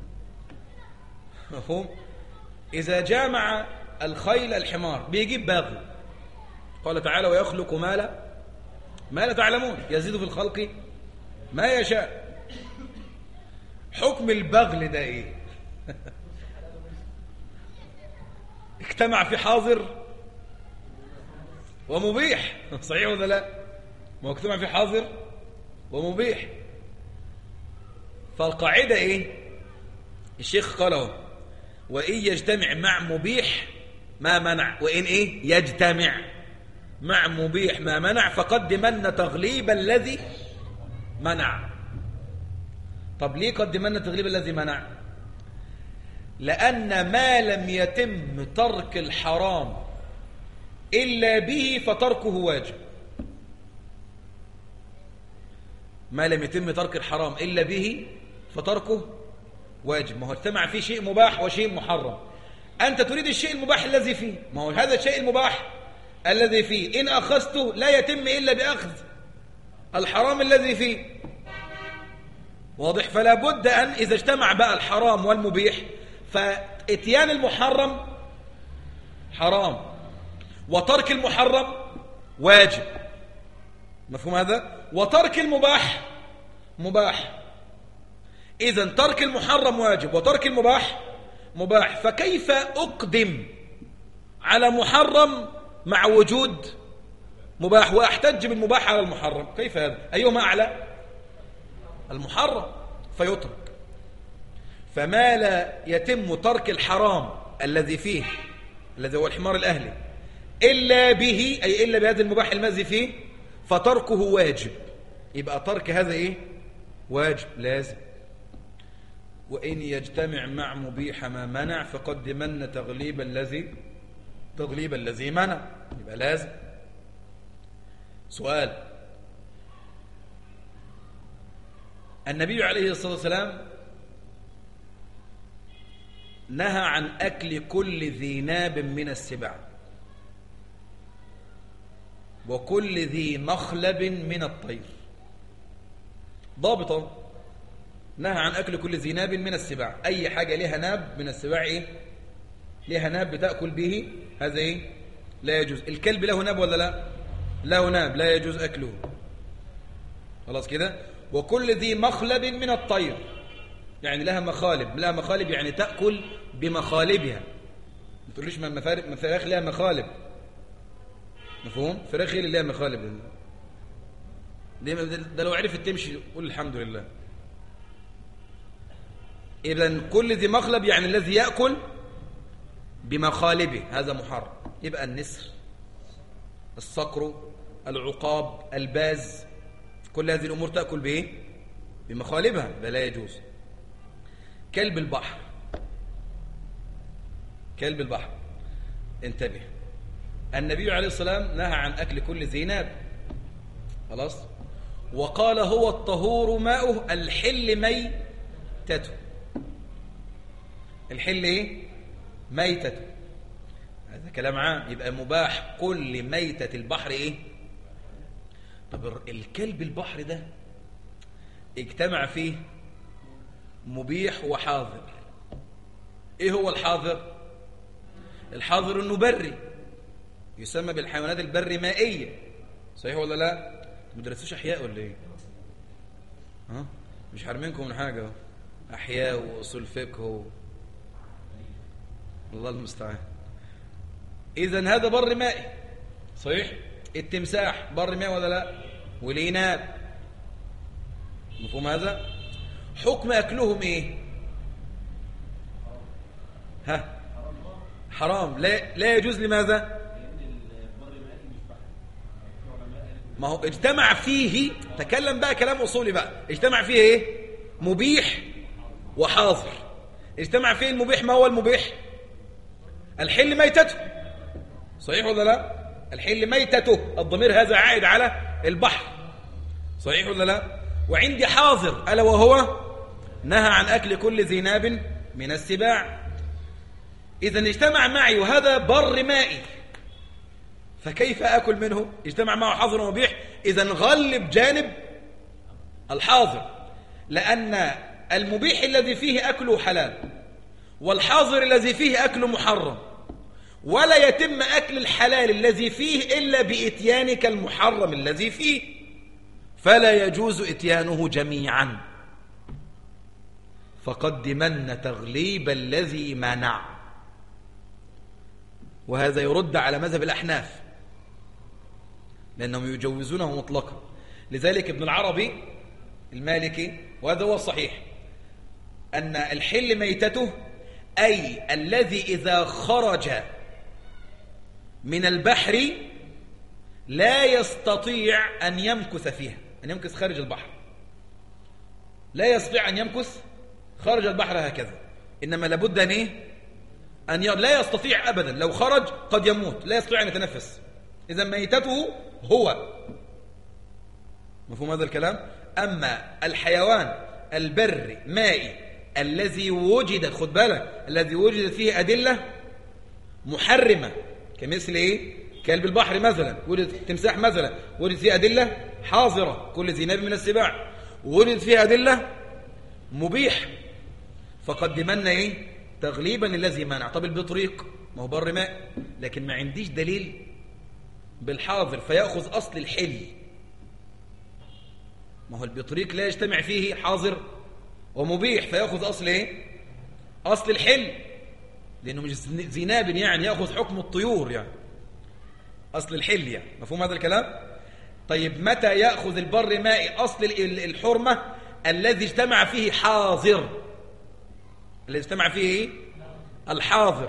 مفهوم؟ اذا جامع الخيل الحمار بيجيب بغل. قال تعالى ويخلق ما لا ما لا تعلمون يزيد في الخلق ما يشاء. حكم البغل ده ايه؟ اجتمع في حاضر ومبيح، صحيح ولا لا؟ ما هو اجتمع في حاضر ومبيح. فالقاعدة ايه؟ الشيخ قاله وإن يجتمع مع مبيح ما منع، وإن ايه يجتمع مع مبيح ما منع فقدمن تغليب الذي منع. طب ليه قدمن تغليب الذي منع؟ لأن ما لم يتم ترك الحرام إلا به فتركه واجب. ما لم يتم ترك الحرام إلا به فتركه واجب. ما هو اجتمع فيه شيء مباح وشيء محرم. أنت تريد الشيء المباح الذي فيه، ما هو هذا الشيء المباح الذي فيه إن أخذته لا يتم إلا بأخذ الحرام الذي فيه، واضح؟ فلا بد أن إذا اجتمع بقى الحرام والمبيح فإتيان المحرم حرام وترك المحرم واجب، مفهوم هذا؟ وترك المباح مباح. إذن ترك المحرم واجب وترك المباح مباح، فكيف أقدم على محرم مع وجود مباح وأحتج بالمباح على المحرم؟ كيف هذا؟ أيهما أعلى؟ المحرم فيترك. فما لا يتم ترك الحرام الذي فيه الذي هو الحمار الأهلي إلا به، أي إلا بهذا المباح المذي فيه، فتركه واجب. يبقى ترك هذا إيه؟ واجب لازم. وإن يجتمع مع مبيح ما منع فقدمن تغليب الذي منع، يبقى لازم. سؤال: النبي عليه الصلاة والسلام نهى عن أكل كل ذي ناب من السباع وكل ذي مخلب من الطير. ضابطة: نهى عن أكل كل ذي ناب من السباع، أي حاجة لها ناب من السباع إيه؟ لها ناب بتأكل به، هذا إيه؟ لا يجوز. الكلب له ناب ولا لا؟ له ناب، لا يجوز أكله. خلاص كده. وكل ذي مخلب من الطير، يعني لها مخالب. لها مخالب يعني تأكل بمخالبها. ما تقوليش ما فراخ لها مخالب، مفهوم؟ فراخ اللي لها مخالب ده لو عرفت تمشي قول الحمد لله. إذن كل ذي مخلب يعني الذي يأكل بمخالبه، هذا محرم. يبقى النسر، الصقر، العقاب، الباز، كل هذه الأمور تأكل بإيه؟ بمخالبها، فلا يجوز. كلب البحر، كلب البحر انتبه، النبي عليه السلام نهى عن أكل كل ذي ناب، خلاص، وقال هو الطهور ماؤه الحل ميتته. الحل ايه؟ ميتته، هذا كلام عام. يبقى مباح كل ميتة البحر ايه؟ طب الكلب البحر ده اجتمع فيه مبيح وحاضر. ايه هو الحاضر؟ الحاضر انه بري، يسمى بالحيوانات البري مائية، صحيح ولا لا؟ ما درستوش احياء ولا ايه؟ ها؟ مش حارمينكم من حاجة، احياء واصول فقه الله المستعان. اذا هذا بر مائي، صحيح؟ التمساح بر مائي ولا لا؟ والعناب، مفهوم هذا؟ حكم اكلهم ايه؟ ها؟ حرام، لا يجوز. لماذا؟ ما هو اجتمع فيه، تكلم بقى كلام أصولي بقى، اجتمع فيه ايه؟ مبيح وحاضر. اجتمع فيه المبيح. ما هو المبيح؟ الحل ميتته، صحيح ولا لا؟ الحل ميتته، الضمير هذا عائد على البحر، صحيح ولا لا؟ وعندي حاضر ألا وهو نهى عن أكل كل ذي ناب من السباع. إذن اجتمع معي وهذا بر مائي، فكيف أكل منه؟ اجتمع معه حاضر ومبيح. إذن غلب جانب الحاضر، لأن المبيح الذي فيه أكله حلال والحاضر الذي فيه أكله محرم، ولا يتم أكل الحلال الذي فيه إلا بإتيانك المحرم الذي فيه. فلا يجوز إتيانه جميعا، فقدمن تغليب الذي منع. وهذا يرد على مذهب الأحناف لأنهم يجوزونه مطلقا. لذلك ابن العربي المالكي، وهذا هو الصحيح، أن الحل ميتته أي الذي إذا خرج من البحر لا يستطيع أن يمكث فيها، أن يمكث خارج البحر، لا يستطيع أن يمكث خارج البحر هكذا، إنما لابد أن لا يستطيع أبدا، لو خرج قد يموت، لا يستطيع أن يتنفس، إذا ميتته هو. مفهوم هذا الكلام؟ أما الحيوان البري مائي الذي وجدت، خد بالك، الذي وجدت فيه أدلة محرمة كمثل إيه؟ كلب البحر مثلا، وجد تمساح مثلا، وجد فيه أدلة حاضرة، كل ذي ناب من السباع، وجد فيه أدلة مبيح، فقدمنا إيه؟ تغليبا الذي منع. طب البطريق ما هو بر ماء، لكن ما عنديش دليل بالحاضر فيأخذ أصل الحل. ما هو البطريق لا يجتمع فيه حاضر ومبيح فيأخذ أصل إيه؟ أصل الحل، لأنه مش ذي ناب يعني يأخذ حكم الطيور يعني، أصل الحل يعني. مفهوم هذا الكلام؟ طيب متى يأخذ البر مائي أصل الحرمة؟ الذي اجتمع فيه حاضر، الذي اجتمع فيه إيه؟ الحاضر.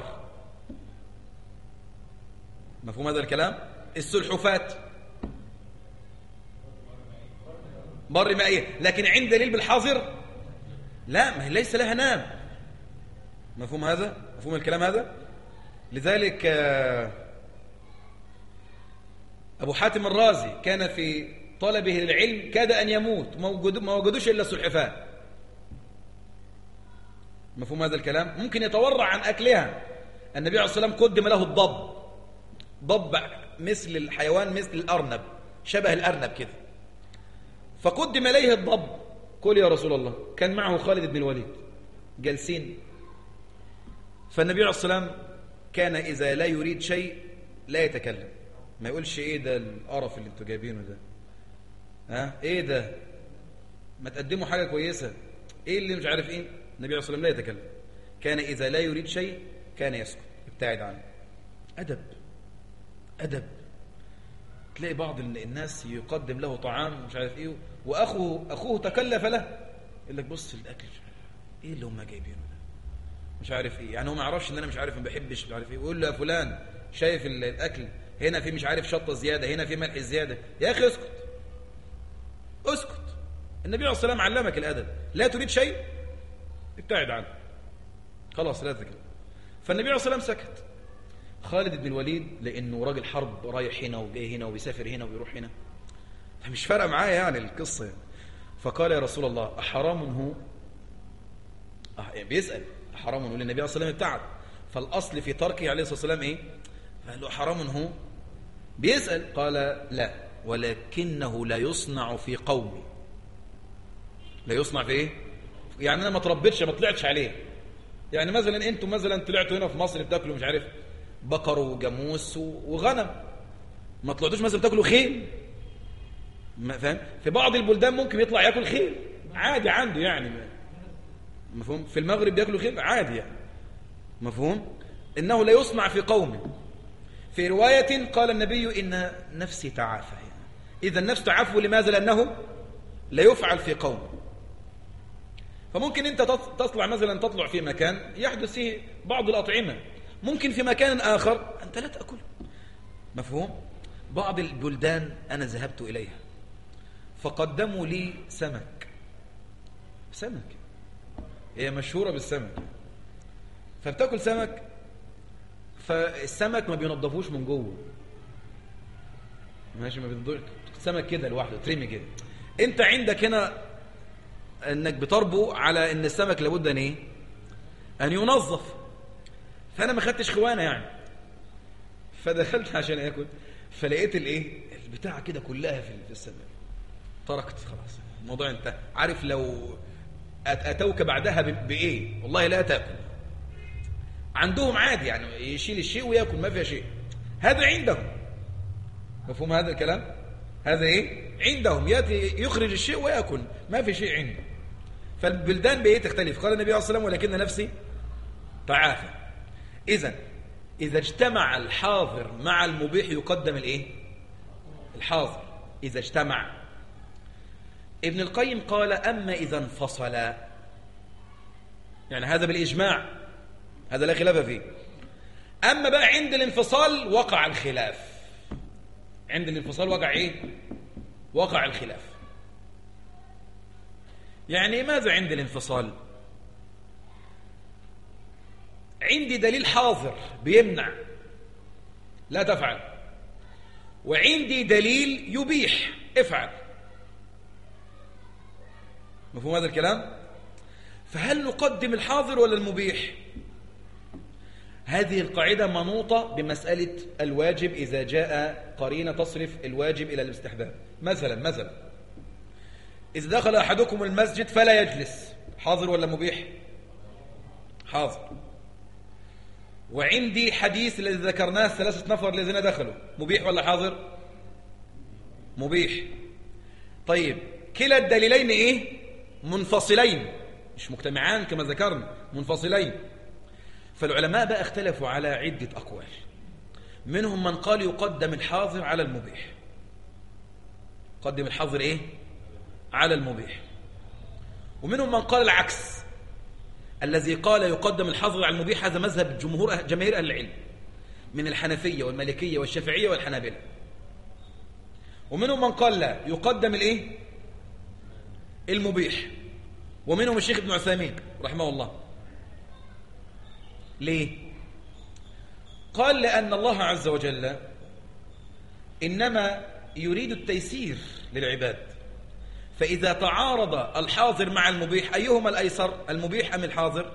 مفهوم هذا الكلام؟ السلحفات بر مائية، لكن عند دليل بالحاضر لا، ما هي ليس لها نام. مفهوم هذا؟ مفهوم الكلام هذا؟ لذلك أبو حاتم الرازي كان في طلبه للعلم كاد أن يموت، ما وجدوش إلا السلحفاة. مفهوم هذا الكلام؟ ممكن يتورع عن أكلها. النبي عليه الصلاة والسلام قدم له الضب، ضب مثل الحيوان، مثل الأرنب، شبه الأرنب كده، فقدم إليه الضب، قل يا رسول الله. كان معه خالد بن الوليد جالسين، فالنبي عليه الصلاة والسلام كان إذا لا يريد شيء لا يتكلم، ما يقولش إيه ده القرف اللي انتوا جايبينه ده، إيه ده، ما تقدموا حاجة كويسة، إيه اللي مش عارف إيه. النبي عليه الصلاة والسلام لا يتكلم، كان إذا لا يريد شيء كان يسكت، يبتعد عنه. أدب، أدب. تلاقي بعض الناس يقدم له طعام مش عارف إيه، وأخوه تكلف له، يقول لك بص الأكل إيه اللي هم جايبينه ده، مش عارف إيه، يعني هو ما يعرفش إن أنا مش عارف، ما بحبش مش عارف إيه، ويقول له يا فلان شايف الأكل هنا في مش عارف شطة زيادة، هنا في ملح زيادة، يا أخي اسكت، اسكت. النبي عليه الصلاة والسلام علمك الأدب، لا تريد شيء ابتعد عنه، خلاص لا تذكر. فالنبي عليه الصلاة والسلام سكت. خالد بن الوليد لأنه راجل حرب، رايح هنا وجاي هنا وبيسافر هنا وبيروح هنا، فمش فارقه معايا يعني القصة يعني. فقال يا رسول الله أحرام هو؟ يعني بيسأل أحرام هو، للنبي عليه الصلاة والسلام ابتعد، فالأصل في تركه عليه الصلاة والسلام إيه؟ فقال له حرام هو؟ بيسأل. قال لا، ولكنه لا يصنع في قومي. لا يصنع في إيه؟ يعني أنا ما تربيتش، ما طلعتش عليه. يعني مثلا أنتم مثلا طلعتوا هنا في مصر بتاكلوا مش عارف بقر وجاموس وغنم، ما طلعتوش مثلا بتاكلوا خيل، فاهم؟ في بعض البلدان ممكن يطلع ياكل خيل عادي عنده يعني، مفهوم؟ في المغرب بياكلوا خيل عادي يعني، مفهوم؟ إنه لا يصنع في قوم. في رواية قال النبي إن نفسي تعافى، يعني إذا النفس تعافى لماذا؟ لأنه لا يفعل في قوم. فممكن أنت تطلع مثلا، تطلع في مكان يحدث فيه بعض الأطعمة، ممكن في مكان آخر أنت لا تأكله، مفهوم؟ بعض البلدان أنا ذهبت إليها فقدموا لي سمك، هي مشهورة بالسمك، فبتاكل سمك، فالسمك ما بينضفوش من جوه، ماشي، ما بينضفوش سمك كده لوحده ترمي كده. انت عندك هنا انك بتربو على ان السمك لابد ان ايه؟ ان ينظف. فانا ما خدتش خوانه يعني، فدخلت عشان اكل، فلقيت الايه البتاعه كده كلها في السمك، تركت خلاص الموضوع انتهى. عارف لو اتوك بعدها بايه والله لا تاكل. عندهم عادي يعني يشيل الشيء وياكل ما فيها شيء، هذا عندهم. مفهوم هذا الكلام؟ هذا إيه؟ عندهم يأتي يخرج الشيء ويأكل، ما في شيء عنده. فالبلدان بإيه تختلف. قال النبي عليه الصلاة والسلام ولكن نفسي تعافى. إذا اجتمع الحاضر مع المبيح يقدم الإيه؟ الحاظر إذا اجتمع. ابن القيم قال أما إذا انفصل، يعني هذا بالإجماع، هذا لا خلاف فيه. أما بقى عند الانفصال وقع الخلاف. عند الانفصال وقع إيه؟ وقع الخلاف. يعني ماذا عند الانفصال؟ عندي دليل حاضر بيمنع لا تفعل، وعندي دليل يبيح افعل. مفهوم هذا الكلام؟ فهل نقدم الحاضر ولا المبيح؟ هذه القاعدة منوطة بمسألة الواجب إذا جاء قرينة تصرف الواجب إلى الاستحباب. مثلا إذا دخل أحدكم المسجد فلا يجلس، حاضر ولا مبيح؟ حاضر. وعندي حديث الذي ذكرناه 3 نفر الذين دخلوا، مبيح ولا حاضر؟ مبيح. طيب كلا الدليلين إيه؟ منفصلين، مش مجتمعان كما ذكرنا، منفصلين. فالعلماء بقى اختلفوا على عدة أقوال. منهم من قال يقدم الحاضر على المبيح، قدم الحاضر إيه؟ على المبيح. ومنهم من قال العكس، الذي قال يقدم الحاضر على المبيح هذا مذهب جماهير أهل العلم من الحنفية والمالكية والشافعية والحنابلة. ومنهم من قال لا، يقدم الإيه؟ المبيح. ومنهم الشيخ ابن عثيمين رحمه الله. ليه؟ قال لأن الله عز وجل إنما يريد التيسير للعباد، فإذا تعارض الحاضر مع المبيح أيهما الأيسر، المبيح أم الحاضر؟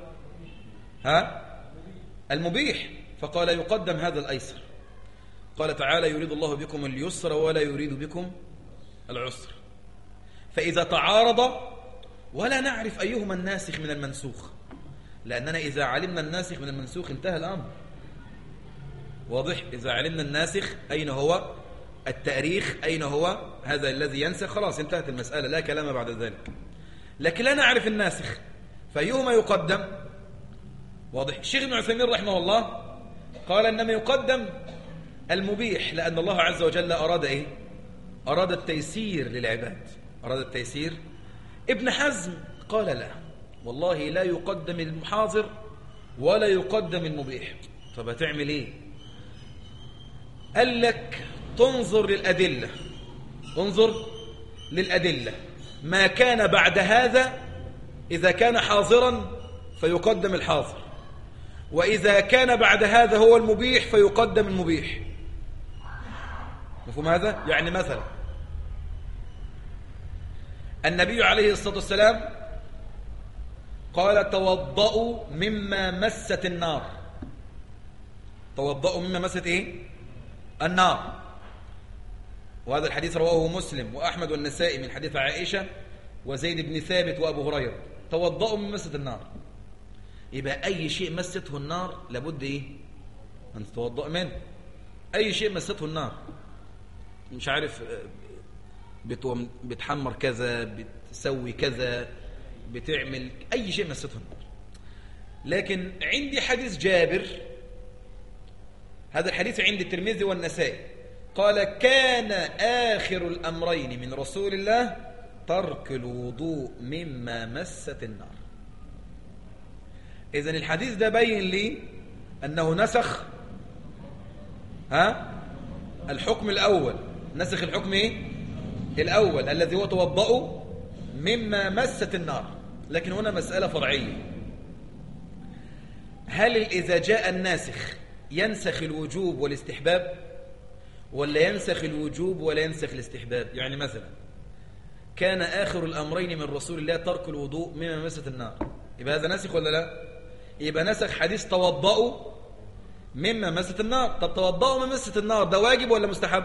المبيح. فقال يقدم هذا الأيسر. قال تعالى يريد الله بكم اليسر ولا يريد بكم العسر. فإذا تعارض ولا نعرف أيهما الناسخ من المنسوخ، لأننا إذا علمنا الناسخ من المنسوخ انتهى الأمر. واضح؟ إذا علمنا الناسخ أين هو، التاريخ أين هو، هذا الذي ينسخ، خلاص انتهت المسألة، لا كلام بعد ذلك. لكن لا نعرف الناسخ، فأيهما يقدم؟ واضح؟ الشيخ ابن عثيمين رحمه الله قال إنما يقدم المبيح، لأن الله عز وجل أراد إيه؟ أراد التيسير للعباد، أراد التيسير. ابن حزم قال لا، والله لا يقدم المحاضر ولا يقدم المبيح. طب هتعمل ايه؟ قال لك تنظر للأدلة، انظر للأدلة. ما كان بعد هذا إذا كان حاضرا فيقدم الحاضر، وإذا كان بعد هذا هو المبيح فيقدم المبيح. مفهوم هذا؟ يعني مثلا النبي عليه الصلاة والسلام قال توضؤوا مما مست النار. توضؤوا مما مست ايه؟ النار. وهذا الحديث رواه مسلم وأحمد والنسائي من حديث عائشة وزيد بن ثابت وأبو هريرة. توضؤوا مما مست النار، يبقى أي شيء مسته النار لابد ايه؟ أن تتوضأ منه. أي شيء مسته النار، مش عارف بتحمر كذا، بتسوي كذا، بتعمل أي شيء مسته النار. لكن عندي حديث جابر، هذا الحديث عند الترمذي والنسائي، قال كان آخر الأمرين من رسول الله ترك الوضوء مما مست النار. إذن الحديث ده بين لي أنه نسخ الحكم الأول، نسخ الحكم إيه؟ الأول الذي هو توضؤوا مما مست النار. لكن هنا مسألة فرعية، هل إذا جاء الناسخ ينسخ الوجوب والاستحباب، ولا ينسخ الوجوب ولا ينسخ الاستحباب؟ يعني مثلا كان آخر الأمرين من رسول الله ترك الوضوء مما مست النار، يبقى هذا ناسخ ولا لا؟ يبقى نسخ حديث توضؤوا مما مست النار. طب توضؤوا مما مست النار ده واجب ولا مستحب؟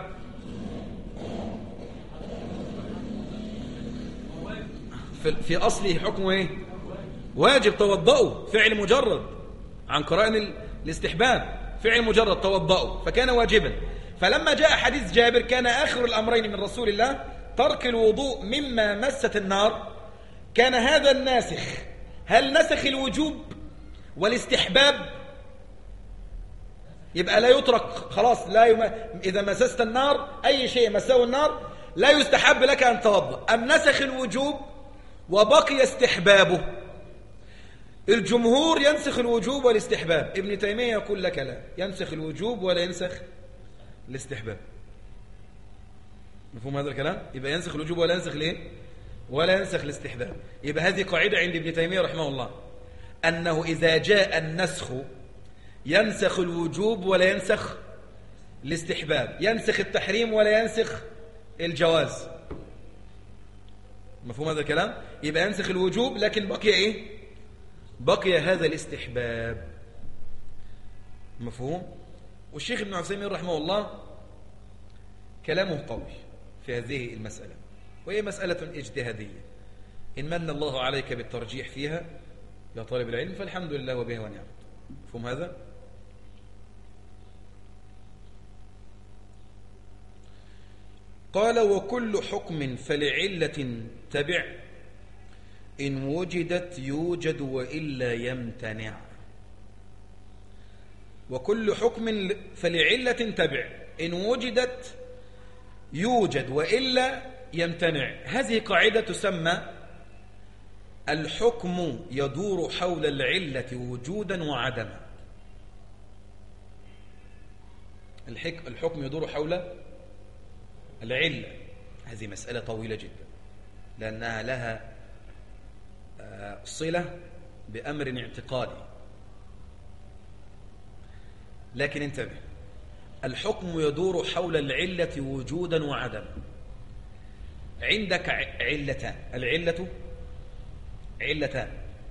في أصله حكمه إيه؟ واجب. توضؤوا فعل مجرد عن قرائن الاستحباب، فعل مجرد توضؤوا فكان واجبا. فلما جاء حديث جابر كان آخر الأمرين من رسول الله ترك الوضوء مما مست النار، كان هذا الناسخ. هل نسخ الوجوب والاستحباب؟ يبقى لا يترك خلاص، إذا مسست النار أي شيء مسه النار لا يستحب لك أن توضأ، أم نسخ الوجوب وبقي استحبابه؟ الجمهور ينسخ الوجوب والاستحباب، ابن تيمية يقول لك لا، ينسخ الوجوب ولا ينسخ الاستحباب. مفهوم هذا الكلام؟ يبقى ينسخ الوجوب ولا ينسخ ليه؟ ولا ينسخ الاستحباب. يبقى هذه قاعدة عند ابن تيمية رحمه الله، أنه إذا جاء النسخ ينسخ الوجوب ولا ينسخ الاستحباب، ينسخ التحريم ولا ينسخ الجواز. مفهوم هذا الكلام؟ يبقى ينسخ الوجوب لكن بقي إيه؟ بقي هذا الاستحباب. مفهوم؟ والشيخ ابن عثيمين رحمه الله كلامه قوي في هذه المسألة، وهي مسألة اجتهادية، إن من الله عليك بالترجيح فيها يا طالب العلم فالحمد لله وبها ونعمت. مفهوم هذا؟ قال وكل حكم فلعلة تبع إن وجدت يوجد وإلا يمتنع. وكل حكم فلعلة تبع إن وجدت يوجد وإلا يمتنع. هذه قاعدة تسمى الحكم يدور حول العلة وجودا وعدما. الحكم يدور حول العلة، هذه مسألة طويلة جدا لأنها لها صلة بأمر اعتقادي. لكن انتبه، الحكم يدور حول العلة وجودا وعدما. عندك علتان، العلة علتان،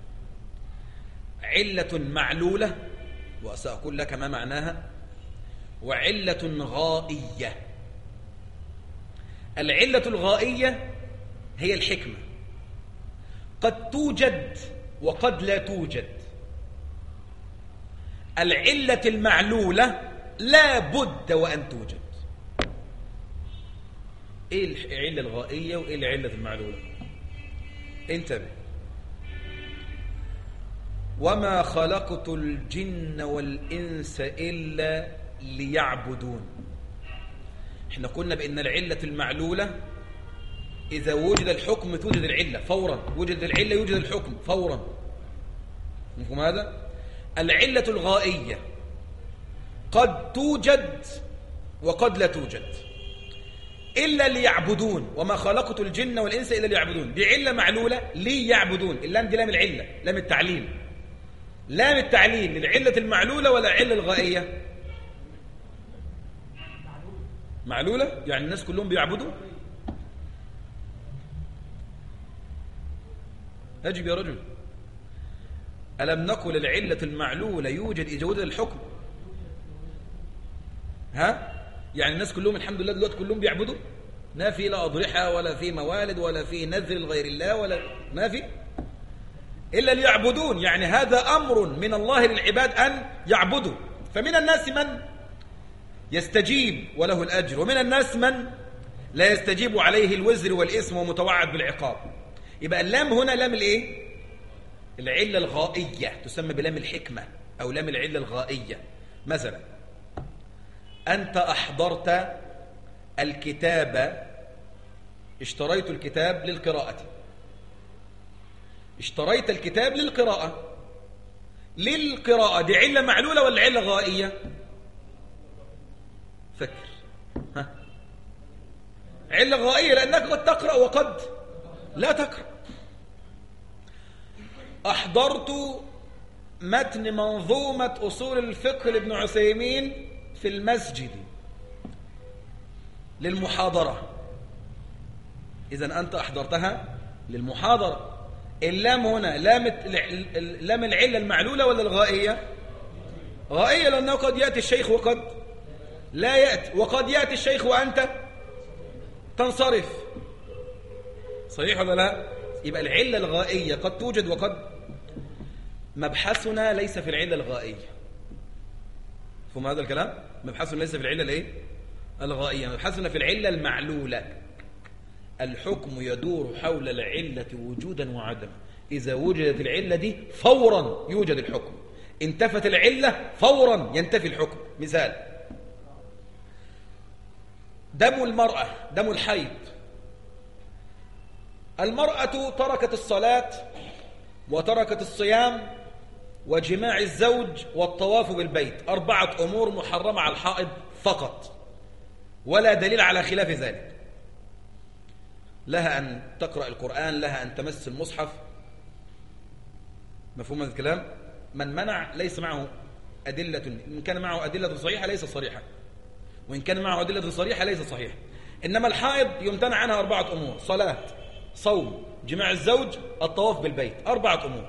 علة معلولة وسأقول لك ما معناها، وعلة غائية. العلة الغائية هي الحكمة، قد توجد وقد لا توجد. العلة المعلولة لا بد وأن توجد. إيه العلة الغائية وإيه العلة المعلولة؟ انتبه، وما خلقت الجن والإنس إلا ليعبدون. احنا قلنا بأن العلة المعلولة إذا وجد الحكم توجد العلة فورا، وجد العلة يوجد الحكم فورا. مفهوم هذا؟ العلة الغائية قد توجد وقد لا توجد. إلا ليعبدون، وما خلقت الجن والإنس إلا ليعبدون، دي علة معلولة ليعبدون. اللام دي لام العلة، لام التعليل. لام التعليل للعلة المعلولة ولا العلة الغائية؟ معلولة، يعني الناس كلهم بيعبدوا. أجب يا رجل، ألم نقل العلة المعلولة يوجد إذا وجد الحكم؟ ها؟ يعني الناس كلهم الحمد لله دلوقتي كلهم بيعبدوا؟ ما في لا أضرحة ولا في موالد ولا في نذر لغير الله ولا ما في، إلا ليعبدون. يعني هذا أمر من الله للعباد أن يعبدوا. فمن الناس من يستجيب وله الأجر، ومن الناس من لا يستجيب عليه الوزر والإثم ومتوعد بالعقاب. يبقى اللام هنا لام الإيه؟ العلة الغائية، تسمى بلام الحكمة أو لام العلة الغائية. مثلا أنت أحضرت الكتاب، اشتريت الكتاب للقراءة، اشتريت الكتاب للقراءة. للقراءة دي علة معلولة ولا علة غائية؟ فكر. ها؟ علة غائية لأنك قد تقرأ وقد لا تقرأ. أحضرت متن منظومة أصول الفقه لابن عثيمين في المسجد للمحاضرة، إذن أنت أحضرتها للمحاضرة. اللام هنا لام العلة المعلولة ولا الغائية؟ غائية، لأنه قد يأتي الشيخ وقد لا يأتي، وقد يأتي الشيخ وأنت تنصرف. صحيح ولا لا؟ يبقى العلة الغائية قد توجد وقد. مبحثنا ليس في العلة الغائية. فهم هذا الكلام؟ مبحثنا ليس في العلة الايه؟ الغائية. مبحثنا في العلة المعلولة. الحكم يدور حول العلة وجودا وعدما. إذا وجدت العلة دي فورا يوجد الحكم، انتفت العلة فورا ينتفي الحكم. مثال: دم المرأة، دم الحيض. المرأة تركت الصلاة وتركت الصيام وجماع الزوج والطواف بالبيت، 4 أمور محرمة على الحائض فقط، ولا دليل على خلاف ذلك. لها أن تقرأ القرآن، لها أن تمس المصحف. مفهوم هذا الكلام؟ من منع ليس معه أدلة، إن كان معه أدلة صحيحة ليس صريحة، وإن كان معه أدلة صريحة ليس صحيح. إنما الحائض يمتنع عنها 4 أمور: صلاة، صوم، جماع الزوج، الطواف بالبيت. 4 أمور.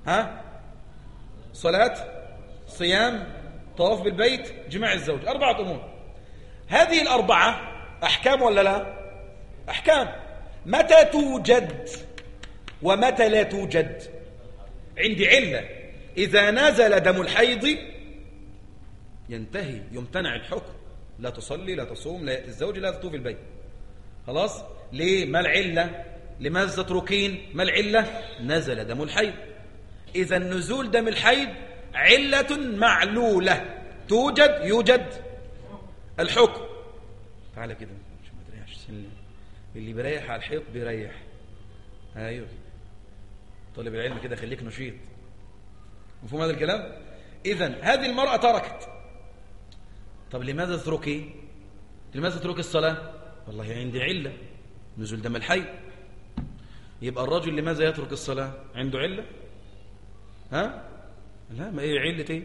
صلاة، صيام، طواف بالبيت، جماع الزوج. 4 أمور. هذه ال4 أحكام ولا لا؟ أحكام. متى توجد ومتى لا توجد؟ عندي علة. إذا نزل دم الحيض ينتهي، يمتنع الحكم، لا تصلي، لا تصوم، لا يأتي الزوج، لا تطوف البيت. خلاص؟ ليه؟ ما العلة؟ لماذا تتركين؟ ما العلة؟ نزل دم الحيض. إذا نزول دم الحيض علة معلولة، توجد، يوجد الحكم. تعالى كده، مش ما تريحش سنة. اللي بيريح على الحيض بيريح. ايوه، طالب العلم كده خليك نشيط. مفهوم هذا الكلام؟ إذن هذه المرأة تركت. طب لماذا تتركي؟ لماذا تترك الصلاة؟ والله عندي علة، نزول دم الحيض. يبقى الرجل لماذا يترك الصلاة؟ عنده علة؟ لا، ما هي علة ايه؟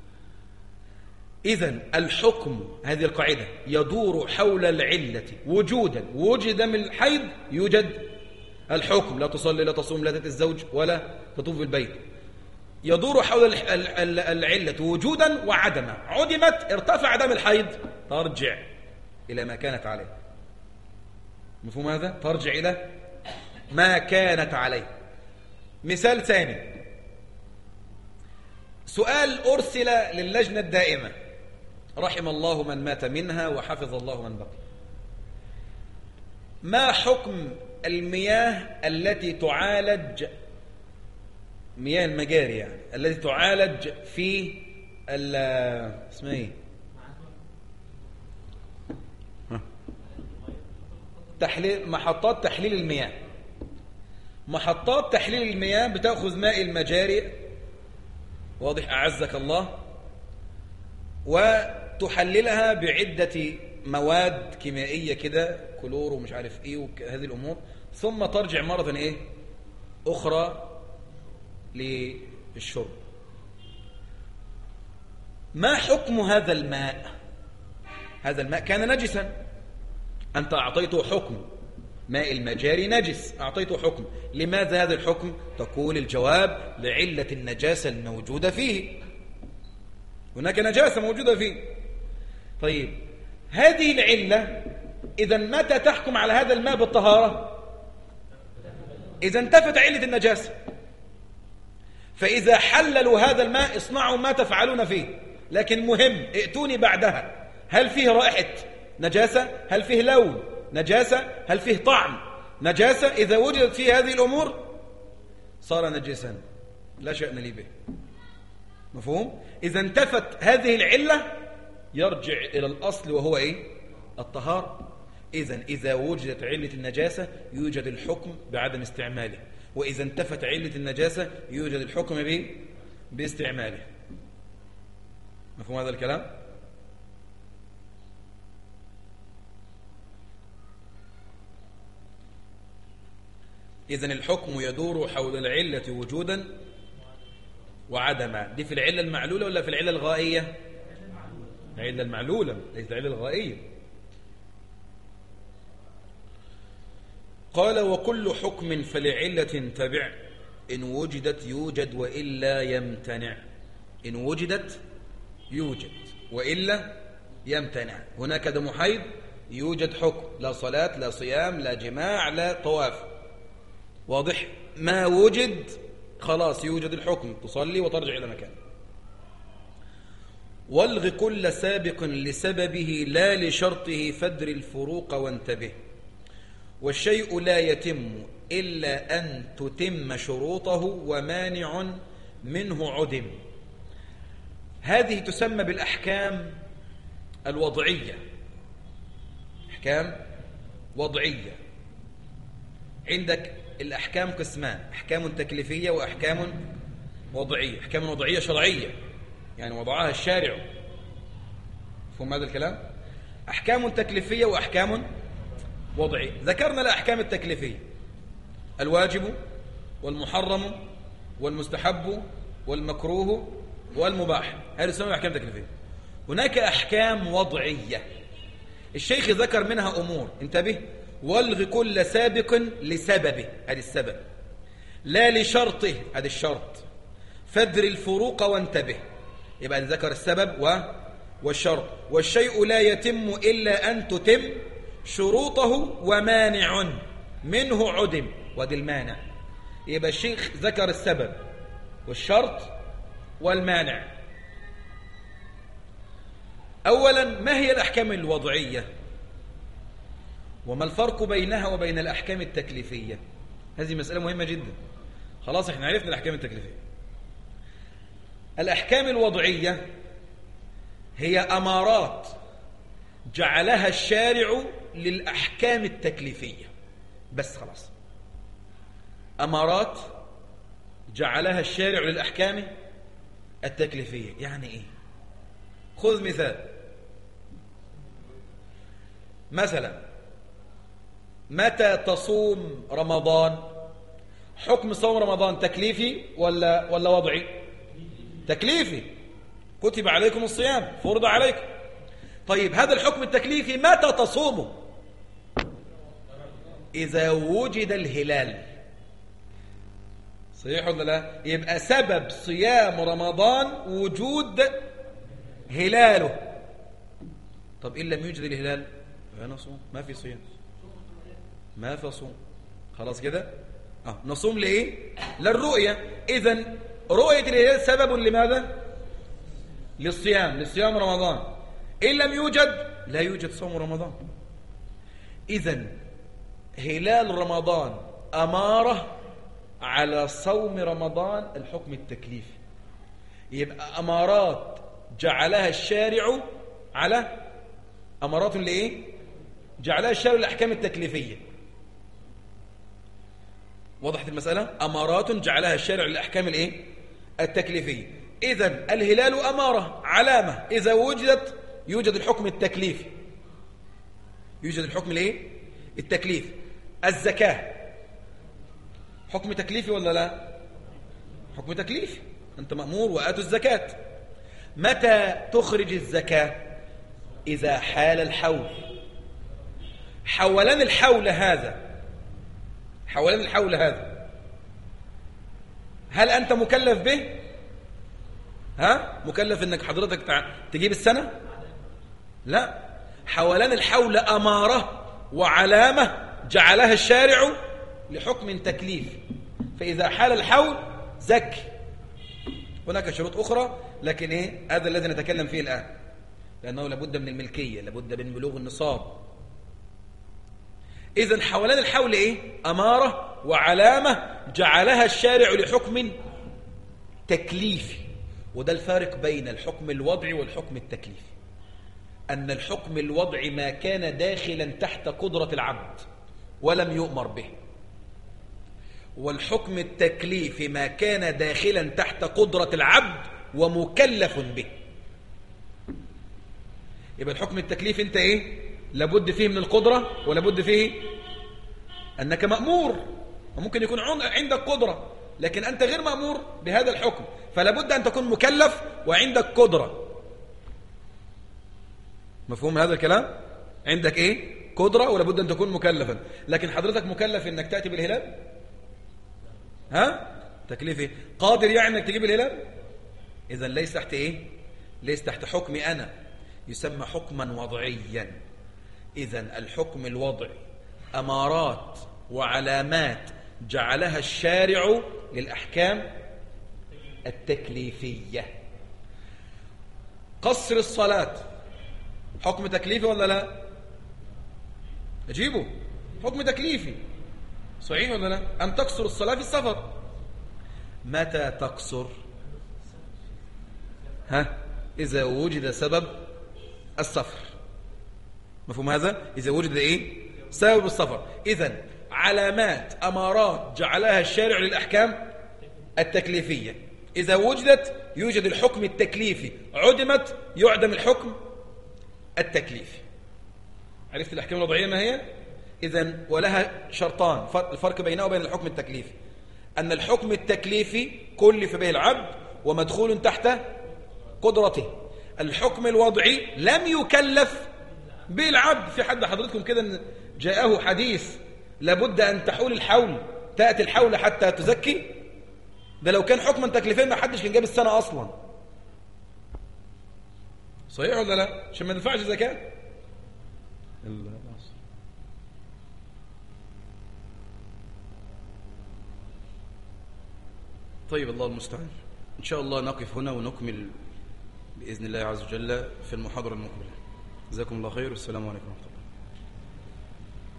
إذن الحكم، هذه القاعدة، يدور حول العلة وجودا. وجد دم الحيض يوجد الحكم، لا تصلي، لا تصوم، لا تأتي الزوج، ولا تطوف بالبيت. يدور حول العلة وجودا وعدما. عدمت، ارتفع دم الحيض، ترجع إلى ما كانت عليه. مفهوم هذا؟ ترجع إلى ما كانت عليه. مثال ثاني: سؤال أرسل للجنة الدائمة، رحم الله من مات منها وحفظ الله من بقي. ما حكم المياه التي تعالج، مياه المجاري يعني، التي تعالج في اسمها ايه؟ محطات تحليل المياه. محطات تحليل المياه بتأخذ ماء المجاري، واضح أعزك الله، وتحللها بعدة مواد كيميائية كده، كلور ومش عارف ايه وهذه الأمور، ثم ترجع مرة ايه أخرى للشرب. ما حكم هذا الماء؟ هذا الماء كان نجسا، أنت أعطيته حكم، ماء المجاري نجس، أعطيته حكم. لماذا هذا الحكم؟ تقول الجواب: لعلة النجاسة الموجودة فيه، هناك نجاسة موجودة فيه. طيب، هذه العلة إذا متى تحكم على هذا الماء بالطهارة؟ إذا انتفت علة النجاسة. فإذا حللوا هذا الماء اصنعوا ما تفعلون فيه، لكن مهم ائتوني بعدها، هل فيه رائحة نجاسة؟ هل فيه لون نجاسة؟ هل فيه طعم نجاسة؟ إذا وجدت فيه هذه الأمور صار نجسا، لا شأن لي به. مفهوم؟ إذا انتفت هذه العلة يرجع إلى الأصل، وهو إيه؟ الطهارة. إذا وجدت علة النجاسة يوجد الحكم بعدم استعماله، وإذا انتفت علة النجاسة يوجد الحكم باستعماله. مفهوم هذا الكلام؟ إذن الحكم يدور حول العلة وجودا وعدما. دي في العلة المعلولة ولا في العلة الغائية؟ العلة المعلولة، ليس العلة الغائية. قال: وكل حكم فلعلة تبع، إن وجدت يوجد وإلا يمتنع. إن وجدت يوجد وإلا يمتنع. هناك دم حيض يوجد حكم، لا صلاة، لا صيام، لا جماع، لا طواف، واضح؟ ما وجد خلاص يوجد الحكم، تصلي وترجع إلى مكان. والغ كل سابق لسببه لا لشرطه فادر الفروق وانتبه. والشيء لا يتم إلا أن تتم شروطه ومانع منه عدم. هذه تسمى بالأحكام الوضعية. أحكام وضعية. عندك الأحكام قسمان: أحكام تكليفية وأحكام وضعية. أحكام وضعية شرعية يعني وضعها الشارع، فهم هذا الكلام. أحكام تكليفية وأحكام وضعية. ذكرنا الأحكام التكليفية: الواجب والمحرم والمستحب والمكروه والمباح، هذه تسمى الأحكام التكليفية. هناك أحكام وضعية الشيخ ذكر منها أمور، انتبه: والغ كل سابق لسببه، هذا السبب، لا لشرطه، هذا الشرط، فادر الفروق وانتبه. يبقى ذكر السبب والشرط. والشيء لا يتم إلا أن تتم شروطه ومانع منه عدم، وادي المانع. يبقى الشيخ ذكر السبب والشرط والمانع. أولا، ما هي الأحكام الوضعية وما الفرق بينها وبين الأحكام التكليفية؟ هذه مسألة مهمة جدا. خلاص احنا عرفنا الأحكام التكليفية. الأحكام الوضعية هي أمارات جعلها الشارع للأحكام التكليفية بس، خلاص. أمارات جعلها الشارع للأحكام التكليفية. يعني إيه؟ خذ مثال. مثلا، متى تصوم رمضان؟ حكم صوم رمضان تكليفي ولا وضعي؟ تكليفي. كتب عليكم الصيام، فرض عليكم. طيب هذا الحكم التكليفي متى تصومه؟ إذا وجد الهلال. صحيح ولا لا؟ يبقى سبب صيام رمضان وجود هلاله. طب إن لم يوجد الهلال فنصوم، ما في صيام، ما في صوم. خلاص كده؟ نصوم لإيه؟ للرؤية. إذن رؤية الهلال سبب لماذا؟ للصيام رمضان. إن لم يوجد لا يوجد صوم رمضان. إذن هلال رمضان أمارة على صوم رمضان، الحكم التكليفي. يبقى أمارات جعلها الشارع على أمارات لإيه؟ جعلها الشارع الأحكام التكليفية. وضحت المسألة؟ أمارات جعلها الشارع للأحكام الإيه؟ التكليفية. إذن الهلال أمارة، علامة، إذا وجدت يوجد الحكم التكليفي. يوجد الحكم الإيه؟ التكليفي. الزكاة حكم تكليفي ولا لا؟ حكم تكليفي، أنت مأمور وآتوا الزكاة. متى تخرج الزكاة؟ إذا حال الحول. حولان الحول هذا هل أنت مكلف به؟ مكلف أنك حضرتك تجيب السنة؟ لا. حولان الحول أمارة وعلامة جعلها الشارع لحكم تكليفي. فإذا حال الحول زكي. هناك شروط أخرى لكن هذا الذي نتكلم فيه الآن، لأنه لابد من الملكية، لابد من بلوغ النصاب. إذن حولان الحول أمارة وعلامة جعلها الشارع لحكم تكليفي. وده الفارق بين الحكم الوضعي والحكم التكليفي، أن الحكم الوضعي ما كان داخلا تحت قدرة العبد ولم يؤمر به، والحكم التكليفي ما كان داخلا تحت قدرة العبد ومكلف به. يبقى الحكم التكليفي أنت لابد فيه من القدرة، ولابد فيه أنك مأمور. وممكن يكون عندك قدرة لكن أنت غير مأمور بهذا الحكم، فلابد أن تكون مكلف وعندك قدرة. مفهوم هذا الكلام؟ عندك قدرة ولابد أن تكون مكلفا. لكن حضرتك مكلف أنك تأتي بالهلال؟ تكليف قادر يعني أنك تجيب الهلال؟ إذن ليس تحت ليس تحت حكمي أنا، يسمى حكما وضعيا. إذن الحكم الوضعي أمارات وعلامات جعلها قصر الصلاة حكم تكليفي ولا لا؟ أجيبه حكم تكليفي صحيح ولا لا؟ أن تقصر الصلاة في السفر. متى تقصر؟ إذا وجد سبب السفر. مفهوم هذا؟ إذا وجد إيه؟ سبب السفر. إذن علامات أمارات جعلها الشارع للأحكام التكليفية، إذا وجدت يوجد الحكم التكليفي، عدمت يعدم الحكم التكليفي. عرفت الأحكام الوضعية ما هي؟ إذن ولها شرطان، الفرق بينه وبين الحكم التكليفي أن الحكم التكليفي كلف به العبد ومدخول تحت قدرته. الحكم الوضعي لم يكلف به العبد. في حد حضرتكم كده جاءه حديث لابد أن تحول الحول، تأتي الحول حتى تزكي؟ ده لو كان حكما تكليفيا ما حدش كان جاب السنة أصلا. صحيح ولا لا؟ عشان ما ندفعش زكاة. طيب الله المستعان. إن شاء الله نقف هنا ونكمل بإذن الله عز وجل في المحاضرة المقبلة. جزاكم الله خير والسلام عليكم ورحمة الله.